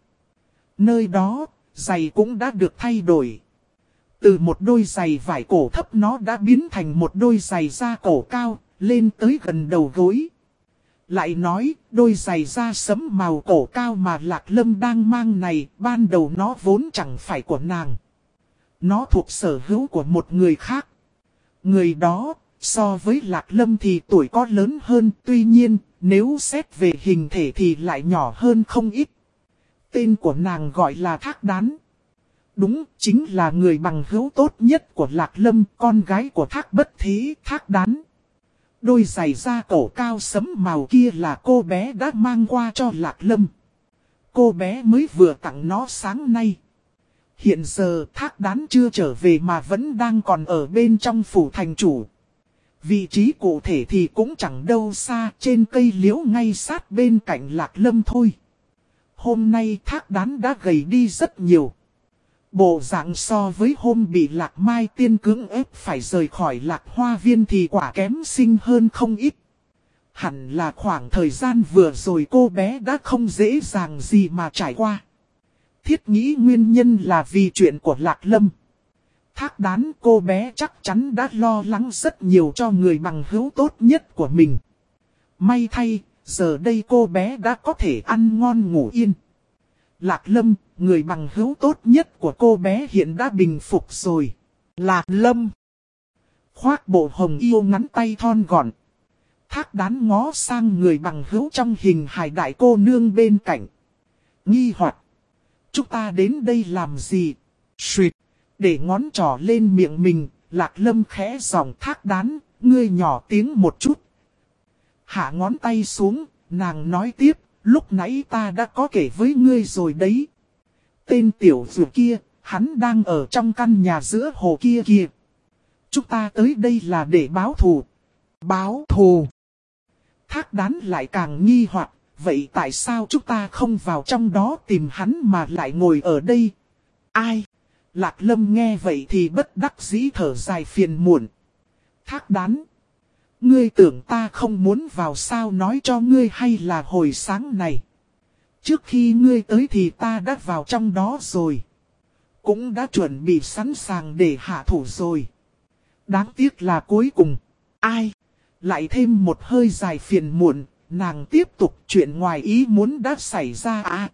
Nơi đó, giày cũng đã được thay đổi. Từ một đôi giày vải cổ thấp nó đã biến thành một đôi giày da cổ cao, lên tới gần đầu gối. Lại nói, đôi giày da sẫm màu cổ cao mà Lạc Lâm đang mang này, ban đầu nó vốn chẳng phải của nàng. Nó thuộc sở hữu của một người khác. Người đó, so với Lạc Lâm thì tuổi có lớn hơn, tuy nhiên, nếu xét về hình thể thì lại nhỏ hơn không ít. Tên của nàng gọi là Thác Đán. Đúng, chính là người bằng hữu tốt nhất của Lạc Lâm, con gái của Thác Bất Thế, Thác Đán. Đôi giày da cổ cao sẫm màu kia là cô bé đã mang qua cho Lạc Lâm. Cô bé mới vừa tặng nó sáng nay. Hiện giờ Thác Đán chưa trở về mà vẫn đang còn ở bên trong phủ thành chủ. Vị trí cụ thể thì cũng chẳng đâu xa, trên cây liễu ngay sát bên cạnh Lạc Lâm thôi. Hôm nay Thác Đán đã gầy đi rất nhiều. Bộ dạng so với hôm bị Lạc Mai Tiên cưỡng ép phải rời khỏi Lạc Hoa Viên thì quả kém xinh hơn không ít. Hẳn là khoảng thời gian vừa rồi cô bé đã không dễ dàng gì mà trải qua. Thiết nghĩ nguyên nhân là vì chuyện của Lạc Lâm. Thác Đán cô bé chắc chắn đã lo lắng rất nhiều cho người bằng hữu tốt nhất của mình. May thay, giờ đây cô bé đã có thể ăn ngon ngủ yên. Lạc Lâm, người bằng hữu tốt nhất của cô bé hiện đã bình phục rồi. Lạc Lâm khoác bộ hồng yêu ngắn tay thon gọn. Thác Đán ngó sang người bằng hữu trong hình hài đại cô nương bên cạnh. Nghi hoặc. Chúng ta đến đây làm gì? Xuyệt. Để ngón trỏ lên miệng mình, Lạc Lâm khẽ giọng Thác Đán, ngươi nhỏ tiếng một chút. Hạ ngón tay xuống, nàng nói tiếp, lúc nãy ta đã có kể với ngươi rồi đấy. Tên tiểu dù kia, hắn đang ở trong căn nhà giữa hồ kia kìa. Chúng ta tới đây là để báo thù. Báo thù. Thác Đán lại càng nghi hoặc, vậy tại sao chúng ta không vào trong đó tìm hắn mà lại ngồi ở đây? Ai? Lạc Lâm nghe vậy thì bất đắc dĩ thở dài phiền muộn. Thác Đán. Ngươi tưởng ta không muốn vào sao, nói cho ngươi hay là hồi sáng này. Trước khi ngươi tới thì ta đã vào trong đó rồi. Cũng đã chuẩn bị sẵn sàng để hạ thủ rồi. Đáng tiếc là cuối cùng. Ai? Lại thêm một hơi dài phiền muộn. Nàng tiếp tục chuyện ngoài ý muốn đã xảy ra à.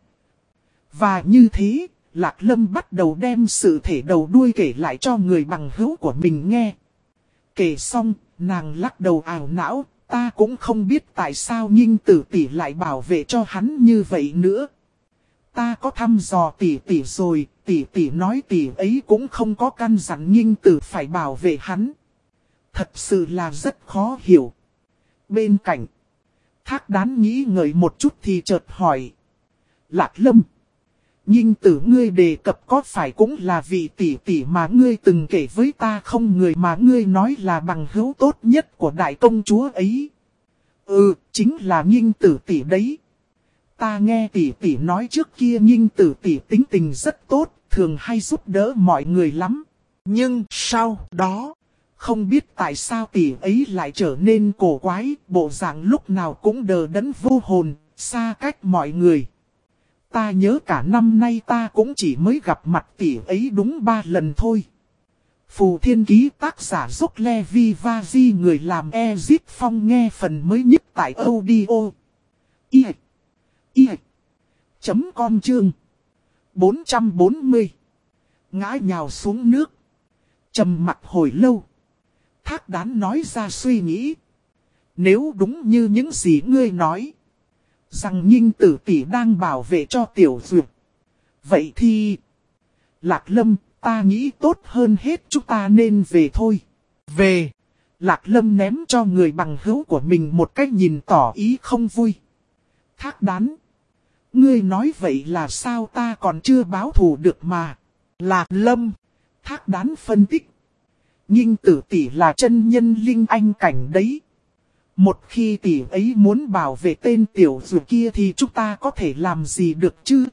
Và như thế, Lạc Lâm bắt đầu đem sự thể đầu đuôi kể lại cho người bằng hữu của mình nghe. Kể xong, nàng lắc đầu ảo não, ta cũng không biết tại sao Nhinh Tử tỷ lại bảo vệ cho hắn như vậy nữa. Ta có thăm dò tỷ tỷ rồi, tỷ tỷ nói tỷ ấy cũng không có căn dặn Nhinh Tử phải bảo vệ hắn. Thật sự là rất khó hiểu. Bên cạnh, Thác Đán nghĩ ngợi một chút thì chợt hỏi. Lạc Lâm, Nhinh Tử ngươi đề cập có phải cũng là vị tỷ tỷ mà ngươi từng kể với ta không, người mà ngươi nói là bằng hữu tốt nhất của đại công chúa ấy? Ừ, chính là Nhinh Tử tỷ đấy. Ta nghe tỷ tỷ nói trước kia Nhinh Tử tỷ tính tình rất tốt, thường hay giúp đỡ mọi người lắm. Nhưng sau đó, không biết tại sao tỷ ấy lại trở nên cổ quái, bộ dạng lúc nào cũng đờ đẫn vô hồn, xa cách mọi người. Ta nhớ cả năm nay ta cũng chỉ mới gặp mặt tỷ ấy đúng ba lần thôi. Phù Thiên Ký tác giả Dốc Levi Vaji, người làm Ezip Phong, nghe phần mới nhất tại audio. I. I. Chấm com chương. bốn trăm bốn mươi. Ngã nhào xuống nước. Trầm mặt hồi lâu. Thác Đán nói ra suy nghĩ. Nếu đúng như những gì ngươi nói, rằng Nhinh Tử tỷ đang bảo vệ cho Tiểu Duyệt, vậy thì Lạc Lâm, ta nghĩ tốt hơn hết chúng ta nên về thôi. Về. Lạc Lâm ném cho người bằng hữu của mình một cách nhìn tỏ ý không vui. Thác Đán, ngươi nói vậy là sao, ta còn chưa báo thù được mà. Lạc Lâm. Thác Đán phân tích. Nhinh Tử tỷ là chân nhân linh anh cảnh đấy. Một khi tỷ ấy muốn bảo vệ tên tiểu dù kia thì chúng ta có thể làm gì được chứ?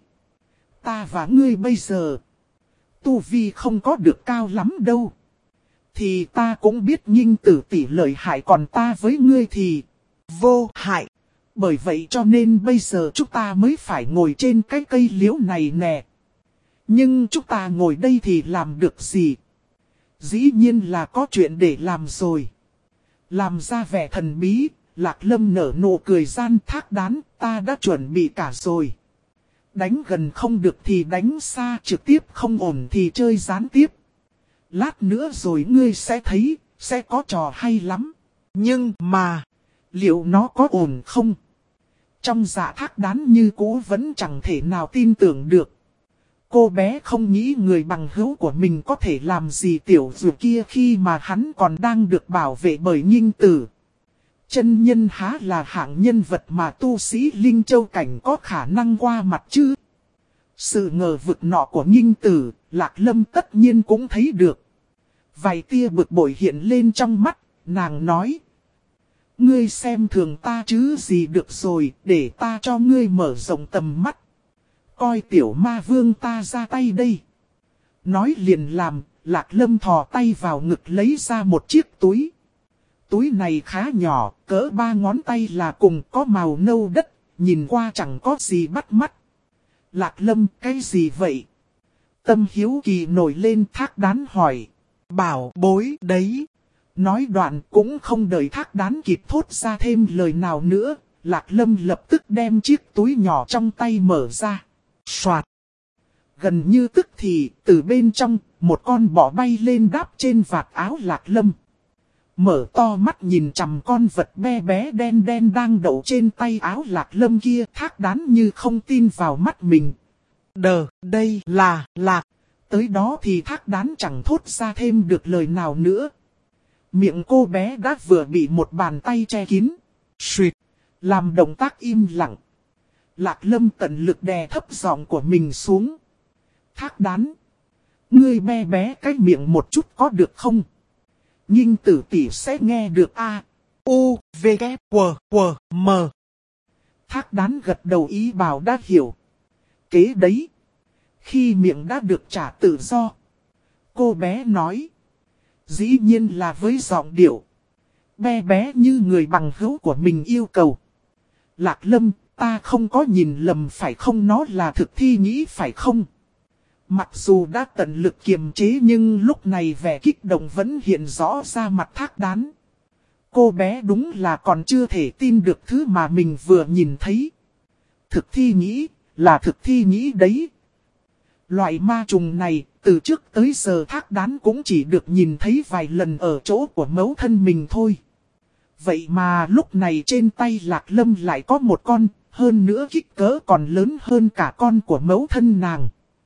Ta và ngươi bây giờ, tu vi không có được cao lắm đâu. Thì ta cũng biết Nghinh Tử tỷ lợi hại, còn ta với ngươi thì vô hại. Bởi vậy cho nên bây giờ chúng ta mới phải ngồi trên cái cây liễu này nè. Nhưng chúng ta ngồi đây thì làm được gì? Dĩ nhiên là có chuyện để làm rồi. Làm ra vẻ thần bí, Lạc Lâm nở nụ cười gian thác đán, ta đã chuẩn bị cả rồi. Đánh gần không được thì đánh xa, trực tiếp không ổn thì chơi gián tiếp. Lát nữa rồi ngươi sẽ thấy, sẽ có trò hay lắm. Nhưng mà, liệu nó có ổn không? Trong dạ thác đán như cũ vẫn chẳng thể nào tin tưởng được. Cô bé không nghĩ người bằng hữu của mình có thể làm gì tiểu dù kia khi mà hắn còn đang được bảo vệ bởi Nghinh Tử. Chân nhân há là hạng nhân vật mà tu sĩ Linh Châu Cảnh có khả năng qua mặt chứ? Sự ngờ vực nọ của Nghinh Tử, Lạc Lâm tất nhiên cũng thấy được. Vài tia bực bội hiện lên trong mắt, nàng nói. Ngươi xem thường ta chứ gì được rồi, để ta cho ngươi mở rộng tầm mắt. Coi tiểu ma vương ta ra tay đây. Nói liền làm, Lạc Lâm thò tay vào ngực lấy ra một chiếc túi. Túi này khá nhỏ, cỡ ba ngón tay là cùng, có màu nâu đất, nhìn qua chẳng có gì bắt mắt. Lạc Lâm, cái gì vậy? Tâm hiếu kỳ nổi lên, thác đán hỏi. Bảo bối đấy. Nói đoạn cũng không đợi thác đán kịp thốt ra thêm lời nào nữa, Lạc Lâm lập tức đem chiếc túi nhỏ trong tay mở ra. Soạt. Gần như tức thì, từ bên trong, một con bọ bay lên đáp trên vạt áo Lạc Lâm. Mở to mắt nhìn chằm con vật bé bé đen đen đang đậu trên tay áo Lạc Lâm kia, thác đán như không tin vào mắt mình. Đờ, đây là Lạc. Tới đó thì thác đán chẳng thốt ra thêm được lời nào nữa. Miệng cô bé đã vừa bị một bàn tay che kín. Xuyệt. Làm động tác im lặng. Lạc Lâm tận lực đè thấp giọng của mình xuống. Thác đán. Ngươi bé bé cái miệng một chút có được không? Nghinh Tử tỷ sẽ nghe được a. U, V, K, W, W, M. Thác đán gật đầu ý bảo đã hiểu. Kế đấy. Khi miệng đã được trả tự do. Cô bé nói. Dĩ nhiên là với giọng điệu bé bé như người bằng hữu của mình yêu cầu. Lạc Lâm, ta không có nhìn lầm phải không, nó là thực thi nghĩ phải không? Mặc dù đã tận lực kiềm chế nhưng lúc này vẻ kích động vẫn hiện rõ ra mặt thác đán. Cô bé đúng là còn chưa thể tin được thứ mà mình vừa nhìn thấy. Thực thi nghĩ, là thực thi nghĩ đấy. Loại ma trùng này, từ trước tới giờ thác đán cũng chỉ được nhìn thấy vài lần ở chỗ của mẫu thân mình thôi. Vậy mà lúc này trên tay Lạc Lâm lại có một con, hơn nữa kích cỡ còn lớn hơn cả con của mẫu thân nàng.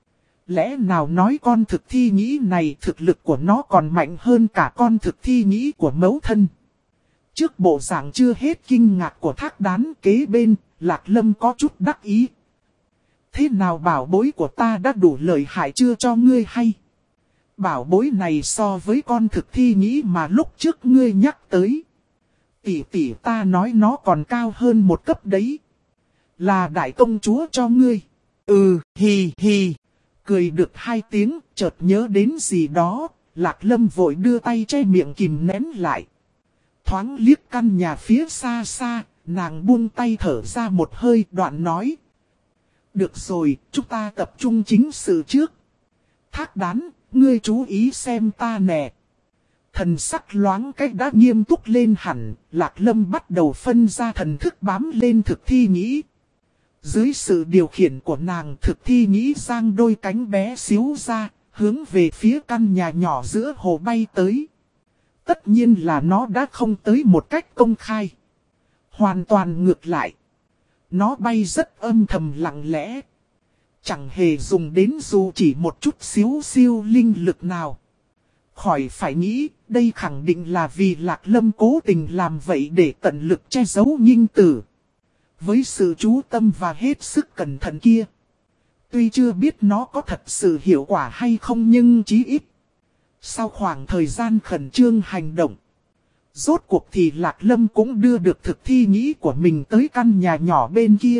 Lẽ nào nói con thực thi nghĩ này thực lực của nó còn mạnh hơn cả con thực thi nghĩ của mẫu thân? Trước bộ dạng chưa hết kinh ngạc của thác đán kế bên, Lạc Lâm có chút đắc ý. Thế nào bảo bối của ta đã đủ lợi hại chưa cho ngươi hay? Bảo bối này so với con thực thi nghĩ mà lúc trước ngươi nhắc tới. Tỷ tỷ ta nói nó còn cao hơn một cấp đấy. Là đại công chúa cho ngươi. Ừ, hì hì. Cười được hai tiếng, chợt nhớ đến gì đó. Lạc Lâm vội đưa tay che miệng kìm nén lại. Thoáng liếc căn nhà phía xa xa, nàng buông tay thở ra một hơi, đoạn nói. Được rồi, chúng ta tập trung chính sự trước. Thác đán, ngươi chú ý xem ta nè. Thần sắc loáng cách đã nghiêm túc lên hẳn, Lạc Lâm bắt đầu phân ra thần thức bám lên thực thi nghĩ. Dưới sự điều khiển của nàng, thực thi nghĩ giang đôi cánh bé xíu ra, hướng về phía căn nhà nhỏ giữa hồ bay tới. Tất nhiên là nó đã không tới một cách công khai. Hoàn toàn ngược lại. Nó bay rất âm thầm lặng lẽ. Chẳng hề dùng đến dù chỉ một chút xíu siêu linh lực nào. Khỏi phải nghĩ, đây khẳng định là vì Lạc Lâm cố tình làm vậy để tận lực che giấu Nghinh Tử. Với sự chú tâm và hết sức cẩn thận kia. Tuy chưa biết nó có thật sự hiệu quả hay không nhưng chí ít. Sau khoảng thời gian khẩn trương hành động. Rốt cuộc thì Lạc Lâm cũng đưa được thực thi nghĩ của mình tới căn nhà nhỏ bên kia.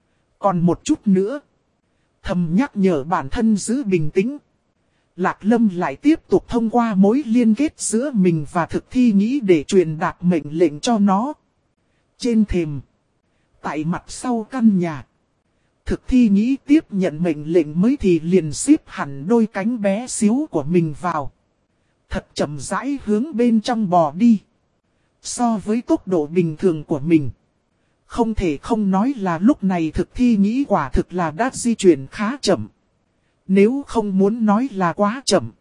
Còn một chút nữa. Thầm nhắc nhở bản thân giữ bình tĩnh. Lạc Lâm lại tiếp tục thông qua mối liên kết giữa mình và thực thi nghĩ để truyền đạt mệnh lệnh cho nó. Trên thềm. Tại mặt sau căn nhà. Thực thi nghĩ tiếp nhận mệnh lệnh mới thì liền xếp hẳn đôi cánh bé xíu của mình vào. Thật chậm rãi hướng bên trong bò đi. So với tốc độ bình thường của mình. Không thể không nói là lúc này thực thi nghĩ quả thực là đã di chuyển khá chậm. Nếu không muốn nói là quá chậm.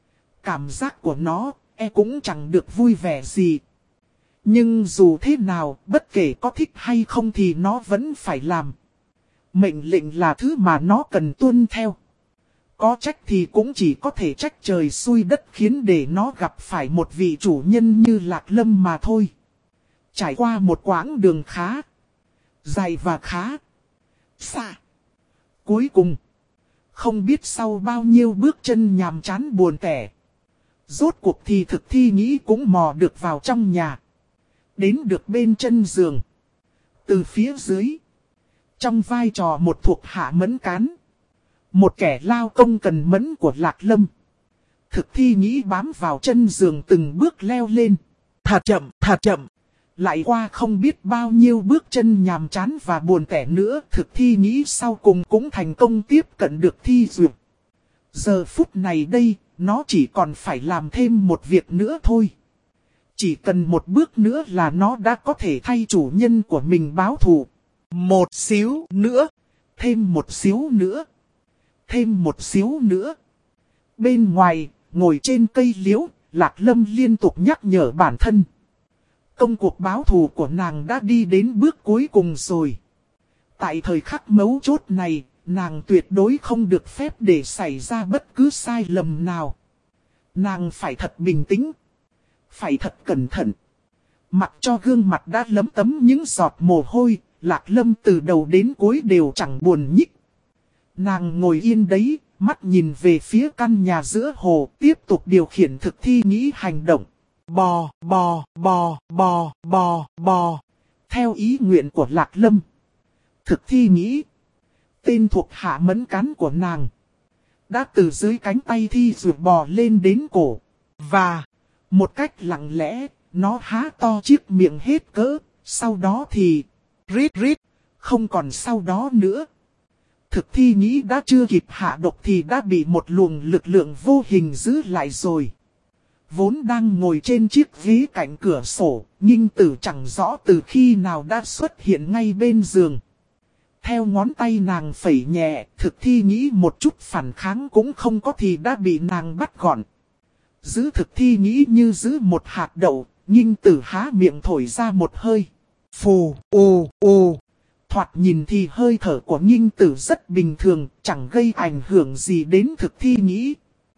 Cảm giác của nó e cũng chẳng được vui vẻ gì. Nhưng dù thế nào, bất kể có thích hay không thì nó vẫn phải làm. Mệnh lệnh là thứ mà nó cần tuân theo. Có trách thì cũng chỉ có thể trách trời xui đất khiến để nó gặp phải một vị chủ nhân như Lạc Lâm mà thôi. Trải qua một quãng đường khá dài và khá xa. Cuối cùng, không biết sau bao nhiêu bước chân nhàm chán buồn tẻ. Rốt cuộc thì thực thi nghĩ cũng mò được vào trong nhà. Đến được bên chân giường. Từ phía dưới. Trong vai trò một thuộc hạ mẫn cán. Một kẻ lao công cần mẫn của Lạc Lâm. Thực thi nghĩ bám vào chân giường từng bước leo lên. Thật chậm, thật chậm. Lại qua không biết bao nhiêu bước chân nhàm chán và buồn tẻ nữa. Thực thi nghĩ sau cùng cũng thành công tiếp cận được thi duyệt. Giờ phút này đây, nó chỉ còn phải làm thêm một việc nữa thôi. Chỉ cần một bước nữa là nó đã có thể thay chủ nhân của mình báo thù. Một xíu nữa. Thêm một xíu nữa. Thêm một xíu nữa. Bên ngoài, ngồi trên cây liễu, Lạc Lâm liên tục nhắc nhở bản thân. Công cuộc báo thù của nàng đã đi đến bước cuối cùng rồi. Tại thời khắc mấu chốt này, nàng tuyệt đối không được phép để xảy ra bất cứ sai lầm nào. Nàng phải thật bình tĩnh. Phải thật cẩn thận. Mặc cho gương mặt đã lấm tấm những giọt mồ hôi, Lạc Lâm từ đầu đến cuối đều chẳng buồn nhích. Nàng ngồi yên đấy, mắt nhìn về phía căn nhà giữa hồ, tiếp tục điều khiển thực thi nghĩ hành động. Bò, bò, bò, bò, bò, bò. Theo ý nguyện của Lạc Lâm. Thực thi nghĩ. Tên thuộc hạ mẫn cán của nàng. Đã từ dưới cánh tay thi ruột bò lên đến cổ. Và, một cách lặng lẽ, nó há to chiếc miệng hết cỡ. Sau đó thì, rít rít, không còn sau đó nữa. Thực thi nghĩ đã chưa kịp hạ độc thì đã bị một luồng lực lượng vô hình giữ lại rồi. Vốn đang ngồi trên chiếc ghế cạnh cửa sổ, Nghinh Tử chẳng rõ từ khi nào đã xuất hiện ngay bên giường. Theo ngón tay nàng phẩy nhẹ, thực thi nghĩ một chút phản kháng cũng không có thì đã bị nàng bắt gọn. Giữ thực thi nghĩ như giữ một hạt đậu, Nghinh Tử há miệng thổi ra một hơi. Phù, ù, ù. Thoạt nhìn thì hơi thở của Nghinh Tử rất bình thường, chẳng gây ảnh hưởng gì đến thực thi nghĩ.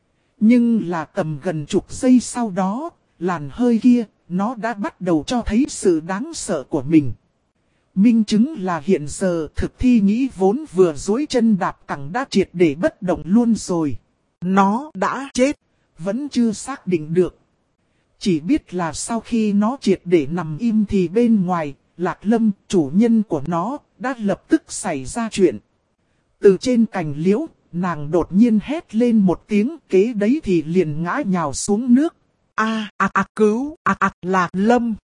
Nhưng là tầm gần chục giây sau đó, làn hơi kia, nó đã bắt đầu cho thấy sự đáng sợ của mình. Minh chứng là hiện giờ thực thi nghĩ vốn vừa dối chân đạp cẳng đã triệt để bất động luôn rồi. Nó đã chết, vẫn chưa xác định được. Chỉ biết là sau khi nó triệt để nằm im thì bên ngoài, Lạc Lâm, chủ nhân của nó, đã lập tức xảy ra chuyện. Từ trên cành liễu, nàng đột nhiên hét lên một tiếng, kế đấy thì liền ngã nhào xuống nước. A, a, a, cứu, a, a, Lạc Lâm.